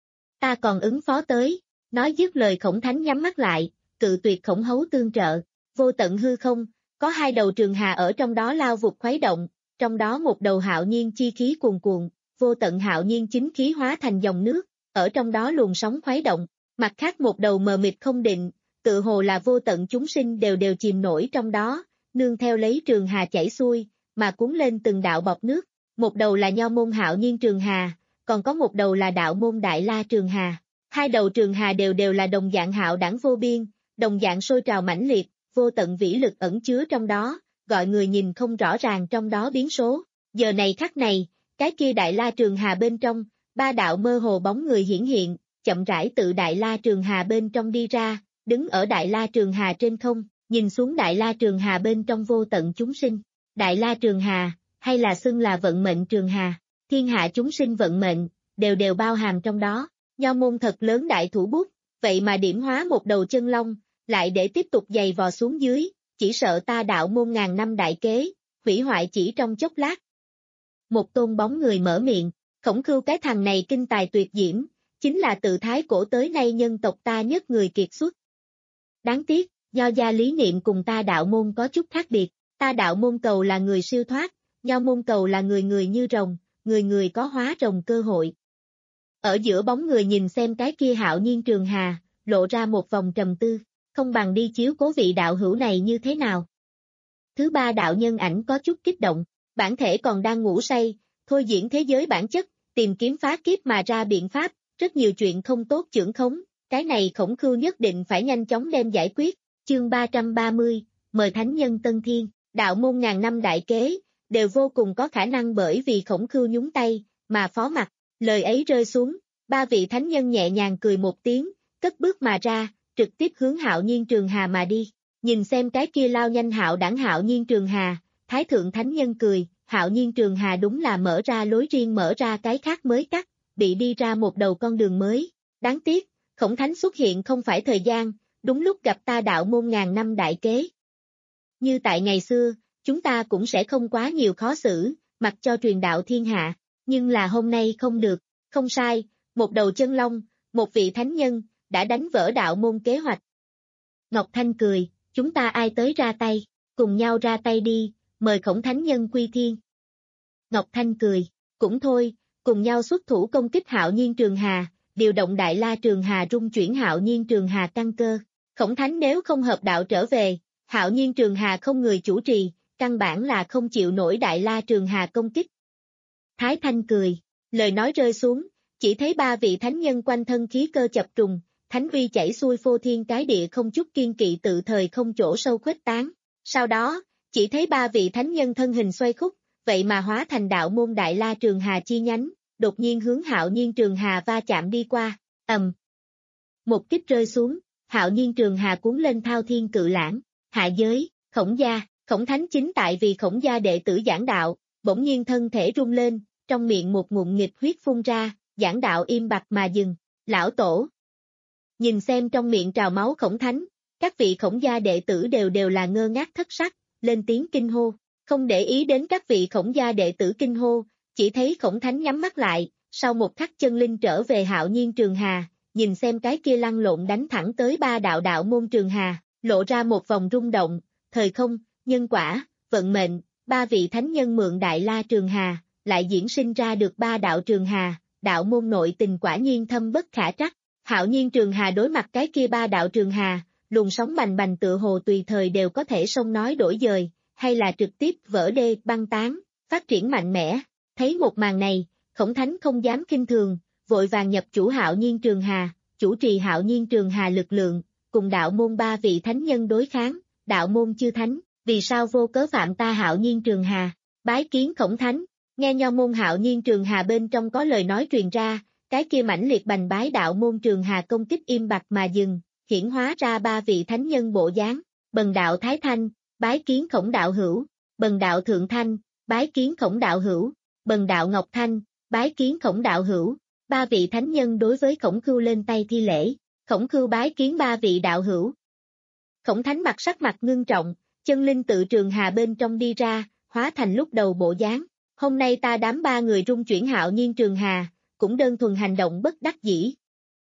Ta còn ứng phó tới, nói dứt lời Khổng Thánh nhắm mắt lại, cự tuyệt Khổng Hấu tương trợ, vô tận hư không, có hai đầu trường hà ở trong đó lao vụt khuấy động, trong đó một đầu hạo nhiên chi khí cuồn cuộn, vô tận hạo nhiên chính khí hóa thành dòng nước, ở trong đó luồng sóng khuấy động, mặt khác một đầu mờ mịt không định, tự hồ là vô tận chúng sinh đều đều chìm nổi trong đó, nương theo lấy trường hà chảy xuôi, mà cuốn lên từng đạo bọt nước, một đầu là Nho môn hạo nhiên trường hà, còn có một đầu là đạo môn Đại La trường hà. Hai đầu trường hà đều đều là đồng dạng hạo đẳng vô biên, đồng dạng sôi trào mãnh liệt, vô tận vĩ lực ẩn chứa trong đó, gọi người nhìn không rõ ràng trong đó biến số. Giờ này khắc này, cái kia Đại La trường hà bên trong, ba đạo mơ hồ bóng người hiển hiện, chậm rãi tự Đại La trường hà bên trong đi ra, đứng ở Đại La trường hà trên không, nhìn xuống Đại La trường hà bên trong vô tận chúng sinh. Đại La trường hà, hay là xưng là vận mệnh trường hà, thiên hạ chúng sinh vận mệnh, đều đều bao hàm trong đó. Nho môn thật lớn đại thủ bút, vậy mà điểm hóa một đầu chân long, lại để tiếp tục giày vò xuống dưới, chỉ sợ ta đạo môn ngàn năm đại kế, hủy hoại chỉ trong chốc lát. Một tôn bóng người mở miệng, Khổng Khưu cái thằng này kinh tài tuyệt diễm, chính là từ thái cổ tới nay nhân tộc ta nhất người kiệt xuất. Đáng tiếc, Nho gia lý niệm cùng ta đạo môn có chút khác biệt, ta đạo môn cầu là người siêu thoát, Nho môn cầu là người người như rồng, người người có hóa rồng cơ hội. Ở giữa bóng người nhìn xem cái kia hạo nhiên trường hà, lộ ra một vòng trầm tư, không bằng đi chiếu cố vị đạo hữu này như thế nào. Thứ ba đạo nhân ảnh có chút kích động, bản thể còn đang ngủ say, thôi diễn thế giới bản chất, tìm kiếm phá kiếp mà ra biện pháp, rất nhiều chuyện không tốt chưởng khống, cái này Khổng Khưu nhất định phải nhanh chóng đem giải quyết. Chương ba trăm ba mươi, mời Thánh nhân Tân Thiên, đạo môn ngàn năm đại kế, đều vô cùng có khả năng bởi vì Khổng Khưu nhúng tay, mà phó mặc. Lời ấy rơi xuống, ba vị thánh nhân nhẹ nhàng cười một tiếng, cất bước mà ra, trực tiếp hướng hạo nhiên trường hà mà đi. Nhìn xem cái kia lao nhanh hạo đẳng hạo nhiên trường hà, thái thượng thánh nhân cười, hạo nhiên trường hà đúng là mở ra lối riêng, mở ra cái khác mới cắt, bị đi ra một đầu con đường mới. Đáng tiếc, Khổng Thánh xuất hiện không phải thời gian, đúng lúc gặp ta đạo môn ngàn năm đại kế. Như tại ngày xưa, chúng ta cũng sẽ không quá nhiều khó xử, mặc cho truyền đạo thiên hạ. Nhưng là hôm nay không được, không sai, một đầu chân long, một vị thánh nhân, đã đánh vỡ đạo môn kế hoạch. Ngọc Thanh cười, chúng ta ai tới ra tay, cùng nhau ra tay đi, mời Khổng thánh nhân quy thiên. Ngọc Thanh cười, cũng thôi, cùng nhau xuất thủ công kích hạo nhiên trường hà, điều động Đại La trường hà rung chuyển hạo nhiên trường hà căn cơ. Khổng thánh nếu không hợp đạo trở về, hạo nhiên trường hà không người chủ trì, căn bản là không chịu nổi Đại La trường hà công kích. Thái Thanh cười, lời nói rơi xuống, chỉ thấy ba vị thánh nhân quanh thân khí cơ chập trùng, thánh uy chảy xuôi phô thiên cái địa không chút kiên kỵ tự thời không chỗ sâu khuếch tán. Sau đó, chỉ thấy ba vị thánh nhân thân hình xoay khúc, vậy mà hóa thành đạo môn Đại La trường hà chi nhánh, đột nhiên hướng hạo nhiên trường hà va chạm đi qua, ầm. Một kích rơi xuống, hạo nhiên trường hà cuốn lên thao thiên cự lãng, hạ giới, Khổng gia, Khổng thánh chính tại vì Khổng gia đệ tử giảng đạo, bỗng nhiên thân thể rung lên, trong miệng một ngụm nghịch huyết phun ra, giảng đạo im bặt mà dừng, lão tổ. Nhìn xem trong miệng trào máu Khổng thánh, các vị Khổng gia đệ tử đều đều là ngơ ngác thất sắc, lên tiếng kinh hô, không để ý đến các vị Khổng gia đệ tử kinh hô, chỉ thấy Khổng thánh nhắm mắt lại, sau một khắc chân linh trở về hạo nhiên trường hà, nhìn xem cái kia lăn lộn đánh thẳng tới ba đạo đạo môn trường hà, lộ ra một vòng rung động, thời không, nhân quả, vận mệnh, ba vị thánh nhân mượn Đại La trường hà, lại diễn sinh ra được ba đạo trường hà, đạo môn nội tình quả nhiên thâm bất khả trắc. Hạo nhiên trường hà đối mặt cái kia ba đạo trường hà, luồng sóng bành bành tựa hồ tùy thời đều có thể sông nói đổi dời, hay là trực tiếp vỡ đê băng tán, phát triển mạnh mẽ. Thấy một màn này, Khổng Thánh không dám khinh thường, vội vàng nhập chủ Hạo Nhiên Trường Hà, chủ trì Hạo Nhiên Trường Hà lực lượng, cùng đạo môn ba vị thánh nhân đối kháng, đạo môn chư thánh, vì sao vô cớ phạm ta Hạo Nhiên Trường Hà, bái kiến Khổng Thánh, nghe nho môn Hạo Nhiên Trường Hà bên trong có lời nói truyền ra, cái kia mãnh liệt bành bái đạo môn Trường Hà công kích im bặt mà dừng, hiển hóa ra ba vị thánh nhân bộ dáng, Bần đạo Thái Thanh, bái kiến Khổng đạo hữu, Bần đạo Thượng Thanh, bái kiến Khổng đạo hữu, Bần đạo Ngọc Thanh, bái kiến Khổng đạo hữu, ba vị thánh nhân đối với Khổng Khưu lên tay thi lễ, Khổng Khưu bái kiến ba vị đạo hữu. Khổng Thánh mặt sắc mặt ngưng trọng, chân linh tự Trường Hà bên trong đi ra, hóa thành lúc đầu bộ dáng, hôm nay ta đám ba người rung chuyển Hạo Nhiên Trường Hà, cũng đơn thuần hành động bất đắc dĩ.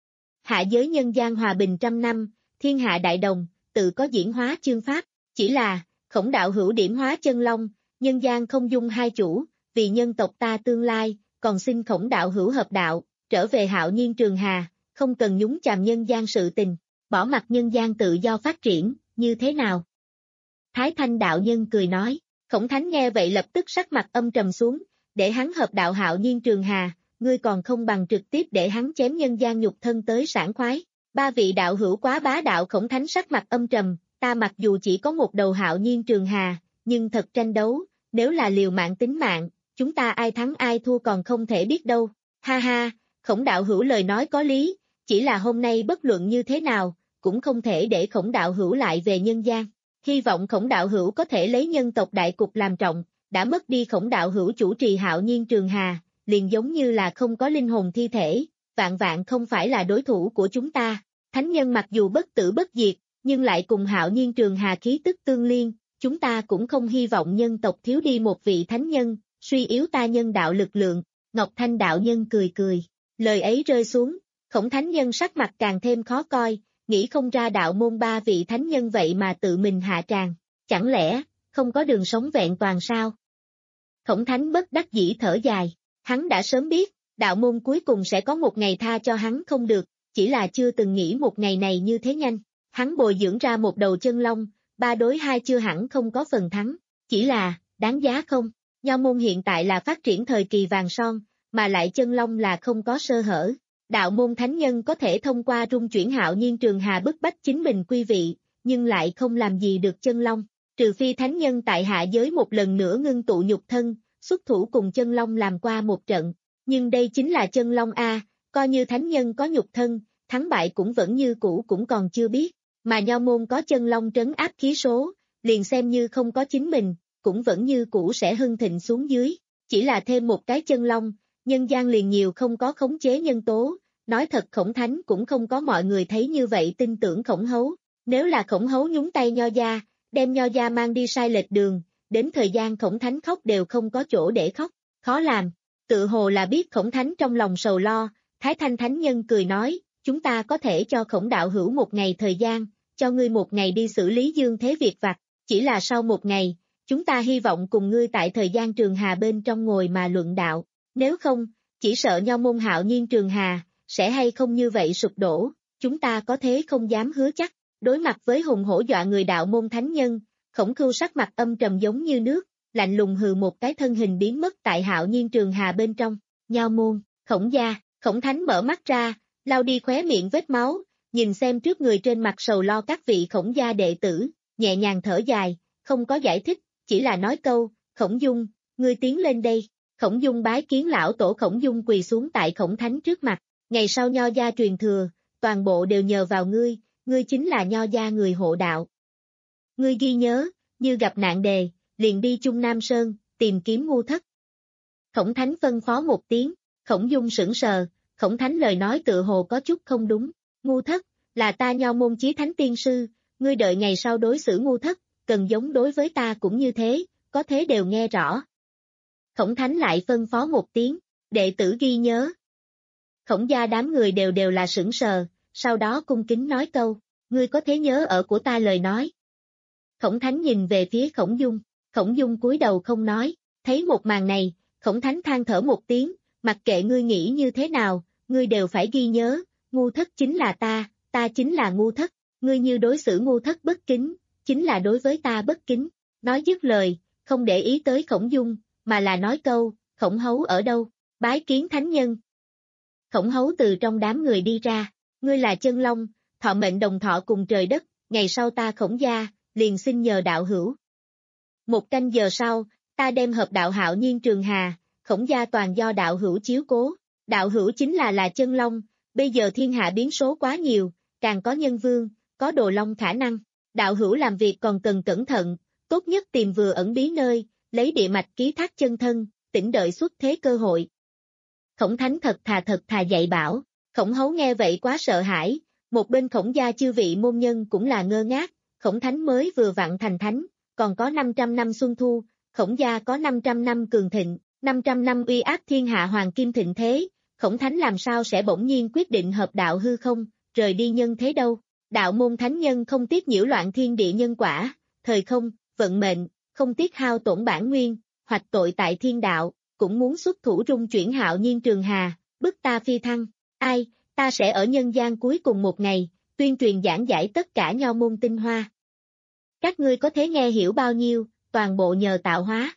Hạ giới nhân gian hòa bình trăm năm, thiên hạ đại đồng, tự có diễn hóa chương pháp, chỉ là, Khổng đạo hữu điểm hóa chân long, nhân gian không dung hai chủ, vì nhân tộc ta tương lai, còn xin Khổng đạo hữu hợp đạo, trở về Hạo Nhiên Trường Hà, không cần nhúng chàm nhân gian sự tình, bỏ mặc nhân gian tự do phát triển, như thế nào? Thái Thanh đạo nhân cười nói, Khổng Thánh nghe vậy lập tức sắc mặt âm trầm xuống, để hắn hợp đạo Hạo Nhiên Trường Hà, ngươi còn không bằng trực tiếp để hắn chém nhân gian nhục thân tới sảng khoái. Ba vị đạo hữu quá bá đạo. Khổng Thánh sắc mặt âm trầm, ta mặc dù chỉ có một đầu Hạo Nhiên Trường Hà, nhưng thật tranh đấu, nếu là liều mạng tính mạng, chúng ta ai thắng ai thua còn không thể biết đâu. Ha ha, Khổng đạo hữu lời nói có lý, chỉ là hôm nay bất luận như thế nào, cũng không thể để Khổng đạo hữu lại về nhân gian. Hy vọng Khổng đạo hữu có thể lấy nhân tộc đại cục làm trọng, đã mất đi Khổng đạo hữu chủ trì Hạo Nhiên Trường Hà, liền giống như là không có linh hồn thi thể, vạn vạn không phải là đối thủ của chúng ta. Thánh nhân mặc dù bất tử bất diệt, nhưng lại cùng Hạo Nhiên Trường Hà khí tức tương liên, chúng ta cũng không hy vọng nhân tộc thiếu đi một vị thánh nhân, suy yếu ta nhân đạo lực lượng. Ngọc Thanh đạo nhân cười cười, lời ấy rơi xuống, Khổng thánh nhân sắc mặt càng thêm khó coi, nghĩ không ra đạo môn ba vị thánh nhân vậy mà tự mình hạ tràng, chẳng lẽ không có đường sống vẹn toàn sao? Khổng thánh bất đắc dĩ thở dài, hắn đã sớm biết, đạo môn cuối cùng sẽ có một ngày tha cho hắn không được, chỉ là chưa từng nghĩ một ngày này như thế nhanh. Hắn bồi dưỡng ra một đầu chân long, ba đối hai chưa hẳn không có phần thắng, chỉ là, đáng giá không? Nho môn hiện tại là phát triển thời kỳ vàng son, mà lại chân long là không có sơ hở. Đạo môn thánh nhân có thể thông qua rung chuyển Hạo Nhiên Trường Hà bức bách chính mình quy vị, nhưng lại không làm gì được chân long, trừ phi thánh nhân tại hạ giới một lần nữa ngưng tụ nhục thân, xuất thủ cùng chân long làm qua một trận. Nhưng đây chính là chân long A, coi như thánh nhân có nhục thân, thắng bại cũng vẫn như cũ cũng còn chưa biết, mà nho môn có chân long trấn áp khí số, liền xem như không có chính mình, cũng vẫn như cũ sẽ hưng thịnh xuống dưới, chỉ là thêm một cái chân long, nhân gian liền nhiều không có khống chế nhân tố, nói thật Khổng thánh cũng không có mọi người thấy như vậy tin tưởng Khổng hấu, nếu là Khổng hấu nhúng tay nho gia, đem nho gia mang đi sai lệch đường, đến thời gian Khổng thánh khóc đều không có chỗ để khóc, khó làm, tự hồ là biết Khổng thánh trong lòng sầu lo, Thái Thanh thánh nhân cười nói, chúng ta có thể cho Khổng đạo hữu một ngày thời gian, cho ngươi một ngày đi xử lý dương thế việc vặt, chỉ là sau một ngày, chúng ta hy vọng cùng ngươi tại thời gian Trường Hà bên trong ngồi mà luận đạo, nếu không, chỉ sợ nho môn Hạo Nhiên Trường Hà, sẽ hay không như vậy sụp đổ, chúng ta có thế không dám hứa chắc. Đối mặt với hùng hổ dọa người đạo môn thánh nhân, Khổng Khưu sắc mặt âm trầm giống như nước, lạnh lùng hừ một cái thân hình biến mất tại Hạo Nhiên Trường Hà bên trong, nho môn, Khổng gia, Khổng thánh mở mắt ra, lau đi khóe miệng vết máu, nhìn xem trước người trên mặt sầu lo các vị Khổng gia đệ tử, nhẹ nhàng thở dài, không có giải thích, chỉ là nói câu, Khổng Dung, ngươi tiến lên đây. Khổng Dung bái kiến lão tổ. Khổng Dung quỳ xuống tại Khổng thánh trước mặt, ngày sau nho gia truyền thừa, toàn bộ đều nhờ vào ngươi, ngươi chính là nho gia người hộ đạo. Ngươi ghi nhớ, như gặp nạn đề, liền đi Trung Nam Sơn, tìm kiếm ngu thất. Khổng thánh phân phó một tiếng, Khổng Dung sững sờ, Khổng thánh lời nói tự hồ có chút không đúng, ngu thất, là ta nho môn chí thánh tiên sư, ngươi đợi ngày sau đối xử ngu thất, cần giống đối với ta cũng như thế, có thế đều nghe rõ. Khổng thánh lại phân phó một tiếng, đệ tử ghi nhớ. Khổng gia đám người đều đều là sững sờ, sau đó cung kính nói câu, ngươi có thế nhớ ở của ta lời nói. Khổng thánh nhìn về phía Khổng Dung, Khổng Dung cúi đầu không nói, thấy một màn này, Khổng thánh than thở một tiếng, mặc kệ ngươi nghĩ như thế nào, ngươi đều phải ghi nhớ, ngu thất chính là ta, ta chính là ngu thất, ngươi như đối xử ngu thất bất kính, chính là đối với ta bất kính. Nói dứt lời, không để ý tới Khổng Dung, mà là nói câu, Khổng Hấu ở đâu, bái kiến thánh nhân. Khổng Hấu từ trong đám người đi ra, ngươi là Chân Long, thọ mệnh đồng thọ cùng trời đất, ngày sau ta Khổng gia, liền xin nhờ đạo hữu. Một canh giờ sau, ta đem hợp đạo Hạo Nhiên Trường Hà, Khổng gia toàn do đạo hữu chiếu cố, đạo hữu chính là là Chân Long, bây giờ thiên hạ biến số quá nhiều, càng có nhân vương, có đồ long khả năng, đạo hữu làm việc còn cần cẩn thận, tốt nhất tìm vừa ẩn bí nơi, lấy địa mạch ký thác chân thân, tỉnh đợi xuất thế cơ hội. Khổng Thánh thật thà thật thà dạy bảo, Khổng Hấu nghe vậy quá sợ hãi, một bên Khổng gia chư vị môn nhân cũng là ngơ ngác, Khổng Thánh mới vừa vặn thành thánh, còn có năm trăm năm xuân thu, Khổng gia có năm trăm năm cường thịnh, năm trăm năm uy áp thiên hạ hoàng kim thịnh thế, Khổng Thánh làm sao sẽ bỗng nhiên quyết định hợp đạo hư không, rời đi nhân thế đâu. Đạo môn thánh nhân không tiếc nhiễu loạn thiên địa nhân quả, thời không, vận mệnh, không tiếc hao tổn bản nguyên, hoạch tội tại thiên đạo, cũng muốn xuất thủ rung chuyển Hạo Nhiên Trường Hà, bức ta phi thăng. Ai, ta sẽ ở nhân gian cuối cùng một ngày, tuyên truyền giảng giải tất cả nho môn tinh hoa. Các ngươi có thể nghe hiểu bao nhiêu, toàn bộ nhờ tạo hóa.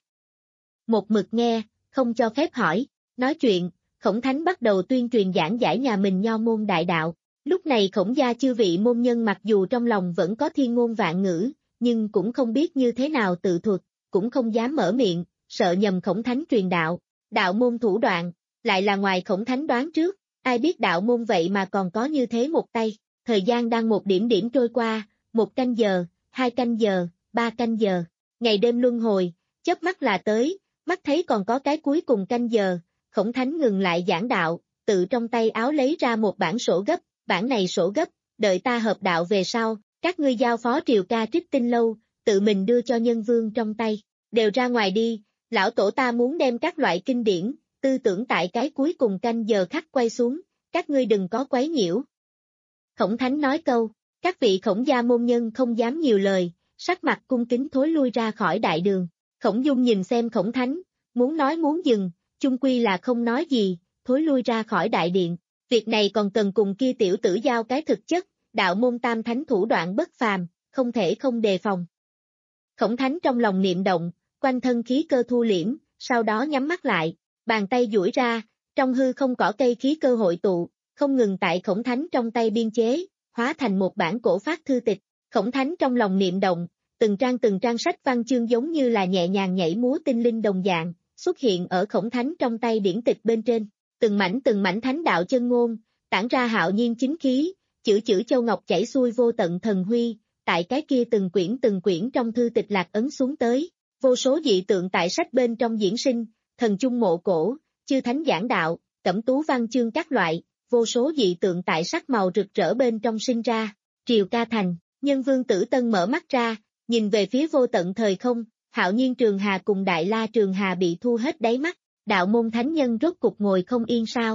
Một mực nghe, không cho phép hỏi, nói chuyện, Khổng Thánh bắt đầu tuyên truyền giảng giải nhà mình nho môn đại đạo. Lúc này Khổng gia chư vị môn nhân mặc dù trong lòng vẫn có thiên ngôn vạn ngữ, nhưng cũng không biết như thế nào tự thuật, cũng không dám mở miệng, sợ nhầm Khổng Thánh truyền đạo. Đạo môn thủ đoạn, lại là ngoài Khổng Thánh đoán trước, ai biết đạo môn vậy mà còn có như thế một tay. Thời gian đang một điểm điểm trôi qua, một canh giờ, hai canh giờ, ba canh giờ, ngày đêm luân hồi, chớp mắt là tới, mắt thấy còn có cái cuối cùng canh giờ, Khổng Thánh ngừng lại giảng đạo, tự trong tay áo lấy ra một bản sổ gấp. Bản này sổ gấp, đợi ta hợp đạo về sau, các ngươi giao phó triều ca trích tinh lâu, tự mình đưa cho nhân vương trong tay, đều ra ngoài đi, lão tổ ta muốn đem các loại kinh điển, tư tưởng tại cái cuối cùng canh giờ khắc quay xuống, các ngươi đừng có quấy nhiễu. Khổng Thánh nói câu, các vị Khổng gia môn nhân không dám nhiều lời, sắc mặt cung kính thối lui ra khỏi đại đường, Khổng Dung nhìn xem Khổng Thánh, muốn nói muốn dừng, chung quy là không nói gì, thối lui ra khỏi đại điện. Việc này còn cần cùng kia tiểu tử giao cái thực chất, đạo môn tam thánh thủ đoạn bất phàm, không thể không đề phòng. Khổng Thánh trong lòng niệm động, quanh thân khí cơ thu liễm, sau đó nhắm mắt lại, bàn tay duỗi ra, trong hư không cỏ cây khí cơ hội tụ, không ngừng tại Khổng Thánh trong tay biên chế, hóa thành một bản cổ phát thư tịch. Khổng Thánh trong lòng niệm động, từng trang từng trang sách văn chương giống như là nhẹ nhàng nhảy múa tinh linh đồng dạng, xuất hiện ở Khổng Thánh trong tay điển tịch bên trên. Từng mảnh từng mảnh thánh đạo chân ngôn, tản ra hạo nhiên chính khí, chữ chữ châu ngọc chảy xuôi vô tận thần huy, tại cái kia từng quyển từng quyển trong thư tịch lạc ấn xuống tới, vô số dị tượng tại sách bên trong diễn sinh, thần chung mộ cổ, chư thánh giảng đạo, cẩm tú văn chương các loại, vô số dị tượng tại sắc màu rực rỡ bên trong sinh ra, triều ca thành, nhân vương Tử Tân mở mắt ra, nhìn về phía vô tận thời không, Hạo Nhiên Trường Hà cùng Đại La Trường Hà bị thu hết đáy mắt. Đạo môn thánh nhân rốt cục ngồi không yên sao?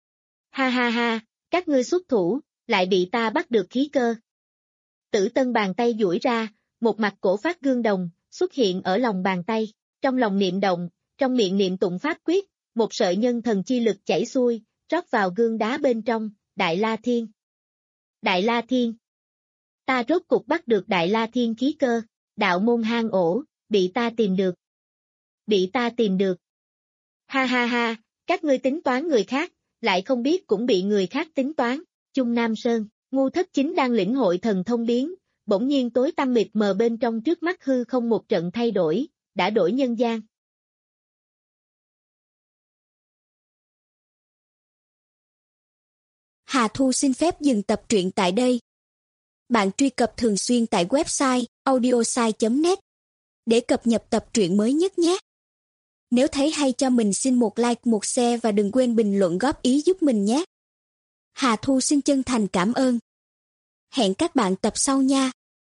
Ha ha ha, các ngươi xuất thủ, lại bị ta bắt được khí cơ. Tử Tân bàn tay duỗi ra, một mặt cổ phát gương đồng, xuất hiện ở lòng bàn tay, trong lòng niệm động, trong miệng niệm tụng pháp quyết, một sợi nhân thần chi lực chảy xuôi, rót vào gương đá bên trong, Đại La Thiên. Đại La Thiên. Ta rốt cục bắt được Đại La Thiên khí cơ, đạo môn hang ổ, bị ta tìm được. Bị ta tìm được. Ha ha ha, các ngươi tính toán người khác, lại không biết cũng bị người khác tính toán. Chung Nam Sơn, Ngu Thất Chính đang lĩnh hội thần thông biến, bỗng nhiên tối tăm mịt mờ bên trong trước mắt hư không một trận thay đổi, đã đổi nhân gian. Hà Thu xin phép dừng tập truyện tại đây. Bạn truy cập thường xuyên tại website audiosai chấm net để cập nhật tập truyện mới nhất nhé. Nếu thấy hay cho mình xin một like, một share và đừng quên bình luận góp ý giúp mình nhé. Hà Thu xin chân thành cảm ơn. Hẹn các bạn tập sau nha.